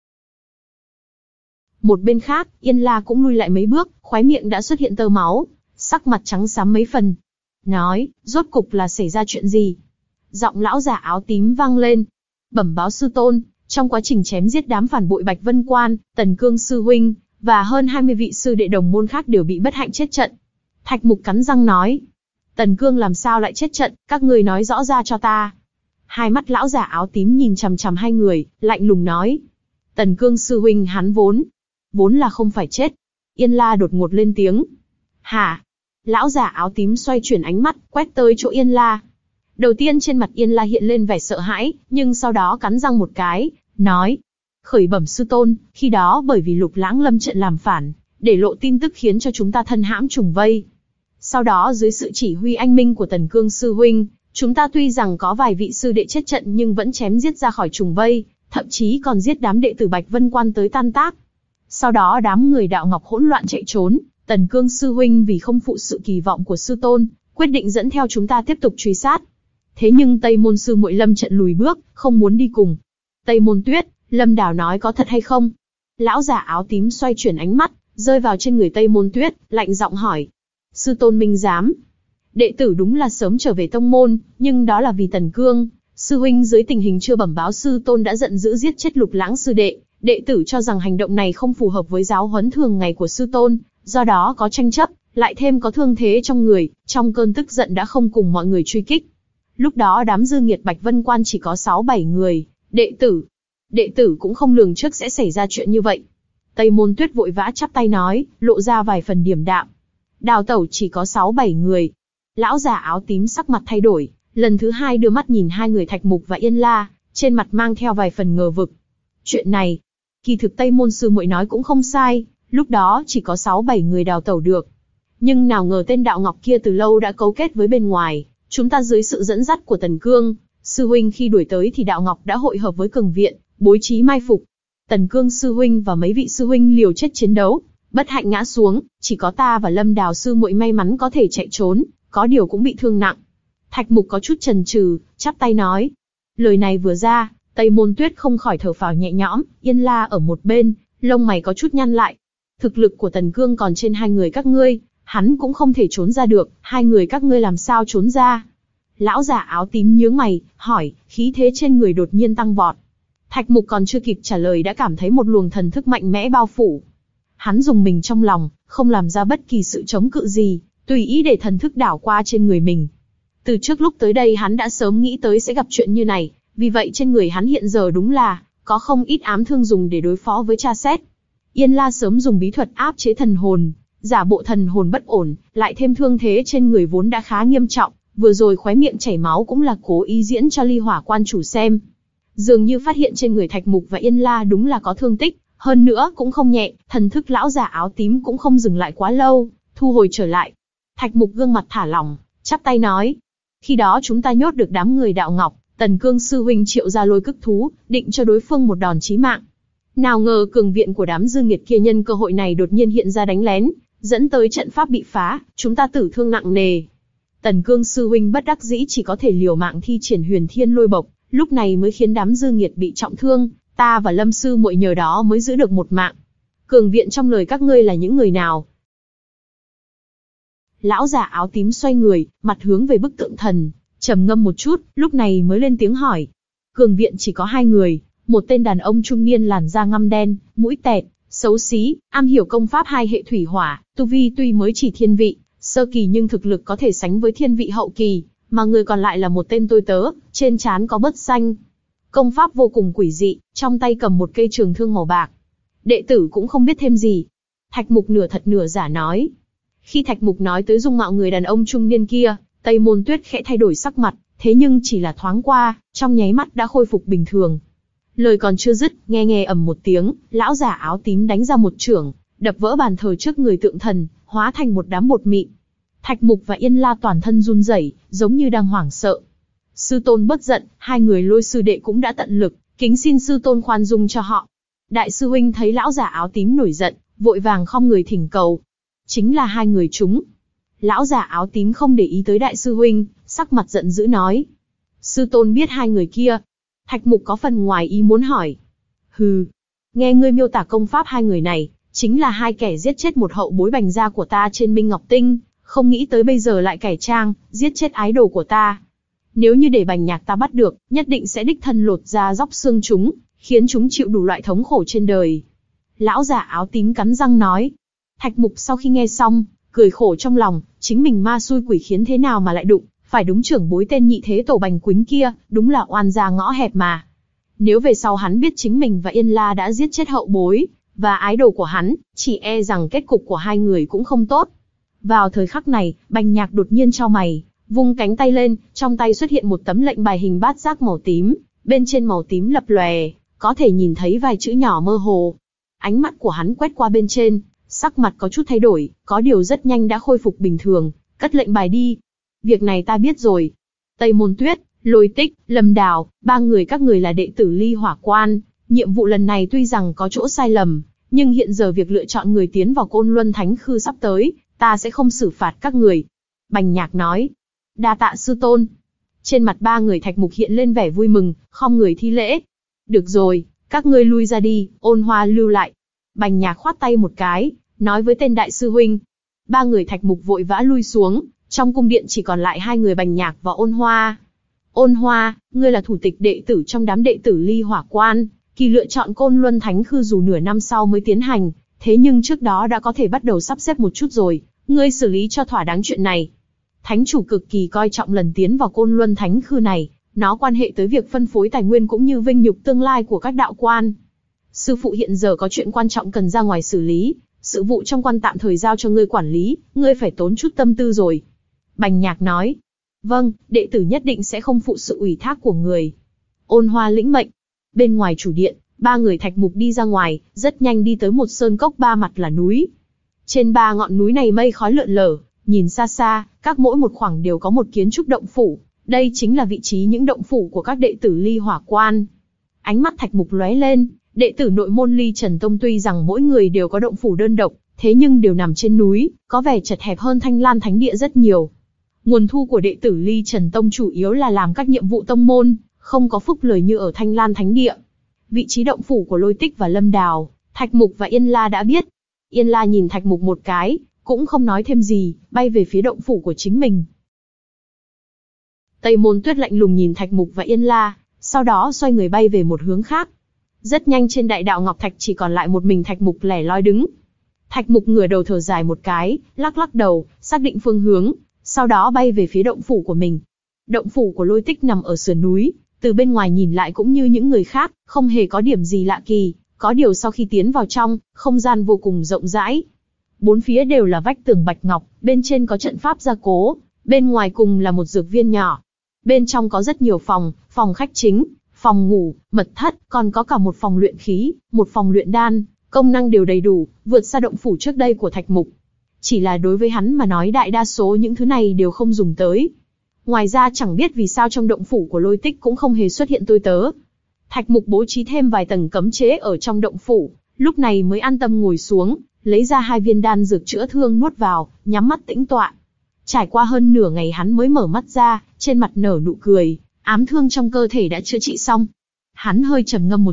Một bên khác, Yên La cũng lui lại mấy bước, khóe miệng đã xuất hiện tơ máu, sắc mặt trắng xám mấy phần. Nói, rốt cục là xảy ra chuyện gì? Giọng lão già áo tím vang lên. Bẩm báo sư tôn, trong quá trình chém giết đám phản bội Bạch Vân Quan, Tần Cương sư huynh và hơn hai mươi vị sư đệ đồng môn khác đều bị bất hạnh chết trận. Thạch Mục cắn răng nói. Tần Cương làm sao lại chết trận, các ngươi nói rõ ra cho ta. Hai mắt lão già áo tím nhìn chằm chằm hai người, lạnh lùng nói. Tần Cương sư huynh hắn vốn, vốn là không phải chết. Yên La đột ngột lên tiếng. Hả? Lão già áo tím xoay chuyển ánh mắt, quét tới chỗ Yên La. Đầu tiên trên mặt Yên La hiện lên vẻ sợ hãi, nhưng sau đó cắn răng một cái, nói. Khởi bẩm sư tôn, khi đó bởi vì Lục Lãng lâm trận làm phản, để lộ tin tức khiến cho chúng ta thân hãm trùng vây. Sau đó dưới sự chỉ huy anh minh của Tần Cương sư huynh, chúng ta tuy rằng có vài vị sư đệ chết trận nhưng vẫn chém giết ra khỏi trùng vây, thậm chí còn giết đám đệ tử Bạch Vân Quan tới tan tác. Sau đó đám người Đạo Ngọc hỗn loạn chạy trốn, Tần Cương sư huynh vì không phụ sự kỳ vọng của sư tôn, quyết định dẫn theo chúng ta tiếp tục truy sát. Thế nhưng Tây Môn sư muội lâm trận lùi bước, không muốn đi cùng. Tây Môn Tuyết, Lâm Đào nói có thật hay không? Lão già áo tím xoay chuyển ánh mắt, rơi vào trên người Tây Môn Tuyết, lạnh giọng hỏi. Sư tôn minh giám. Đệ tử đúng là sớm trở về tông môn, nhưng đó là vì Tần Cương. Sư huynh dưới tình hình chưa bẩm báo sư tôn đã giận dữ giết chết Lục Lãng sư đệ. Đệ tử cho rằng hành động này không phù hợp với giáo huấn thường ngày của sư tôn, do đó có tranh chấp, lại thêm có thương thế trong người, trong cơn tức giận đã không cùng mọi người truy kích. Lúc đó đám dư nghiệt Bạch Vân Quan chỉ có sáu bảy người, đệ tử. Đệ tử cũng không lường trước sẽ xảy ra chuyện như vậy. Tây Môn Tuyết vội vã chắp tay nói, lộ ra vài phần điềm đạm. Đào tẩu chỉ có sáu bảy người. Lão già áo tím sắc mặt thay đổi, lần thứ hai đưa mắt nhìn hai người Thạch Mục và Yên La, trên mặt mang theo vài phần ngờ vực. Chuyện này, kỳ thực Tây Môn sư muội nói cũng không sai, lúc đó chỉ có sáu bảy người đào tẩu được. Nhưng nào ngờ tên Đạo Ngọc kia từ lâu đã cấu kết với bên ngoài, chúng ta dưới sự dẫn dắt của Tần Cương, sư huynh khi đuổi tới thì Đạo Ngọc đã hội hợp với cường viện, bố trí mai phục. Tần Cương sư huynh và mấy vị sư huynh liều chết chiến đấu, bất hạnh ngã xuống, chỉ có ta và Lâm Đào sư muội may mắn có thể chạy trốn, có điều cũng bị thương nặng. Thạch Mục có chút chần chừ, chắp tay nói. Lời này vừa ra, Tây Môn Tuyết không khỏi thở phào nhẹ nhõm, Yên La ở một bên, lông mày có chút nhăn lại. Thực lực của Tần Cương còn trên hai người các ngươi, hắn cũng không thể trốn ra được, hai người các ngươi làm sao trốn ra? Lão già áo tím nhướng mày, hỏi, khí thế trên người đột nhiên tăng vọt. Thạch Mục còn chưa kịp trả lời đã cảm thấy một luồng thần thức mạnh mẽ bao phủ. Hắn dùng mình trong lòng, không làm ra bất kỳ sự chống cự gì, tùy ý để thần thức đảo qua trên người mình. Từ trước lúc tới đây hắn đã sớm nghĩ tới sẽ gặp chuyện như này, vì vậy trên người hắn hiện giờ đúng là có không ít ám thương dùng để đối phó với Tra Xét. Yên La sớm dùng bí thuật áp chế thần hồn, giả bộ thần hồn bất ổn, lại thêm thương thế trên người vốn đã khá nghiêm trọng, vừa rồi khóe miệng chảy máu cũng là cố ý diễn cho Ly Hỏa quan chủ xem. Dường như phát hiện trên người Thạch Mục và Yên La đúng là có thương tích, hơn nữa cũng không nhẹ, thần thức lão già áo tím cũng không dừng lại quá lâu, thu hồi trở lại. Thạch Mục gương mặt thả lỏng, chắp tay nói. Khi đó chúng ta nhốt được đám người Đạo Ngọc, Tần Cương sư huynh triệu ra lôi cức thú, định cho đối phương một đòn chí mạng. Nào ngờ cường viện của đám dư nghiệt kia nhân cơ hội này đột nhiên hiện ra đánh lén, dẫn tới trận pháp bị phá, chúng ta tử thương nặng nề. Tần Cương sư huynh bất đắc dĩ chỉ có thể liều mạng thi triển Huyền Thiên Lôi Bộc, lúc này mới khiến đám dư nghiệt bị trọng thương, ta và Lâm sư muội nhờ đó mới giữ được một mạng. Cường viện trong lời các ngươi là những người nào? Lão già áo tím xoay người, mặt hướng về bức tượng thần, trầm ngâm một chút, lúc này mới lên tiếng hỏi. Cường viện chỉ có hai người, một tên đàn ông trung niên làn da ngăm đen, mũi tẹt, xấu xí, am hiểu công pháp hai hệ thủy hỏa, tu vi tuy mới chỉ thiên vị sơ kỳ nhưng thực lực có thể sánh với thiên vị hậu kỳ, mà người còn lại là một tên tôi tớ, trên trán có bớt xanh. Công pháp vô cùng quỷ dị, trong tay cầm một cây trường thương màu bạc. Đệ tử cũng không biết thêm gì. Thạch Mục nửa thật nửa giả nói. Khi Thạch Mục nói tới dung mạo người đàn ông trung niên kia, Tây Môn Tuyết khẽ thay đổi sắc mặt, thế nhưng chỉ là thoáng qua, trong nháy mắt đã khôi phục bình thường. Lời còn chưa dứt, nghe nghe ầm một tiếng, lão già áo tím đánh ra một chưởng, đập vỡ bàn thờ trước người tượng thần, hóa thành một đám bột mịn. Thạch Mục và Yên La toàn thân run rẩy, giống như đang hoảng sợ. Sư tôn bất giận, hai người Lôi sư đệ cũng đã tận lực, kính xin sư tôn khoan dung cho họ. Đại sư huynh thấy lão già áo tím nổi giận, vội vàng khom người thỉnh cầu. Chính là hai người chúng. Lão già áo tím không để ý tới đại sư huynh, sắc mặt giận dữ nói. Sư tôn biết hai người kia. Thạch Mục có phần ngoài ý muốn hỏi. Hừ, nghe ngươi miêu tả công pháp hai người này, chính là hai kẻ giết chết một hậu bối bành gia của ta trên Minh Ngọc Tinh, không nghĩ tới bây giờ lại cải trang, giết chết ái đồ của ta. Nếu như để Bành Nhạc ta bắt được, nhất định sẽ đích thân lột ra róc xương chúng, khiến chúng chịu đủ loại thống khổ trên đời. Lão già áo tím cắn răng nói. Thạch Mục sau khi nghe xong, cười khổ trong lòng, chính mình ma xui quỷ khiến thế nào mà lại đụng, phải đúng trưởng bối tên nhị thế tổ Bành Quýnh kia, đúng là oan gia ngõ hẹp mà. Nếu về sau hắn biết chính mình và Yên La đã giết chết hậu bối, và ái đồ của hắn, chỉ e rằng kết cục của hai người cũng không tốt. Vào thời khắc này, Bành Nhạc đột nhiên chau mày, vung cánh tay lên, trong tay xuất hiện một tấm lệnh bài hình bát giác màu tím, bên trên màu tím lập lòe, có thể nhìn thấy vài chữ nhỏ mơ hồ. Ánh mắt của hắn quét qua bên trên, sắc mặt có chút thay đổi, có điều rất nhanh đã khôi phục bình thường, cất lệnh bài đi. Việc này ta biết rồi. Tây Môn Tuyết, Lôi Tích, Lâm Đào, ba người các người là đệ tử Ly Hỏa Quan, nhiệm vụ lần này tuy rằng có chỗ sai lầm, nhưng hiện giờ việc lựa chọn người tiến vào Côn Luân Thánh Khư sắp tới, ta sẽ không xử phạt các người. Bành Nhạc nói. Đa tạ sư tôn. Trên mặt ba người Thạch Mục hiện lên vẻ vui mừng, khom người thi lễ. Được rồi, các ngươi lui ra đi, Ôn Hoa lưu lại. Bành Nhạc khoát tay một cái, nói với tên đại sư huynh. Ba người Thạch Mục vội vã lui xuống, trong cung điện chỉ còn lại hai người Bành Nhạc và Ôn Hoa. Ôn Hoa, ngươi là thủ tịch đệ tử trong đám đệ tử Ly Hỏa Quan, kỳ lựa chọn Côn Luân Thánh Khư dù nửa năm sau mới tiến hành, thế nhưng trước đó đã có thể bắt đầu sắp xếp một chút rồi, ngươi xử lý cho thỏa đáng chuyện này. Thánh chủ cực kỳ coi trọng lần tiến vào Côn Luân Thánh Khư này, nó quan hệ tới việc phân phối tài nguyên cũng như vinh nhục tương lai của các đạo quan. Sư phụ hiện giờ có chuyện quan trọng cần ra ngoài xử lý, sự vụ trong quan tạm thời giao cho ngươi quản lý, ngươi phải tốn chút tâm tư rồi. Bành Nhạc nói. Vâng, đệ tử nhất định sẽ không phụ sự ủy thác của người. Ôn Hoa lĩnh mệnh. Bên ngoài chủ điện, ba người Thạch Mục đi ra ngoài, rất nhanh đi tới một sơn cốc ba mặt là núi. Trên ba ngọn núi này mây khói lượn lờ, nhìn xa xa, các mỗi một khoảng đều có một kiến trúc động phủ. Đây chính là vị trí những động phủ của các đệ tử Ly Hỏa Quan. Ánh mắt Thạch Mục lóe lên, đệ tử nội môn Ly Trần Tông tuy rằng mỗi người đều có động phủ đơn độc, thế nhưng đều nằm trên núi, có vẻ chật hẹp hơn Thanh Lan Thánh Địa rất nhiều. Nguồn thu của đệ tử Ly Trần Tông chủ yếu là làm các nhiệm vụ tông môn, không có phúc lời như ở Thanh Lan Thánh Địa. Vị trí động phủ của Lôi Tích và Lâm Đào, Thạch Mục và Yên La đã biết. Yên La nhìn Thạch Mục một cái, cũng không nói thêm gì, bay về phía động phủ của chính mình. Tây Môn Tuyết lạnh lùng nhìn Thạch Mục và Yên La, sau đó xoay người bay về một hướng khác. Rất nhanh trên đại đạo Ngọc Thạch chỉ còn lại một mình Thạch Mục lẻ loi đứng. Thạch Mục ngửa đầu thở dài một cái, lắc lắc đầu, xác định phương hướng, sau đó bay về phía động phủ của mình. Động phủ của Lôi Tích nằm ở sườn núi, từ bên ngoài nhìn lại cũng như những người khác, không hề có điểm gì lạ kỳ, có điều sau khi tiến vào trong, không gian vô cùng rộng rãi. Bốn phía đều là vách tường bạch ngọc, bên trên có trận pháp gia cố, bên ngoài cùng là một dược viên nhỏ. Bên trong có rất nhiều phòng, phòng khách chính, phòng ngủ, mật thất, còn có cả một phòng luyện khí, một phòng luyện đan, công năng đều đầy đủ, vượt xa động phủ trước đây của Thạch Mục. Chỉ là đối với hắn mà nói đại đa số những thứ này đều không dùng tới. Ngoài ra chẳng biết vì sao trong động phủ của Lôi Tích cũng không hề xuất hiện tôi tớ. Thạch Mục bố trí thêm vài tầng cấm chế ở trong động phủ, lúc này mới an tâm ngồi xuống, lấy ra hai viên đan dược chữa thương nuốt vào, nhắm mắt tĩnh tọa. Trải qua hơn nửa ngày hắn mới mở mắt ra, trên mặt nở nụ cười, ám thương trong cơ thể đã chữa trị xong. Hắn hơi trầm ngâm một chút,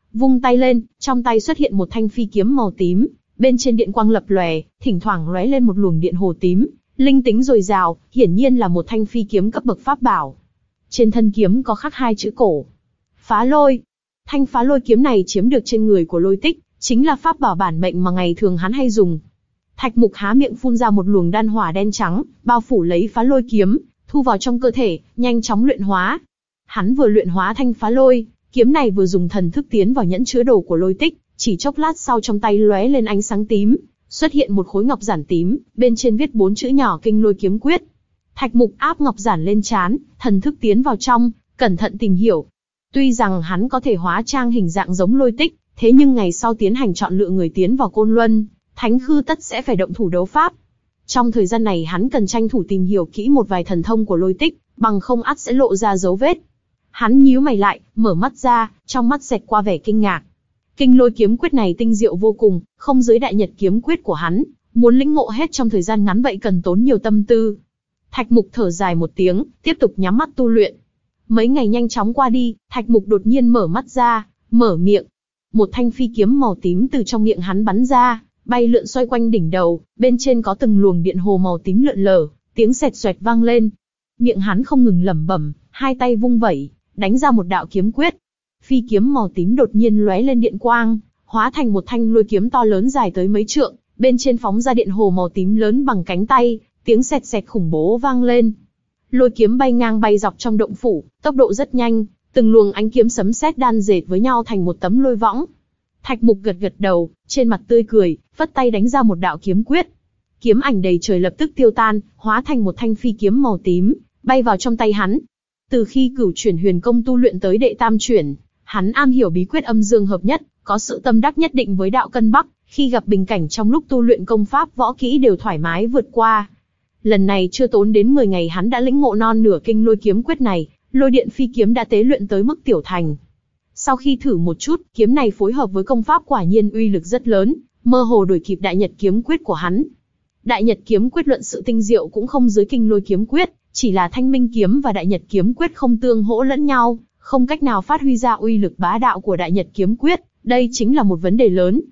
Vung tay lên, trong tay xuất hiện một thanh phi kiếm màu tím, bên trên điện quang lập lòe, thỉnh thoảng lóe lên một luồng điện hồ tím, linh tính dồi dào, hiển nhiên là một thanh phi kiếm cấp bậc pháp bảo. Trên thân kiếm có khắc hai chữ cổ. Phá lôi. Thanh phá lôi kiếm này chiếm được trên người của Lôi Tích, chính là pháp bảo bản mệnh mà ngày thường hắn hay dùng. Thạch Mục há miệng phun ra một luồng đan hỏa đen trắng, bao phủ lấy phá lôi kiếm, thu vào trong cơ thể, nhanh chóng luyện hóa. Hắn vừa luyện hóa thanh phá lôi kiếm này vừa dùng thần thức tiến vào nhẫn chứa đồ của Lôi Tích, chỉ chốc lát sau trong tay lóe lên ánh sáng tím, xuất hiện một khối ngọc giản tím, bên trên viết bốn chữ nhỏ Kinh Lôi Kiếm Quyết. Thạch Mục áp ngọc giản lên trán, thần thức tiến vào trong, cẩn thận tìm hiểu. Tuy rằng hắn có thể hóa trang hình dạng giống Lôi Tích, thế nhưng ngày sau tiến hành chọn lựa người tiến vào Côn Luân Thánh Khư tất sẽ phải động thủ đấu pháp. Trong thời gian này hắn cần tranh thủ tìm hiểu kỹ một vài thần thông của Lôi Tích, bằng không ắt sẽ lộ ra dấu vết. Hắn nhíu mày lại, mở mắt ra, trong mắt xẹt qua vẻ kinh ngạc. Kinh Lôi Kiếm Quyết này tinh diệu vô cùng, không dưới Đại Nhật Kiếm Quyết của hắn, muốn lĩnh ngộ hết trong thời gian ngắn vậy cần tốn nhiều tâm tư. Thạch Mục thở dài một tiếng, tiếp tục nhắm mắt tu luyện. Mấy ngày nhanh chóng qua đi, Thạch Mục đột nhiên mở mắt ra, mở miệng. Một thanh phi kiếm màu tím từ trong miệng hắn bắn ra, bay lượn xoay quanh đỉnh đầu, bên trên có từng luồng điện hồ màu tím lượn lờ, tiếng xẹt xoẹt vang lên. Miệng hắn không ngừng lẩm bẩm, hai tay vung vẩy, đánh ra một đạo kiếm quyết. Phi kiếm màu tím đột nhiên lóe lên điện quang, hóa thành một thanh lôi kiếm to lớn dài tới mấy trượng, bên trên phóng ra điện hồ màu tím lớn bằng cánh tay, tiếng xẹt xẹt khủng bố vang lên. Lôi kiếm bay ngang bay dọc trong động phủ, tốc độ rất nhanh, từng luồng ánh kiếm sấm sét đan dệt với nhau thành một tấm lôi võng. Thạch Mục gật gật đầu, trên mặt tươi cười, phất tay đánh ra một đạo kiếm quyết. Kiếm ảnh đầy trời lập tức tiêu tan, hóa thành một thanh phi kiếm màu tím, bay vào trong tay hắn. Từ khi Cửu Chuyển Huyền Công tu luyện tới đệ tam chuyển, hắn am hiểu bí quyết âm dương hợp nhất, có sự tâm đắc nhất định với đạo cân bắc, khi gặp bình cảnh trong lúc tu luyện công pháp võ kỹ đều thoải mái vượt qua. Lần này chưa tốn đến mười ngày hắn đã lĩnh ngộ non nửa kinh lôi kiếm quyết này, lôi điện phi kiếm đã tế luyện tới mức tiểu thành. Sau khi thử một chút, kiếm này phối hợp với công pháp quả nhiên uy lực rất lớn, mơ hồ đuổi kịp Đại Nhật Kiếm Quyết của hắn. Đại Nhật Kiếm Quyết luận sự tinh diệu cũng không dưới kinh lôi kiếm quyết, chỉ là Thanh Minh kiếm và Đại Nhật Kiếm Quyết không tương hỗ lẫn nhau, không cách nào phát huy ra uy lực bá đạo của Đại Nhật Kiếm Quyết, đây chính là một vấn đề lớn.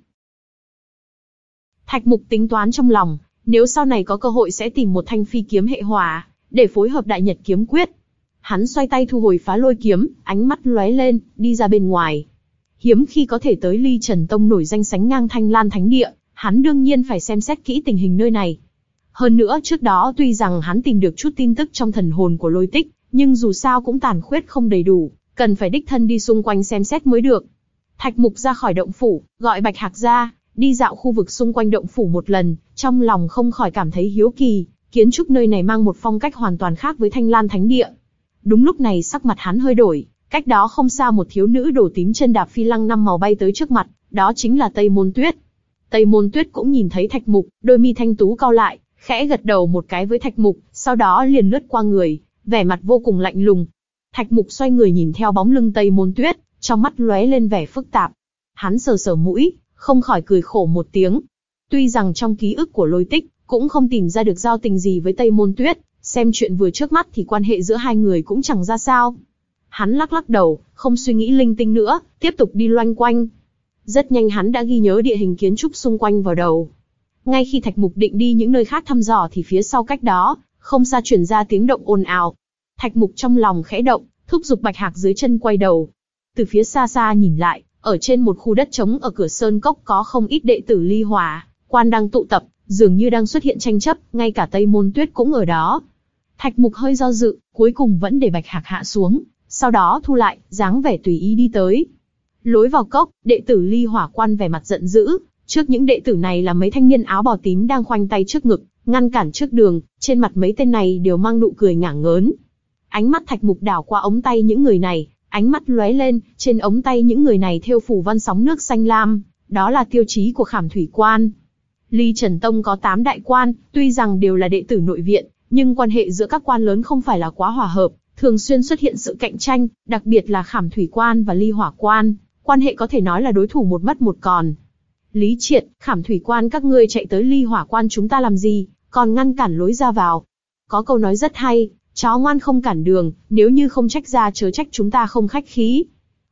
Thạch Mục tính toán trong lòng, nếu sau này có cơ hội sẽ tìm một thanh phi kiếm hệ hỏa, để phối hợp Đại Nhật Kiếm Quyết. Hắn xoay tay thu hồi phá lôi kiếm, ánh mắt lóe lên, đi ra bên ngoài. Hiếm khi có thể tới Ly Trần Tông nổi danh sánh ngang Thanh Lan Thánh Địa, hắn đương nhiên phải xem xét kỹ tình hình nơi này. Hơn nữa trước đó tuy rằng hắn tìm được chút tin tức trong thần hồn của Lôi Tích, nhưng dù sao cũng tàn khuyết không đầy đủ, cần phải đích thân đi xung quanh xem xét mới được. Thạch Mục ra khỏi động phủ, gọi Bạch Hạc ra, đi dạo khu vực xung quanh động phủ một lần, trong lòng không khỏi cảm thấy hiếu kỳ, kiến trúc nơi này mang một phong cách hoàn toàn khác với Thanh Lan Thánh Địa. Đúng lúc này sắc mặt hắn hơi đổi, cách đó không xa một thiếu nữ đổ tím chân đạp phi lăng năm màu bay tới trước mặt, đó chính là Tây Môn Tuyết. Tây Môn Tuyết cũng nhìn thấy Thạch Mục, đôi mi thanh tú cau lại, khẽ gật đầu một cái với Thạch Mục, sau đó liền lướt qua người, vẻ mặt vô cùng lạnh lùng. Thạch Mục xoay người nhìn theo bóng lưng Tây Môn Tuyết, trong mắt lóe lên vẻ phức tạp. Hắn sờ sờ mũi, không khỏi cười khổ một tiếng. Tuy rằng trong ký ức của Lôi Tích cũng không tìm ra được giao tình gì với Tây Môn Tuyết, xem chuyện vừa trước mắt thì quan hệ giữa hai người cũng chẳng ra sao. Hắn lắc lắc đầu, không suy nghĩ linh tinh nữa, tiếp tục đi loanh quanh. Rất nhanh hắn đã ghi nhớ địa hình kiến trúc xung quanh vào đầu. Ngay khi Thạch Mục định đi những nơi khác thăm dò thì phía sau cách đó, không xa truyền ra tiếng động ồn ào. Thạch Mục trong lòng khẽ động, thúc giục Bạch Hạc dưới chân quay đầu. Từ phía xa xa nhìn lại, ở trên một khu đất trống ở cửa sơn cốc có không ít đệ tử Ly Hỏa Quan đang tụ tập, dường như đang xuất hiện tranh chấp, ngay cả Tây Môn Tuyết cũng ở đó. Thạch Mục hơi do dự, cuối cùng vẫn để Bạch Hạc hạ xuống, sau đó thu lại, dáng vẻ tùy ý đi tới. Lối vào cốc, đệ tử Ly Hỏa Quan vẻ mặt giận dữ, trước những đệ tử này là mấy thanh niên áo bào tím đang khoanh tay trước ngực, ngăn cản trước đường, trên mặt mấy tên này đều mang nụ cười ngả ngớn. Ánh mắt Thạch Mục đảo qua ống tay những người này, ánh mắt lóe lên, trên ống tay những người này thêu phù văn sóng nước xanh lam, đó là tiêu chí của Khảm Thủy Quan. Ly Trần Tông có tám đại quan, tuy rằng đều là đệ tử nội viện, nhưng quan hệ giữa các quan lớn không phải là quá hòa hợp, thường xuyên xuất hiện sự cạnh tranh, đặc biệt là Khảm Thủy Quan và Ly Hỏa Quan, quan hệ có thể nói là đối thủ một mất một còn. Lý Triệt, Khảm Thủy Quan các ngươi chạy tới Ly Hỏa Quan chúng ta làm gì, còn ngăn cản lối ra vào. Có câu nói rất hay, chó ngoan không cản đường, nếu như không trách ra chớ trách chúng ta không khách khí.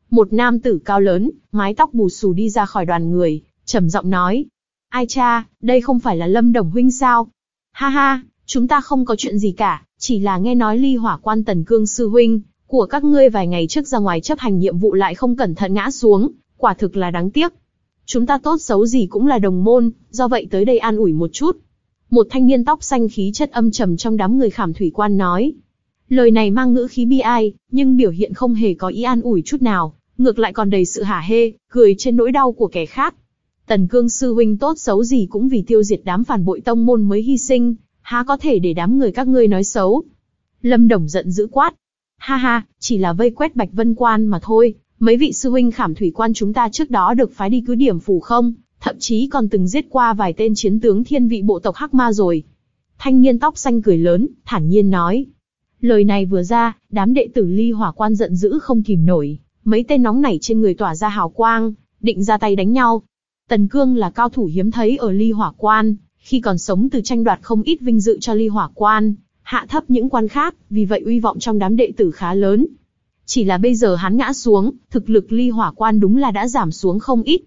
Một nam tử cao lớn, mái tóc bù xù đi ra khỏi đoàn người, trầm giọng nói. Ai cha, đây không phải là Lâm Đồng huynh sao? Ha ha, chúng ta không có chuyện gì cả, chỉ là nghe nói Ly Hỏa Quan Tần Cương sư huynh của các ngươi vài ngày trước ra ngoài chấp hành nhiệm vụ lại không cẩn thận ngã xuống, quả thực là đáng tiếc. Chúng ta tốt xấu gì cũng là đồng môn, do vậy tới đây an ủi một chút. Một thanh niên tóc xanh khí chất âm trầm trong đám người Khảm Thủy Quan nói. Lời này mang ngữ khí bi ai, nhưng biểu hiện không hề có ý an ủi chút nào, ngược lại còn đầy sự hả hê, cười trên nỗi đau của kẻ khác. Tần Cương sư huynh tốt xấu gì cũng vì tiêu diệt đám phản bội tông môn mới hy sinh, há có thể để đám người các ngươi nói xấu. Lâm Đồng giận dữ quát. Ha ha, chỉ là vây quét Bạch Vân Quan mà thôi, mấy vị sư huynh Khảm Thủy Quan chúng ta trước đó được phái đi cứ điểm phủ không, thậm chí còn từng giết qua vài tên chiến tướng thiên vị bộ tộc Hắc Ma rồi. Thanh niên tóc xanh cười lớn, thản nhiên nói. Lời này vừa ra, đám đệ tử Ly Hỏa Quan giận dữ không kìm nổi, mấy tên nóng nảy trên người tỏa ra hào quang, định ra tay đánh nhau. Tần Cương là cao thủ hiếm thấy ở Ly Hỏa Quan, khi còn sống từ tranh đoạt không ít vinh dự cho Ly Hỏa Quan, hạ thấp những quan khác, vì vậy uy vọng trong đám đệ tử khá lớn. Chỉ là bây giờ hắn ngã xuống, thực lực Ly Hỏa Quan đúng là đã giảm xuống không ít.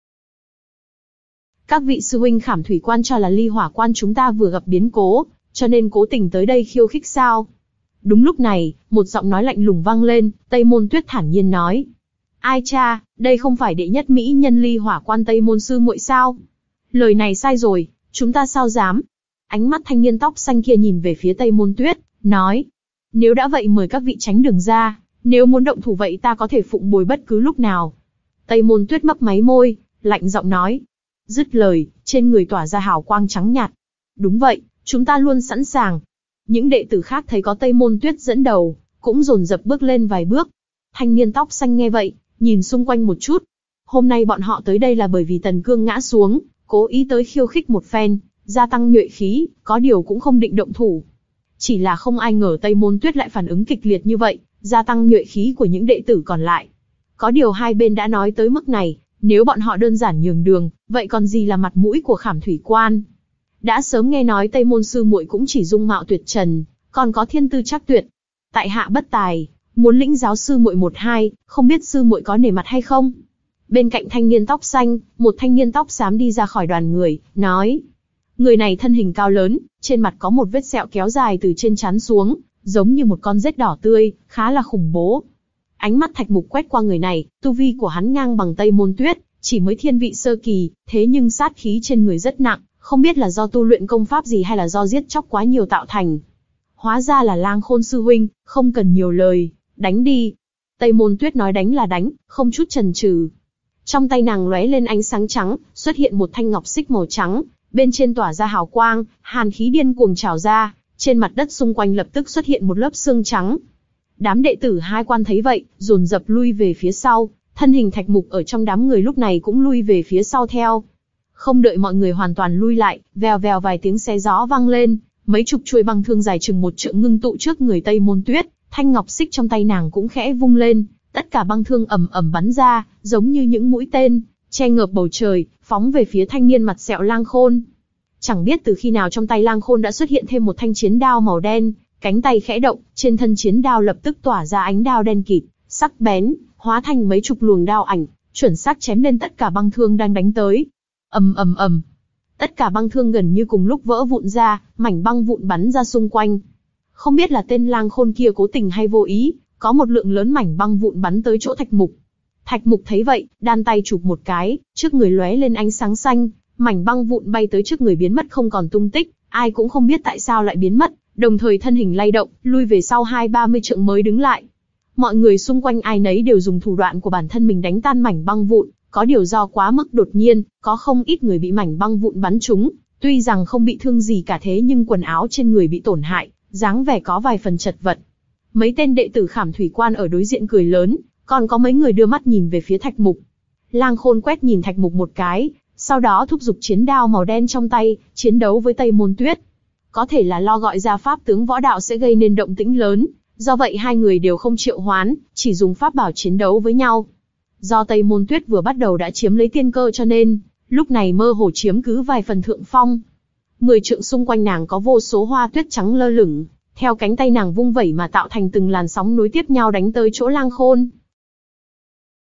Các vị sư huynh Khảm Thủy Quan cho là Ly Hỏa Quan chúng ta vừa gặp biến cố, cho nên cố tình tới đây khiêu khích sao? Đúng lúc này, một giọng nói lạnh lùng vang lên, Tây Môn Tuyết thản nhiên nói. Ai cha, đây không phải đệ nhất mỹ nhân Ly Hỏa Quan Tây Môn sư muội sao? Lời này sai rồi, chúng ta sao dám? Ánh mắt thanh niên tóc xanh kia nhìn về phía Tây Môn Tuyết, nói. Nếu đã vậy mời các vị tránh đường ra, nếu muốn động thủ vậy ta có thể phụng bồi bất cứ lúc nào. Tây Môn Tuyết mấp máy môi, lạnh giọng nói. Dứt lời, trên người tỏa ra hào quang trắng nhạt. Đúng vậy, chúng ta luôn sẵn sàng. Những đệ tử khác thấy có Tây Môn Tuyết dẫn đầu, cũng dồn dập bước lên vài bước. Thanh niên tóc xanh nghe vậy, nhìn xung quanh một chút. Hôm nay bọn họ tới đây là bởi vì Tần Cương ngã xuống, cố ý tới khiêu khích một phen, gia tăng nhuệ khí, có điều cũng không định động thủ. Chỉ là không ai ngờ Tây Môn Tuyết lại phản ứng kịch liệt như vậy, gia tăng nhuệ khí của những đệ tử còn lại. Có điều hai bên đã nói tới mức này, nếu bọn họ đơn giản nhường đường, vậy còn gì là mặt mũi của Khảm Thủy Quan. Đã sớm nghe nói Tây Môn sư muội cũng chỉ dung mạo tuyệt trần, còn có thiên tư chắc tuyệt. Tại hạ bất tài, muốn lĩnh giáo sư muội một hai, không biết sư muội có nể mặt hay không? Bên cạnh thanh niên tóc xanh, một thanh niên tóc xám đi ra khỏi đoàn người, nói. Người này thân hình cao lớn, trên mặt có một vết sẹo kéo dài từ trên trán xuống, giống như một con rết đỏ tươi, khá là khủng bố. Ánh mắt Thạch Mục quét qua người này, tu vi của hắn ngang bằng Tây Môn Tuyết, chỉ mới thiên vị sơ kỳ, thế nhưng sát khí trên người rất nặng, không biết là do tu luyện công pháp gì hay là do giết chóc quá nhiều tạo thành. Hóa ra là Lang Khôn sư huynh, không cần nhiều lời, đánh đi. Tây Môn Tuyết nói đánh là đánh, không chút chần chừ. Trong tay nàng lóe lên ánh sáng trắng, xuất hiện một thanh ngọc xích màu trắng, bên trên tỏa ra hào quang, hàn khí điên cuồng trào ra, trên mặt đất xung quanh lập tức xuất hiện một lớp xương trắng. Đám đệ tử hai quan thấy vậy, dồn dập lui về phía sau, thân hình Thạch Mục ở trong đám người lúc này cũng lui về phía sau theo. Không đợi mọi người hoàn toàn lui lại, vèo vèo vài tiếng xé gió vang lên, mấy chục chuôi băng thương dài chừng một trượng ngưng tụ trước người Tây Môn Tuyết, thanh ngọc xích trong tay nàng cũng khẽ vung lên, tất cả băng thương ầm ầm bắn ra, giống như những mũi tên, che ngợp bầu trời, phóng về phía thanh niên mặt sẹo Lang Khôn. Chẳng biết từ khi nào trong tay Lang Khôn đã xuất hiện thêm một thanh chiến đao màu đen, cánh tay khẽ động, trên thân chiến đao lập tức tỏa ra ánh đao đen kịt, sắc bén, hóa thành mấy chục luồng đao ảnh, chuẩn xác chém lên tất cả băng thương đang đánh tới. Ầm ầm ầm. Tất cả băng thương gần như cùng lúc vỡ vụn ra, mảnh băng vụn bắn ra xung quanh. Không biết là tên Lang Khôn kia cố tình hay vô ý, có một lượng lớn mảnh băng vụn bắn tới chỗ Thạch Mục. Thạch Mục thấy vậy, đan tay chụp một cái, trước người lóe lên ánh sáng xanh, mảnh băng vụn bay tới trước người biến mất không còn tung tích, ai cũng không biết tại sao lại biến mất, đồng thời thân hình lay động, lui về sau hai ba mươi trượng mới đứng lại. Mọi người xung quanh ai nấy đều dùng thủ đoạn của bản thân mình đánh tan mảnh băng vụn, có điều do quá mức đột nhiên, có không ít người bị mảnh băng vụn bắn trúng, tuy rằng không bị thương gì cả thế nhưng quần áo trên người bị tổn hại, dáng vẻ có vài phần chật vật. Mấy tên đệ tử Khảm Thủy Quan ở đối diện cười lớn, còn có mấy người đưa mắt nhìn về phía Thạch Mục. Lang Khôn quét nhìn Thạch Mục một cái, sau đó thúc giục chiến đao màu đen trong tay, chiến đấu với Tây Môn Tuyết. Có thể là lo gọi ra pháp tướng võ đạo sẽ gây nên động tĩnh lớn, do vậy hai người đều không triệu hoán, chỉ dùng pháp bảo chiến đấu với nhau. Do Tây Môn Tuyết vừa bắt đầu đã chiếm lấy tiên cơ cho nên, lúc này mơ hồ chiếm cứ vài phần thượng phong. Mười trượng xung quanh nàng có vô số hoa tuyết trắng lơ lửng, theo cánh tay nàng vung vẩy mà tạo thành từng làn sóng nối tiếp nhau đánh tới chỗ Lang Khôn.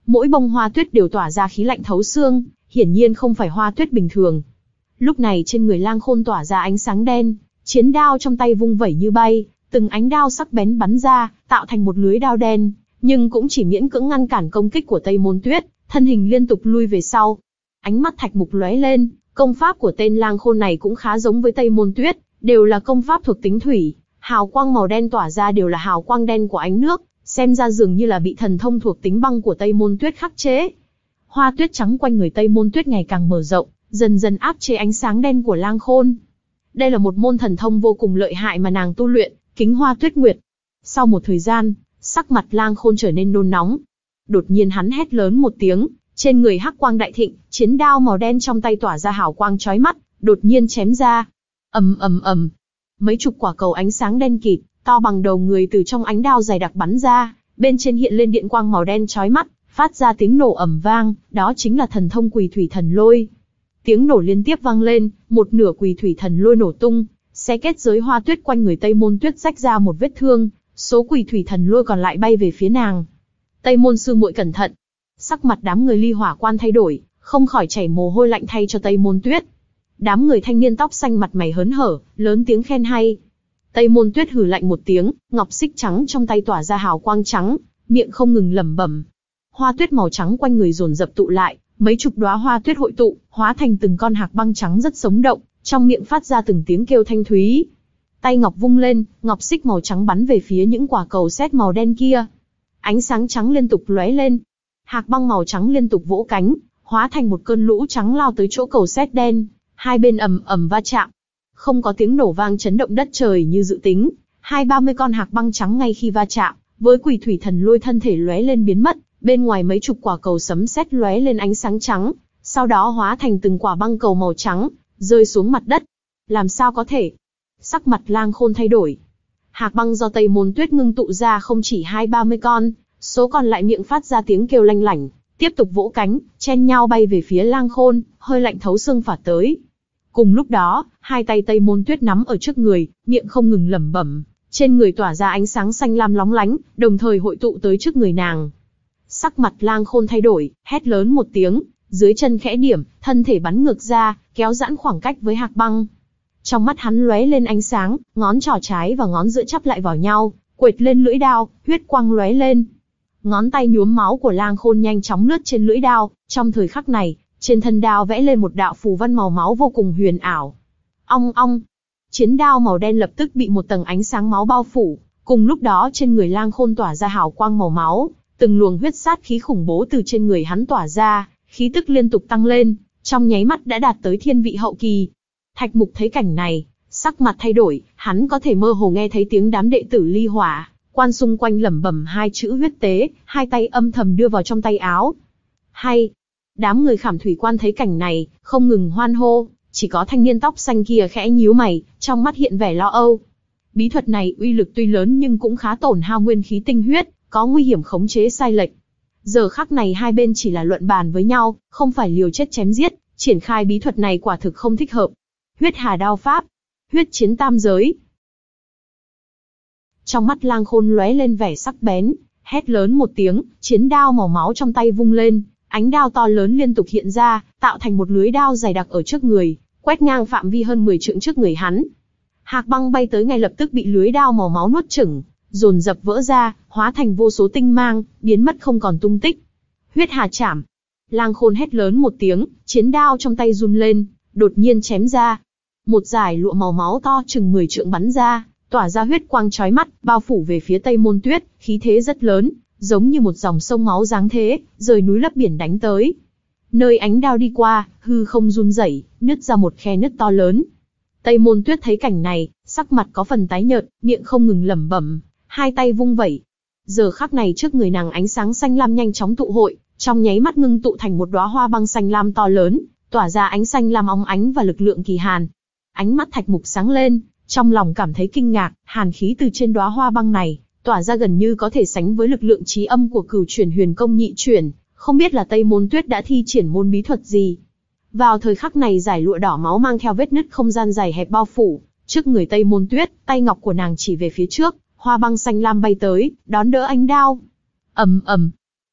Mỗi bông hoa tuyết đều tỏa ra khí lạnh thấu xương, hiển nhiên không phải hoa tuyết bình thường. Lúc này trên người Lang Khôn tỏa ra ánh sáng đen, chiến đao trong tay vung vẩy như bay, từng ánh đao sắc bén bắn ra, tạo thành một lưới đao đen, nhưng cũng chỉ miễn cưỡng ngăn cản công kích của Tây Môn Tuyết, thân hình liên tục lui về sau. Ánh mắt Thạch Mục lóe lên, công pháp của tên Lang Khôn này cũng khá giống với Tây Môn Tuyết, đều là công pháp thuộc tính thủy, hào quang màu đen tỏa ra đều là hào quang đen của ánh nước, xem ra dường như là bị thần thông thuộc tính băng của Tây Môn Tuyết khắc chế. Hoa tuyết trắng quanh người Tây Môn Tuyết ngày càng mở rộng, dần dần áp chế ánh sáng đen của Lang Khôn. Đây là một môn thần thông vô cùng lợi hại mà nàng tu luyện, Kính Hoa Tuyết Nguyệt. Sau một thời gian, sắc mặt Lang Khôn trở nên nôn nóng. Đột nhiên hắn hét lớn một tiếng, trên người hắc quang đại thịnh, chiến đao màu đen trong tay tỏa ra hào quang chói mắt, đột nhiên chém ra. Ầm ầm ầm, mấy chục quả cầu ánh sáng đen kịt, to bằng đầu người từ trong ánh đao dày đặc bắn ra, bên trên hiện lên điện quang màu đen chói mắt, phát ra tiếng nổ ầm vang, đó chính là thần thông Quỳ Thủy Thần Lôi. Tiếng nổ liên tiếp vang lên, một nửa Quỳ Thủy Thần Lôi nổ tung, xé kết giới hoa tuyết quanh người Tây Môn Tuyết rách ra một vết thương, số Quỳ Thủy Thần Lôi còn lại bay về phía nàng. Tây Môn sư muội cẩn thận. Sắc mặt đám người Ly Hỏa Quan thay đổi, không khỏi chảy mồ hôi lạnh thay cho Tây Môn Tuyết. Đám người thanh niên tóc xanh mặt mày hớn hở, lớn tiếng khen hay. Tây Môn Tuyết hừ lạnh một tiếng, ngọc xích trắng trong tay tỏa ra hào quang trắng, miệng không ngừng lẩm bẩm. Hoa tuyết màu trắng quanh người dồn dập tụ lại, mấy chục đóa hoa tuyết hội tụ, hóa thành từng con hạc băng trắng rất sống động, trong miệng phát ra từng tiếng kêu thanh thúy. Tay ngọc vung lên, ngọc xích màu trắng bắn về phía những quả cầu sét màu đen kia. Ánh sáng trắng liên tục lóe lên, hạc băng màu trắng liên tục vỗ cánh, hóa thành một cơn lũ trắng lao tới chỗ cầu sét đen, hai bên ầm ầm va chạm. Không có tiếng nổ vang chấn động đất trời như dự tính, hai ba mươi con hạc băng trắng ngay khi va chạm, với Quỳ Thủy Thần Lôi thân thể lóe lên biến mất, bên ngoài mấy chục quả cầu sấm sét lóe lên ánh sáng trắng, sau đó hóa thành từng quả băng cầu màu trắng, rơi xuống mặt đất. Làm sao có thể? Sắc mặt Lang Khôn thay đổi. Hạc băng do Tây Môn Tuyết ngưng tụ ra không chỉ hai ba mươi con, số còn lại miệng phát ra tiếng kêu lanh lảnh, tiếp tục vỗ cánh, chen nhau bay về phía Lang Khôn, hơi lạnh thấu xương phả tới. Cùng lúc đó, hai tay Tây Môn Tuyết nắm ở trước người, miệng không ngừng lẩm bẩm, trên người tỏa ra ánh sáng xanh lam lóng lánh, đồng thời hội tụ tới trước người nàng. Sắc mặt Lang Khôn thay đổi, hét lớn một tiếng, dưới chân khẽ điểm, thân thể bắn ngược ra, kéo giãn khoảng cách với hạc băng. Trong mắt hắn lóe lên ánh sáng, ngón trỏ trái và ngón giữa chắp lại vào nhau, quệt lên lưỡi đao, huyết quang lóe lên. Ngón tay nhuốm máu của Lang Khôn nhanh chóng lướt trên lưỡi đao, trong thời khắc này, trên thân đao vẽ lên một đạo phù văn màu máu vô cùng huyền ảo. Ong ong, chiến đao màu đen lập tức bị một tầng ánh sáng máu bao phủ, cùng lúc đó trên người Lang Khôn tỏa ra hào quang màu máu, từng luồng huyết sát khí khủng bố từ trên người hắn tỏa ra, khí tức liên tục tăng lên, trong nháy mắt đã đạt tới thiên vị hậu kỳ. Thạch Mục thấy cảnh này, sắc mặt thay đổi, hắn có thể mơ hồ nghe thấy tiếng đám đệ tử Ly Hỏa Quan xung quanh lẩm bẩm hai chữ huyết tế, hai tay âm thầm đưa vào trong tay áo. Hay! Đám người Khảm Thủy Quan thấy cảnh này, không ngừng hoan hô, chỉ có thanh niên tóc xanh kia khẽ nhíu mày, trong mắt hiện vẻ lo âu. Bí thuật này uy lực tuy lớn nhưng cũng khá tổn hao nguyên khí tinh huyết, có nguy hiểm khống chế sai lệch. Giờ khắc này hai bên chỉ là luận bàn với nhau, không phải liều chết chém giết, triển khai bí thuật này quả thực không thích hợp. Huyết Hà Đao Pháp, huyết chiến tam giới. Trong mắt Lang Khôn lóe lên vẻ sắc bén, hét lớn một tiếng, chiến đao màu máu trong tay vung lên, ánh đao to lớn liên tục hiện ra, tạo thành một lưới đao dày đặc ở trước người, quét ngang phạm vi hơn mười trượng trước người hắn. Hạc băng bay tới ngay lập tức bị lưới đao màu máu nuốt chửng, dồn dập vỡ ra, hóa thành vô số tinh mang, biến mất không còn tung tích. Huyết Hà Chảm. Lang Khôn hét lớn một tiếng, chiến đao trong tay run lên, đột nhiên chém ra. Một dải lụa màu máu to chừng mười trượng bắn ra, tỏa ra huyết quang chói mắt, bao phủ về phía Tây Môn Tuyết, khí thế rất lớn, giống như một dòng sông máu giáng thế, rời núi lấp biển đánh tới. Nơi ánh đao đi qua, hư không run rẩy, nứt ra một khe nứt to lớn. Tây Môn Tuyết thấy cảnh này, sắc mặt có phần tái nhợt, miệng không ngừng lẩm bẩm, hai tay vung vẩy. Giờ khắc này trước người nàng ánh sáng xanh lam nhanh chóng tụ hội, trong nháy mắt ngưng tụ thành một đóa hoa băng xanh lam to lớn, tỏa ra ánh xanh lam óng ánh và lực lượng kỳ hàn. Ánh mắt Thạch Mục sáng lên, trong lòng cảm thấy kinh ngạc, hàn khí từ trên đóa hoa băng này tỏa ra gần như có thể sánh với lực lượng chí âm của Cửu Chuyển Huyền Công nhị chuyển, không biết là Tây Môn Tuyết đã thi triển môn bí thuật gì. Vào thời khắc này dải lụa đỏ máu mang theo vết nứt không gian dài hẹp bao phủ, trước người Tây Môn Tuyết, tay ngọc của nàng chỉ về phía trước, hoa băng xanh lam bay tới, đón đỡ ánh đao. Ầm ầm.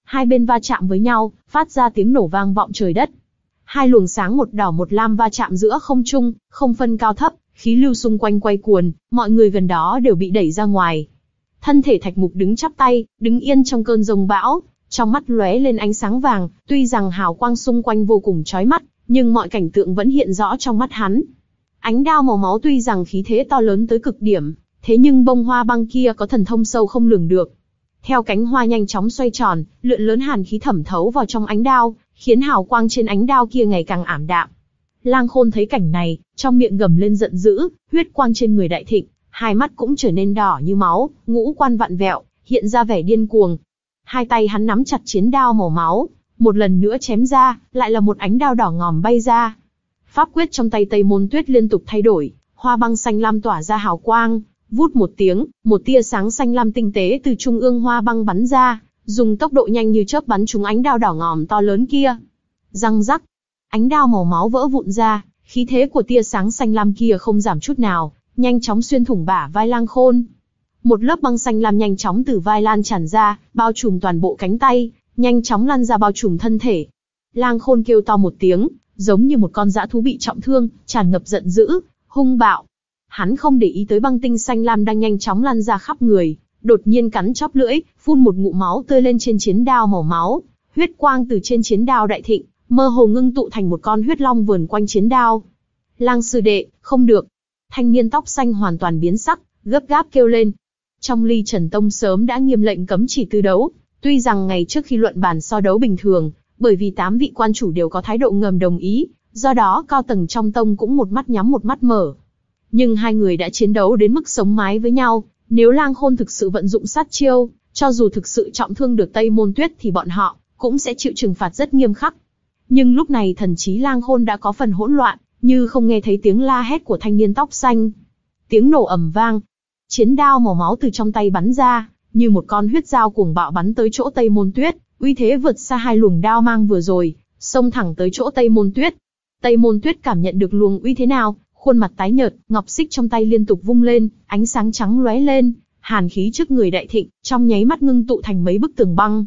hai bên va chạm với nhau, phát ra tiếng nổ vang vọng trời đất. Hai luồng sáng một đỏ một lam va chạm giữa không trung, không phân cao thấp, khí lưu xung quanh quay cuồn, mọi người gần đó đều bị đẩy ra ngoài. Thân thể Thạch Mục đứng chắp tay, đứng yên trong cơn giông bão, trong mắt lóe lên ánh sáng vàng, tuy rằng hào quang xung quanh vô cùng chói mắt, nhưng mọi cảnh tượng vẫn hiện rõ trong mắt hắn. Ánh đao màu máu tuy rằng khí thế to lớn tới cực điểm, thế nhưng bông hoa băng kia có thần thông sâu không lường được. Theo cánh hoa nhanh chóng xoay tròn, lượn lớn hàn khí thẩm thấu vào trong ánh đao, khiến hào quang trên ánh đao kia ngày càng ảm đạm. Lang Khôn thấy cảnh này, trong miệng gầm lên giận dữ, huyết quang trên người đại thịnh, hai mắt cũng trở nên đỏ như máu, ngũ quan vặn vẹo, hiện ra vẻ điên cuồng. Hai tay hắn nắm chặt chiến đao màu máu, một lần nữa chém ra, lại là một ánh đao đỏ ngòm bay ra. Pháp quyết trong tay Tây Môn Tuyết liên tục thay đổi, hoa băng xanh lam tỏa ra hào quang, vút một tiếng, một tia sáng xanh lam tinh tế từ trung ương hoa băng bắn ra, dùng tốc độ nhanh như chớp bắn trúng ánh đao đỏ ngòm to lớn kia. Răng rắc, ánh đao màu máu vỡ vụn ra, khí thế của tia sáng xanh lam kia không giảm chút nào, nhanh chóng xuyên thủng bả vai Lang Khôn. Một lớp băng xanh lam nhanh chóng từ vai lan tràn ra, bao trùm toàn bộ cánh tay, nhanh chóng lăn ra bao trùm thân thể. Lang Khôn kêu to một tiếng, giống như một con dã thú bị trọng thương, tràn ngập giận dữ, hung bạo. Hắn không để ý tới băng tinh xanh lam đang nhanh chóng lăn ra khắp người, đột nhiên cắn chóp lưỡi, phun một ngụm máu tươi lên trên chiến đao màu máu, huyết quang từ trên chiến đao đại thịnh, mơ hồ ngưng tụ thành một con huyết long vờn quanh chiến đao. Lang sư đệ, không được. Thanh niên tóc xanh hoàn toàn biến sắc, gấp gáp kêu lên. Trong Ly Trần Tông sớm đã nghiêm lệnh cấm chỉ tư đấu, tuy rằng ngày trước khi luận bàn so đấu bình thường, bởi vì tám vị quan chủ đều có thái độ ngầm đồng ý, do đó cao tầng trong tông cũng một mắt nhắm một mắt mở. Nhưng hai người đã chiến đấu đến mức sống mái với nhau, nếu Lang Khôn thực sự vận dụng sát chiêu, cho dù thực sự trọng thương được Tây Môn Tuyết thì bọn họ cũng sẽ chịu trừng phạt rất nghiêm khắc. Nhưng lúc này thần trí Lang Khôn đã có phần hỗn loạn, như không nghe thấy tiếng la hét của thanh niên tóc xanh. Tiếng nổ ầm vang, chiến đao màu máu từ trong tay bắn ra, như một con huyết dao cuồng bạo bắn tới chỗ Tây Môn Tuyết, uy thế vượt xa hai luồng đao mang vừa rồi, xông thẳng tới chỗ Tây Môn Tuyết. Tây Môn Tuyết cảm nhận được luồng uy thế nào, khuôn mặt tái nhợt, ngọc xích trong tay liên tục vung lên, ánh sáng trắng lóe lên, hàn khí trước người đại thịnh, trong nháy mắt ngưng tụ thành mấy bức tường băng.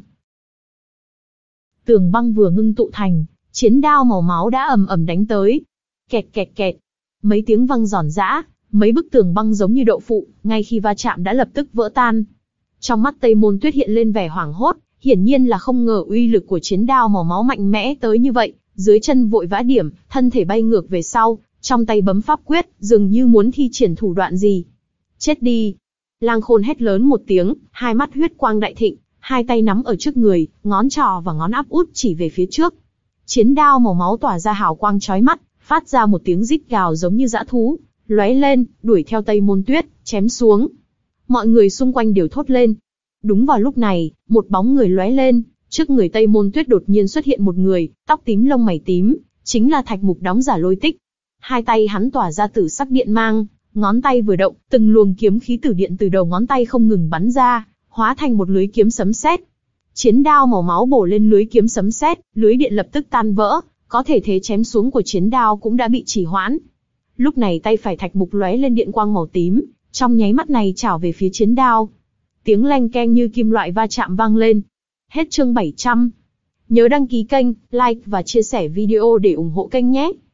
Tường băng vừa ngưng tụ thành, chiến đao màu máu đã ầm ầm đánh tới. Kẹt kẹt kẹt, mấy tiếng vang giòn giã, mấy bức tường băng giống như đậu phụ, ngay khi va chạm đã lập tức vỡ tan. Trong mắt Tây Môn Tuyết hiện lên vẻ hoảng hốt, hiển nhiên là không ngờ uy lực của chiến đao màu máu mạnh mẽ tới như vậy, dưới chân vội vã điểm, thân thể bay ngược về sau, trong tay bấm pháp quyết, dường như muốn thi triển thủ đoạn gì. Chết đi! Lang Khôn hét lớn một tiếng, hai mắt huyết quang đại thịnh, hai tay nắm ở trước người, ngón trỏ và ngón áp út chỉ về phía trước. Chiến đao màu máu tỏa ra hào quang chói mắt, phát ra một tiếng rít gào giống như dã thú, lóe lên, đuổi theo Tây Môn Tuyết, chém xuống. Mọi người xung quanh đều thốt lên. Đúng vào lúc này, một bóng người lóe lên, trước người Tây Môn Tuyết đột nhiên xuất hiện một người, tóc tím lông mày tím, chính là Thạch Mục đóng giả Lôi Tích. Hai tay hắn tỏa ra tử sắc điện mang, ngón tay vừa động, từng luồng kiếm khí tử điện từ đầu ngón tay không ngừng bắn ra, hóa thành một lưới kiếm sấm sét. Chiến đao màu máu bổ lên lưới kiếm sấm sét, lưới điện lập tức tan vỡ, có thể thế chém xuống của chiến đao cũng đã bị trì hoãn. Lúc này tay phải Thạch Mục lóe lên điện quang màu tím, trong nháy mắt này chảo về phía chiến đao. Tiếng leng keng như kim loại va chạm vang lên. Hết chương bảy trăm. Nhớ đăng ký kênh, like và chia sẻ video để ủng hộ kênh nhé.